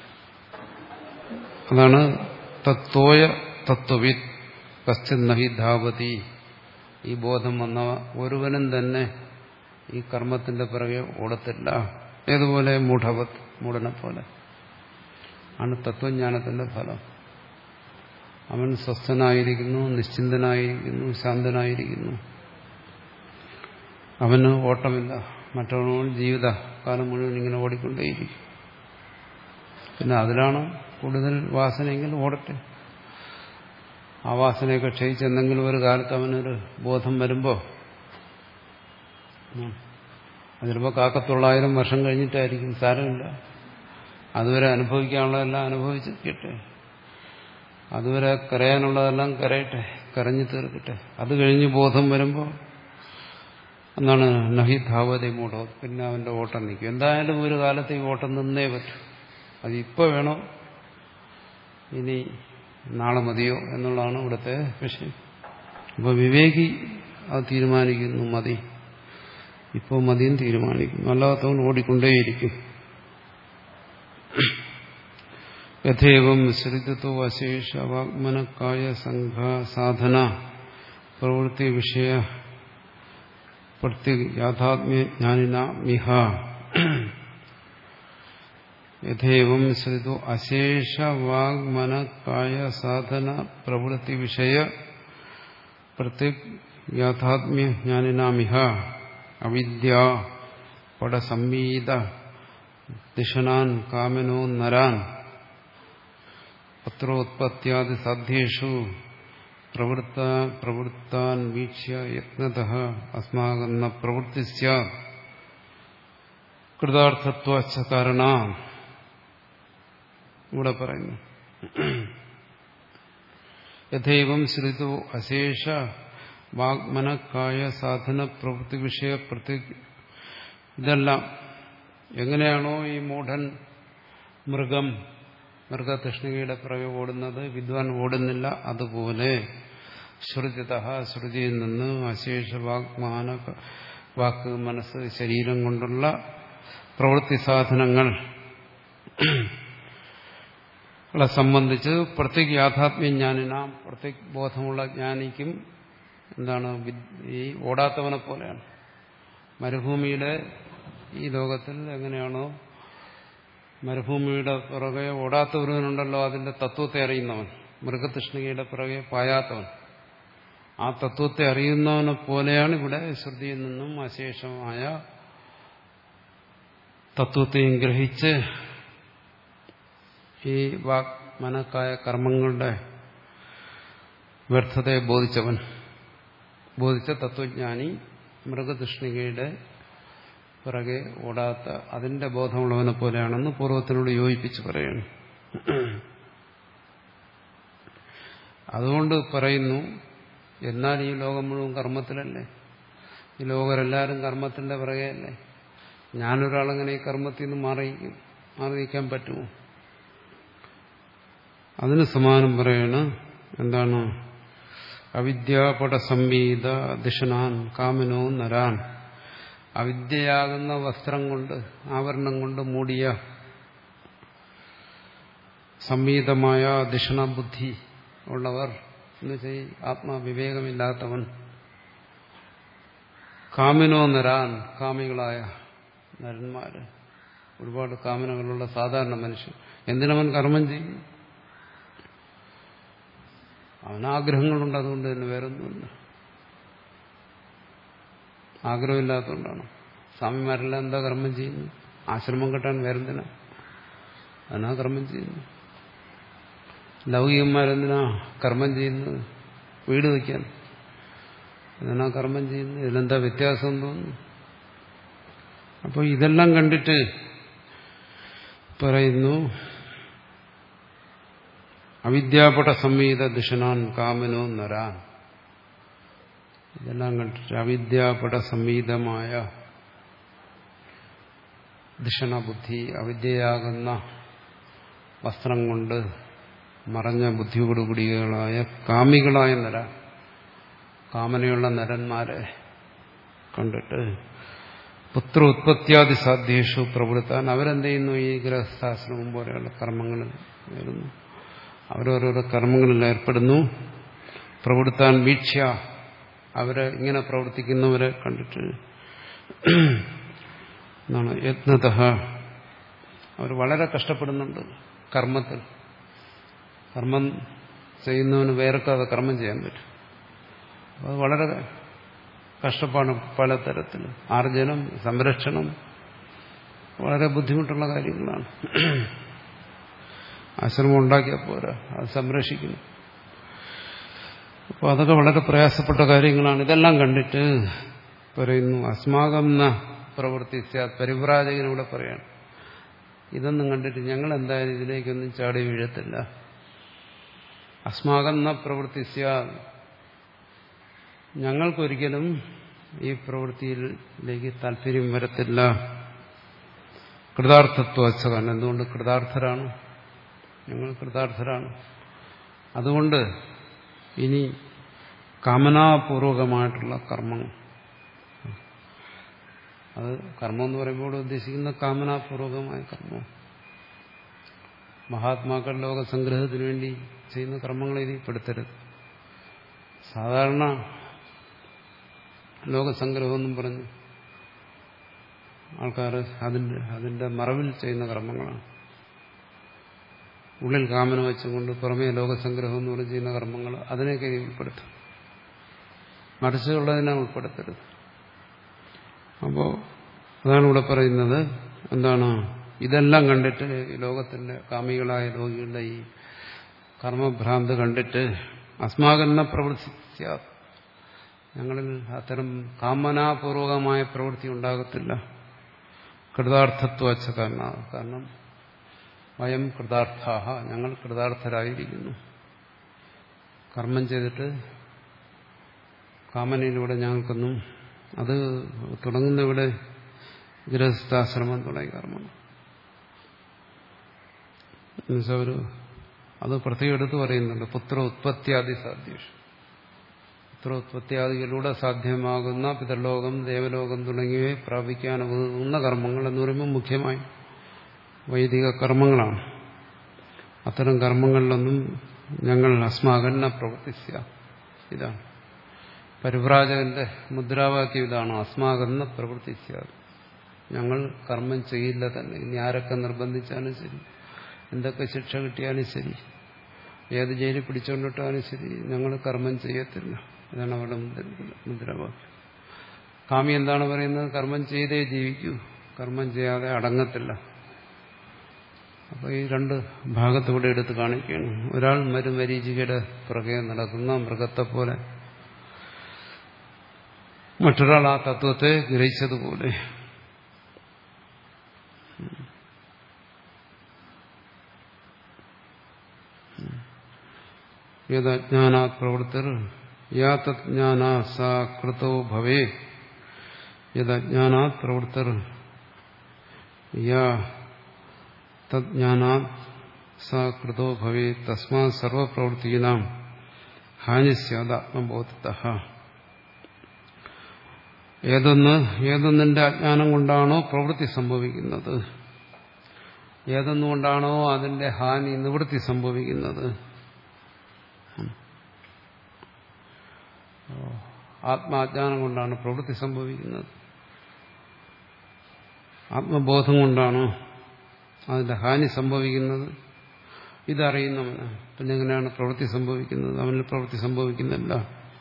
അതാണ് തത്വയ തത്വവിത്ത് കശ്ചിത് നഹി ധാവതി. ഈ ബോധം വന്ന ഒരുവനും തന്നെ ഈ കർമ്മത്തിന്റെ പിറകെ ഓടത്തില്ല. ഏതുപോലെ മൂഢവത്, മൂഢനെ പോലെ ആണ് തത്വജ്ഞാനത്തിന്റെ ഫലം. അവൻ സ്വസ്ഥനായിരിക്കുന്നു, നിശ്ചിന്തനായിരിക്കുന്നു, ശാന്തനായിരിക്കുന്നു. അവന് ഓട്ടമില്ല. മറ്റവനോട് ജീവിതകാലം മുഴുവൻ ഇങ്ങനെ ഓടിക്കൊണ്ടേയിരിക്കും. പിന്നെ അതിലാണ് കൂടുതൽ വാസനയെങ്കിൽ ഓടട്ടെ. ആ വാസനയൊക്കെ ക്ഷയിച്ച് എന്തെങ്കിലും ഒരു കാലത്ത് അവനൊരു ബോധം വരുമ്പോൾ, അത് ചിലപ്പോൾ കാക്കത്തൊള്ളായിരം വർഷം കഴിഞ്ഞിട്ടായിരിക്കും, സാരമില്ല. അതുവരെ അനുഭവിക്കാനുള്ളതെല്ലാം അനുഭവിച്ചിരിക്കട്ടെ, അതുവരെ കരയാനുള്ളതെല്ലാം കരയട്ടെ, കരഞ്ഞു തീർക്കട്ടെ. അത് കഴിഞ്ഞ് ബോധം വരുമ്പോൾ എന്താണ് നഹി ധാവതി മൂഢോ, പിന്നെ അവന്റെ ഓട്ടം നിൽക്കും. എന്തായാലും ഒരു കാലത്ത് ഈ ഓട്ടം നിന്നേ പറ്റും. അത് ഇപ്പോൾ വേണോ ഇനി നാളെ മതിയോ എന്നുള്ളതാണ് ഇവിടുത്തെ വിഷയം. അപ്പോൾ വിവേകി അത് തീരുമാനിക്കുന്നു, മതി, ഇപ്പോൾ മതിയും തീരുമാനിക്കുന്നു. അല്ലാത്തവൻ ഓടിക്കൊണ്ടേയിരിക്കും. യഥേവം ശ്രുതിത്വ അശേഷ വാഗ്മനക്കായ സംഘ സാധന പ്രവൃത്തി വിഷയ പ്രത്യേക യാഥാത്മ്യജ്ഞാനിന മിഹ. യഥേവം ശ്രുതു അശേഷ വാഗ്മനക്കായ സാധന പ്രവൃത്തി വിഷയ പ്രത്യേക യാഥാത്മ്യജ്ഞാനിനാമിഹ അവിദ്യ പടസംവീത ദിഷനാൻ കാമനോ നരാൻ പത്രോത്പത്യാദി സാധ്യേഷു പ്രവൃത്ത പ്രവൃത്താൻ വീക്ഷ്യ യത്നതഃ അസ്മാകന്ന പ്രവൃത്തി സ്യാത് കൃതാർത്ഥത്വച്ച കാരണ. ഇവിടെ പറയുന്നു യഥൈവം ശ്രുതു അശേഷ വാഗ്മനക്കായ സാധന പ്രവൃത്തി വിഷയ പ്രത്യേക. ഇതെല്ലാം എങ്ങനെയാണോ ഈ മൂഢൻ മൃഗം മൃഗതൃഷ്ണികയുടെ പിറകെ ഓടുന്നത്, വിദ്വാൻ ഓടുന്നില്ല, അതുപോലെ ശ്രുതിതഃ ശ്രുതിയിൽ നിന്ന് അശേഷ വാഗ്മാന വാക്ക് മനസ്സ് ശരീരം കൊണ്ടുള്ള പ്രവൃത്തി സാധനങ്ങൾ സംബന്ധിച്ച് പ്രത്യേക യാഥാത്മ്യജ്ഞാനിനാം പ്രത്യേക ബോധമുള്ള ജ്ഞാനിക്കും എന്താണ് ഈ ഓടാത്തവനെ പോലെയാണ്. മരുഭൂമിയുടെ ഈ ലോകത്തിൽ എങ്ങനെയാണോ മരുഭൂമിയുടെ പുറകെ ഓടാത്തവരുണ്ടല്ലോ അതിന്റെ തത്വത്തെ അറിയുന്നവൻ, മൃഗതൃഷ്ണികയുടെ പുറകെ പായാത്തവൻ, ആ തത്വത്തെ അറിയുന്നവനെ പോലെയാണ് ഇവിടെ ശ്രുതിയിൽ നിന്നും അശേഷമായ തത്വത്തെയും ഗ്രഹിച്ച് ഈ വാക് മനക്കായ കർമ്മങ്ങളുടെ വ്യർത്ഥതയെ ബോധിച്ചവൻ, ബോധിച്ച തത്വജ്ഞാനി മൃഗതൃഷ്ണികയുടെ പിറകെ ഓടാത്ത അതിന്റെ ബോധമുള്ളവനെ പോലെയാണെന്ന് പൂർവ്വത്തിനോട് യോജിപ്പിച്ച് പറയുന്നു. അതുകൊണ്ട് പറയുന്നു, എന്നാൽ ഈ ലോകം മുഴുവൻ കർമ്മത്തിലല്ലേ, ഈ ലോകരെല്ലാവരും കർമ്മത്തിന്റെ പിറകെയല്ലേ, ഞാനൊരാളെങ്ങനെ ഈ കർമ്മത്തിൽ നിന്ന് മാറി മാറി നിൽക്കാൻ പറ്റുമോ? അതിന് സമാനം പറയണ എന്താണ്? അവിദ്യാപട സംവീത ദിഷനാൻ കാമനോ നരാൻ. അവിദ്യയാകുന്ന വസ്ത്രം കൊണ്ട് ആവരണം കൊണ്ട് മൂടിയ സംവീതമായ ദിഷണബുദ്ധി ഉള്ളവർ എന്ന് വെച്ചാൽ ആത്മവിവേകമില്ലാത്തവൻ, കാമിനോ നരാൻ കാമികളായ നരന്മാര്, ഒരുപാട് കാമനകളുള്ള സാധാരണ മനുഷ്യൻ എന്തിനവൻ കർമ്മം ചെയ്യും? അവനാഗ്രഹങ്ങളുണ്ട്, അതുകൊണ്ട് തന്നെ വേറൊന്നുമില്ല. ആഗ്രഹമില്ലാത്തതുകൊണ്ടാണ്. സ്വാമിമാരെല്ലാം എന്താ കർമ്മം ചെയ്യുന്നു? ആശ്രമം കെട്ടാൻ വേറെന്തിനാ? അതിനാ കർമ്മം ചെയ്യുന്നു. ലൗകികന്മാരെന്തിനാ കർമ്മം ചെയ്യുന്നത്? വീട് വയ്ക്കാൻ. അതിനാ കർമ്മം ചെയ്യുന്നത്. ഇതിലെന്താ വ്യത്യാസം തോന്നുന്നു? അപ്പോൾ ഇതെല്ലാം കണ്ടിട്ട് പറയുന്നു, അവിദ്യാപട സംവീത ദിഷനാൻ കാമനോ നരാൻ. ഇതെല്ലാം കണ്ടിട്ട് അവിദ്യാപട സംവീതമായ ദിഷണബുദ്ധി, അവിദ്യയാകുന്ന വസ്ത്രം കൊണ്ട് മറഞ്ഞ ബുദ്ധിയോടുകൂടികളായ കാമികളായ നര കാമനയുള്ള നരന്മാരെ കണ്ടിട്ട് പുത്ര ഉത്പത്യാദി സാധ്യേഷു പ്രവൃത്താൻ അവരെന്ത് ചെയ്യുന്നു? ഈ ഗൃഹസ്ഥാശ്രമം പോലെയുള്ള കർമ്മങ്ങളിൽ വരുന്നു. അവരോരോരോ കർമ്മങ്ങളിൽ ഏർപ്പെടുന്നു. പ്രവൃത്താൻ വീക്ഷ്യ അവരെ ഇങ്ങനെ പ്രവർത്തിക്കുന്നവരെ കണ്ടിട്ട് എന്നാണ് യത്നത അവർ വളരെ കഷ്ടപ്പെടുന്നുണ്ട് കർമ്മത്തിൽ. കർമ്മം ചെയ്യുന്നവന് വേർക്കാതെ കർമ്മം ചെയ്യാൻ പറ്റും. അത് വളരെ കഷ്ടപ്പാട് പലതരത്തിൽ. ആർജനം, സംരക്ഷണം വളരെ ബുദ്ധിമുട്ടുള്ള കാര്യങ്ങളാണ്. ആശ്രമം ഉണ്ടാക്കിയാൽ പോരാ, അത് സംരക്ഷിക്കുന്നു. അപ്പോൾ അതൊക്കെ വളരെ പ്രയാസപ്പെട്ട കാര്യങ്ങളാണ്. ഇതെല്ലാം കണ്ടിട്ട് പറയുന്നു അസ്മാകം ന പ്രവൃത്തി സ്യാത്. പരിവ്രാജകനൂടെ പറയാണ് ഇതൊന്നും കണ്ടിട്ട് ഞങ്ങൾ എന്തായാലും ഇതിലേക്കൊന്നും ചാടി വീഴത്തില്ല. അസ്മാകം ന പ്രവൃത്തി സ്യാത്. ഞങ്ങൾക്കൊരിക്കലും ഈ പ്രവൃത്തിയിലേക്ക് താല്പര്യം വരത്തില്ല. കൃതാർത്ഥത്വം. എന്തുകൊണ്ട്? കൃതാർത്ഥരാണ്, ഞങ്ങൾ കൃതാർത്ഥരാണ്. അതുകൊണ്ട് ഇനി കാമനാപൂർവകമായിട്ടുള്ള കർമ്മങ്ങൾ, അത് കർമ്മം എന്ന് പറയുമ്പോൾ ഉദ്ദേശിക്കുന്ന കാമനാപൂർവകമായ കർമ്മം. മഹാത്മാക്കൾ ലോകസംഗ്രഹത്തിന് വേണ്ടി ചെയ്യുന്ന കർമ്മങ്ങളെ ഇതിൽ പെടുത്തരുത്. സാധാരണ ലോകസംഗ്രഹമെന്നും പറഞ്ഞു ആൾക്കാർ അതിൻ്റെ അതിൻ്റെ മറവിൽ ചെയ്യുന്ന കർമ്മങ്ങളാണ്. ഉള്ളിൽ കാമന വെച്ചുകൊണ്ട് പുറമേ ലോകസംഗ്രഹം എന്ന് പറഞ്ഞ് ചെയ്യുന്ന കർമ്മങ്ങൾ അതിനെയൊക്കെ ഉൾപ്പെടുത്തും. മറിച്ചുള്ളതിനെ ഉൾപ്പെടുത്തരുത്. അപ്പോൾ അതാണ് ഇവിടെ പറയുന്നത്. എന്താണ്? ഇതെല്ലാം കണ്ടിട്ട് ഈ ലോകത്തിന്റെ കാമികളായ രോഗികളുടെ ഈ കർമ്മഭ്രാന്ത് കണ്ടിട്ട് അസ്മാകന്ന പ്രവർത്തിച്ച ഞങ്ങളിൽ അത്തരം കാമനാപൂർവകമായ പ്രവൃത്തി ഉണ്ടാകത്തില്ല. കൃതാർത്ഥത്വ കാരണം കാരണം വയം കൃതാർത്ഥാഹ, ഞങ്ങൾ കൃതാർത്ഥരായിരിക്കുന്നു. കർമ്മം ചെയ്തിട്ട് കാമനയിലൂടെ ഞങ്ങൾക്കൊന്നും, അത് തുടങ്ങുന്ന ഇവിടെ ഗൃഹസ്ഥാശ്രമം തുടങ്ങിയ കർമ്മം എന്നുവെച്ചാൽ ഒരു അത് പ്രത്യേകം എടുത്ത് പറയുന്നുണ്ട്. പുത്ര ഉത്പത്തിയാദി സാധ്യേഷു. പുത്ര ഉത്പത്തിയാദികളിലൂടെ സാധ്യമാകുന്ന പിതൃലോകം, ദേവലോകം തുടങ്ങിയവയെ പ്രാപിക്കാൻ ഉതകുന്ന കർമ്മങ്ങൾ എന്ന് പറയുമ്പോൾ മുഖ്യമായും വൈദിക കർമ്മങ്ങളാണ്. അത്തരം കർമ്മങ്ങളിലൊന്നും ഞങ്ങൾ അസ്മാകന്ന പ്രവർത്തിച്ച. ഇതാണ് പരിവ്രാജകന്റെ മുദ്രാവാക്യം. ഇതാണ് അസ്മാകന്ന പ്രവർത്തിച്ച. ഞങ്ങൾ കർമ്മം ചെയ്യില്ല തന്നെ. ഇനി ആരൊക്കെ നിർബന്ധിച്ചാലും ശരി, എന്തൊക്കെ ശിക്ഷ കിട്ടിയാലും ശരി, ഏത് ജയിലിൽ പിടിച്ചുകൊണ്ടിട്ടാലും ശരി, ഞങ്ങൾ കർമ്മം ചെയ്യത്തില്ല. ഇതാണ് അവരുടെ മുദ്രാവാക്യം. കാമി എന്താണ് പറയുന്നത്? കർമ്മം ചെയ്തേ ജീവിക്കൂ, കർമ്മം ചെയ്യാതെ അടങ്ങത്തില്ല. അപ്പോൾ ഈ രണ്ട് ഭാഗത്തൂടെ എടുത്ത് കാണിക്കുകയാണ്. ഒരാൾ മരുമരീചികയുടെ പുറകെ നടക്കുന്ന മൃഗത്തെ പോലെ, മറ്റൊരാൾ ആ തത്വത്തെ ഗ്രഹിച്ചതുപോലെ. യജ്ഞാനാത് പ്രവൃത്തിർ യാ തജ്ഞാനാ സാ കൃതോ ഭവേ. യജ്ഞാനാത് പ്രവൃത്തിർ യാ തജ്ഞാനാത് സാ കൃതോ ഭവേ തസ്മാത് സർവപ്രവൃത്തീനാം ഹാനി സ്യാത് ആത്മബോധതഃ. ഏതൊന്ന് ഏതൊന്നിന്റെ അജ്ഞാനം കൊണ്ടാണോ പ്രവൃത്തി സംഭവിക്കുന്നത്, ഏതൊന്നുകൊണ്ടാണോ അതിന്റെ ഹാനി നിവൃത്തി സംഭവിക്കുന്നത്, ആത്മാജ്ഞാനം കൊണ്ടാണ് പ്രവൃത്തി സംഭവിക്കുന്നത്, ആത്മബോധം കൊണ്ടാണ് അതിന്റെ ഹാനി സംഭവിക്കുന്നത്, ഇതറിയുന്നവന് പിന്നെ എങ്ങനെയാണ് പ്രവൃത്തി സംഭവിക്കുന്നത്? അവനിൽ പ്രവൃത്തി സംഭവിക്കുന്നില്ല.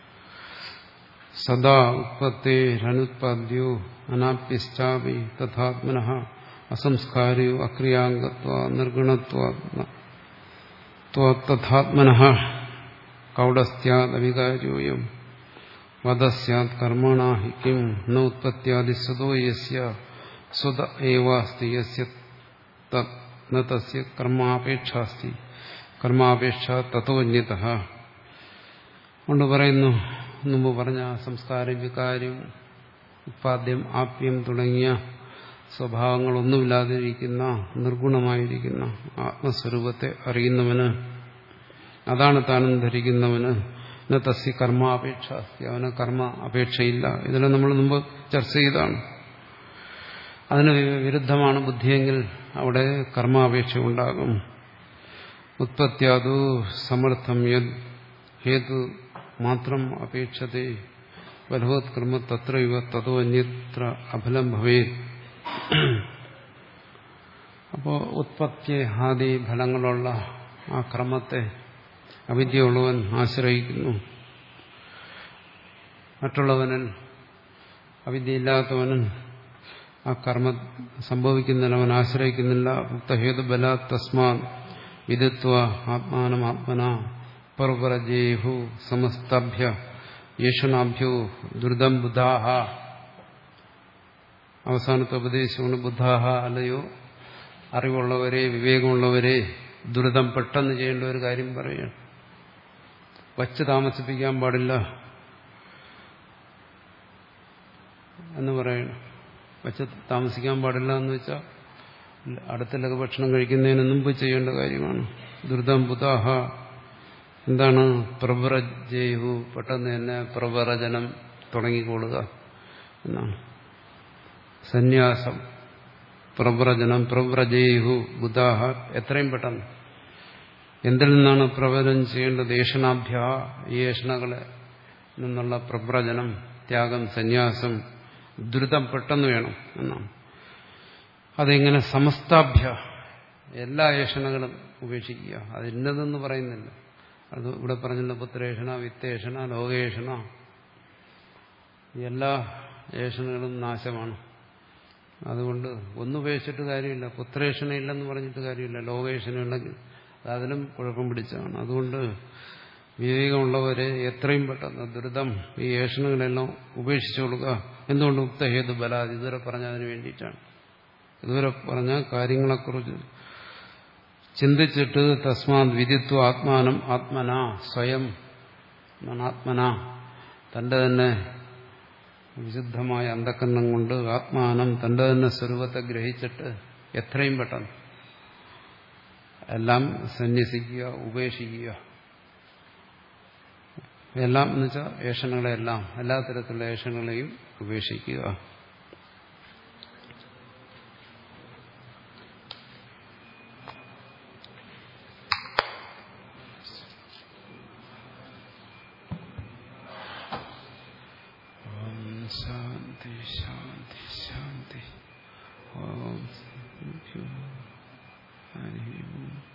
സദാ ഉത്പത്തേരനുത്പാദ്യോ അനാപ്യശ്ചാപി തഥാത്മനഃ അസംസ്കാര്യോ അക്രിയാംഗത്വ നിർഗുണത്വ തഥാത്മനഃ കൗടസ്ത്യാദ് അവികാര്യോയം വദസ്യാത് കർമ്മണാ ഹി കിം ന ഉത്പത്യാദി സ്വതോ യസ്യ സ്വത ഏവാസ്തി യസ്യ തത് ന തസ്യ കർമാപേക്ഷാസ്തി കർമാപേക്ഷ തതോ അന്യതഃ. കൊണ്ട് പറയുന്നു, മുമ്പ് പറഞ്ഞ സംസ്കാരം, വികാര്യം, ഉത്പാദ്യം, ആപ്യം തുടങ്ങിയ സ്വഭാവങ്ങളൊന്നുമില്ലാതിരിക്കുന്ന നിർഗുണമായിരിക്കുന്ന ആത്മസ്വരൂപത്തെ അറിയുന്നവന്, അതാണ് താനും ധരിക്കുന്നവന് തസ്യ കർമാപേക്ഷ, അവന് കർമ്മ അപേക്ഷയില്ല. ഇതെല്ലാം നമ്മൾ മുമ്പ് ചർച്ച ചെയ്താണ്. അതിന് വിരുദ്ധമാണ് ബുദ്ധിയെങ്കിൽ അവിടെ കർമാപേക്ഷ ഉണ്ടാകും. ഉത്പത്യാദു സമർത്ഥം യത് ഹേതു മാത്രം അപേക്ഷതേ ബലവത്കർമ്മ തത്ര ഇവ തതോ അന്യത്ര അഫലം ഭവേത്. അപ്പോൾ ഉത്പത്തി ആദി ഫലങ്ങളുള്ള ആ കർമ്മത്തെ അവിദ്യയുള്ളവൻ ആശ്രയിക്കുന്നു. മറ്റുള്ളവനിൽ അവിദ്യയില്ലാത്തവനും ആ കർമ്മ സംഭവിക്കുന്നതിന് അവൻ ആശ്രയിക്കുന്നില്ല. മുക്തഹേതു ബല തസ്മാ വിദിത്വ ആത്മാനം ആത്മന പർവ്വരജേഹു സമസ്താഭ്യ യേഷണാഭ്യോ ദുരിതം ബുദ്ധാഹ. അവസാനത്തെ ഉപദേശമാണ് ബുദ്ധാഹ, അല്ലയോ അറിവുള്ളവരെ, വിവേകമുള്ളവരെ, ദുരിതം പെട്ടെന്ന് ചെയ്യേണ്ട ഒരു കാര്യം പറയുകയാണ്. വച്ച് താമസിപ്പിക്കാൻ പാടില്ല എന്ന് പറയണം. വച്ച് താമസിക്കാൻ പാടില്ല എന്ന് വെച്ചാൽ അടുത്ത ലഘുഭക്ഷണം കഴിക്കുന്നതിന് മുമ്പ് ചെയ്യേണ്ട കാര്യമാണ്. ദുരിതം ബുധാഹ എന്താണ്? പ്രവ്രജേഹു, പെട്ടെന്ന് തന്നെ പ്രവ്രജനം തുടങ്ങിക്കൊള്ളുക എന്നാണ്. സന്യാസം, പ്രവ്രജനം, പ്രവ്രജേഹു ബുധാഹ, എത്രയും പെട്ടെന്ന്. എന്തിൽ നിന്നാണ് പ്രവചനം ചെയ്യേണ്ടത്? ഏഷണാഭ്യ, ഈ ഏഷണകളെ നിന്നുള്ള പ്രവ്രജനം, ത്യാഗം, സന്യാസം, ദ്രുതം പെട്ടെന്ന് വേണം എന്നാണ്. അതെങ്ങനെ? സമസ്താഭ്യ, എല്ലാ ഏഷണകളും ഉപേക്ഷിക്കുക. അത് ഇന്നതെന്ന് പറയുന്നില്ല. അത് ഇവിടെ പറഞ്ഞില്ല. പുത്രേഷണ, വിത്തേഷണ, ലോകേഷണ, എല്ലാ ഏഷണകളും നാശമാണ്. അതുകൊണ്ട് ഒന്നുപേക്ഷിച്ചിട്ട് കാര്യമില്ല. പുത്രേഷണ ഇല്ലെന്ന് പറഞ്ഞിട്ട് കാര്യമില്ല. ലോകേഷണ ഉണ്ടെങ്കിൽ അതിലും കുഴപ്പം പിടിച്ചാണ്. അതുകൊണ്ട് വിവേകമുള്ളവരെ എത്രയും പെട്ടെന്ന് ദുരിതം, ഈ ഏഷണങ്ങളെല്ലാം ഉപേക്ഷിച്ചുകൊള്ളുക. എന്തുകൊണ്ട്? ഉക്തഹേതു ബലാദി, ഇതുവരെ പറഞ്ഞതിന് വേണ്ടിയിട്ടാണ്. ഇതുവരെ പറഞ്ഞ കാര്യങ്ങളെക്കുറിച്ച് ചിന്തിച്ചിട്ട് തസ്മാത് വിദിത്വ ആത്മാനം ആത്മന, സ്വയം ആത്മന, തന്റെ തന്നെ വിശുദ്ധമായ അന്ധകരണം കൊണ്ട് ആത്മാനം, തന്റെ തന്നെ സ്വരൂപത്തെ ഗ്രഹിച്ചിട്ട് എത്രയും പെട്ടെന്ന് എല്ലാം സന്യസിക്കുക, ഉപേക്ഷിക്കുക. എല്ലാം എന്ന് വെച്ചാൽ ഏഷണങ്ങളെല്ലാം, എല്ലാ തരത്തിലുള്ള ഏഷണങ്ങളെയും ഉപേക്ഷിക്കുക. ശാന്തി ശാന്തി ശാന്തി. ഓം ഹരി ഓം.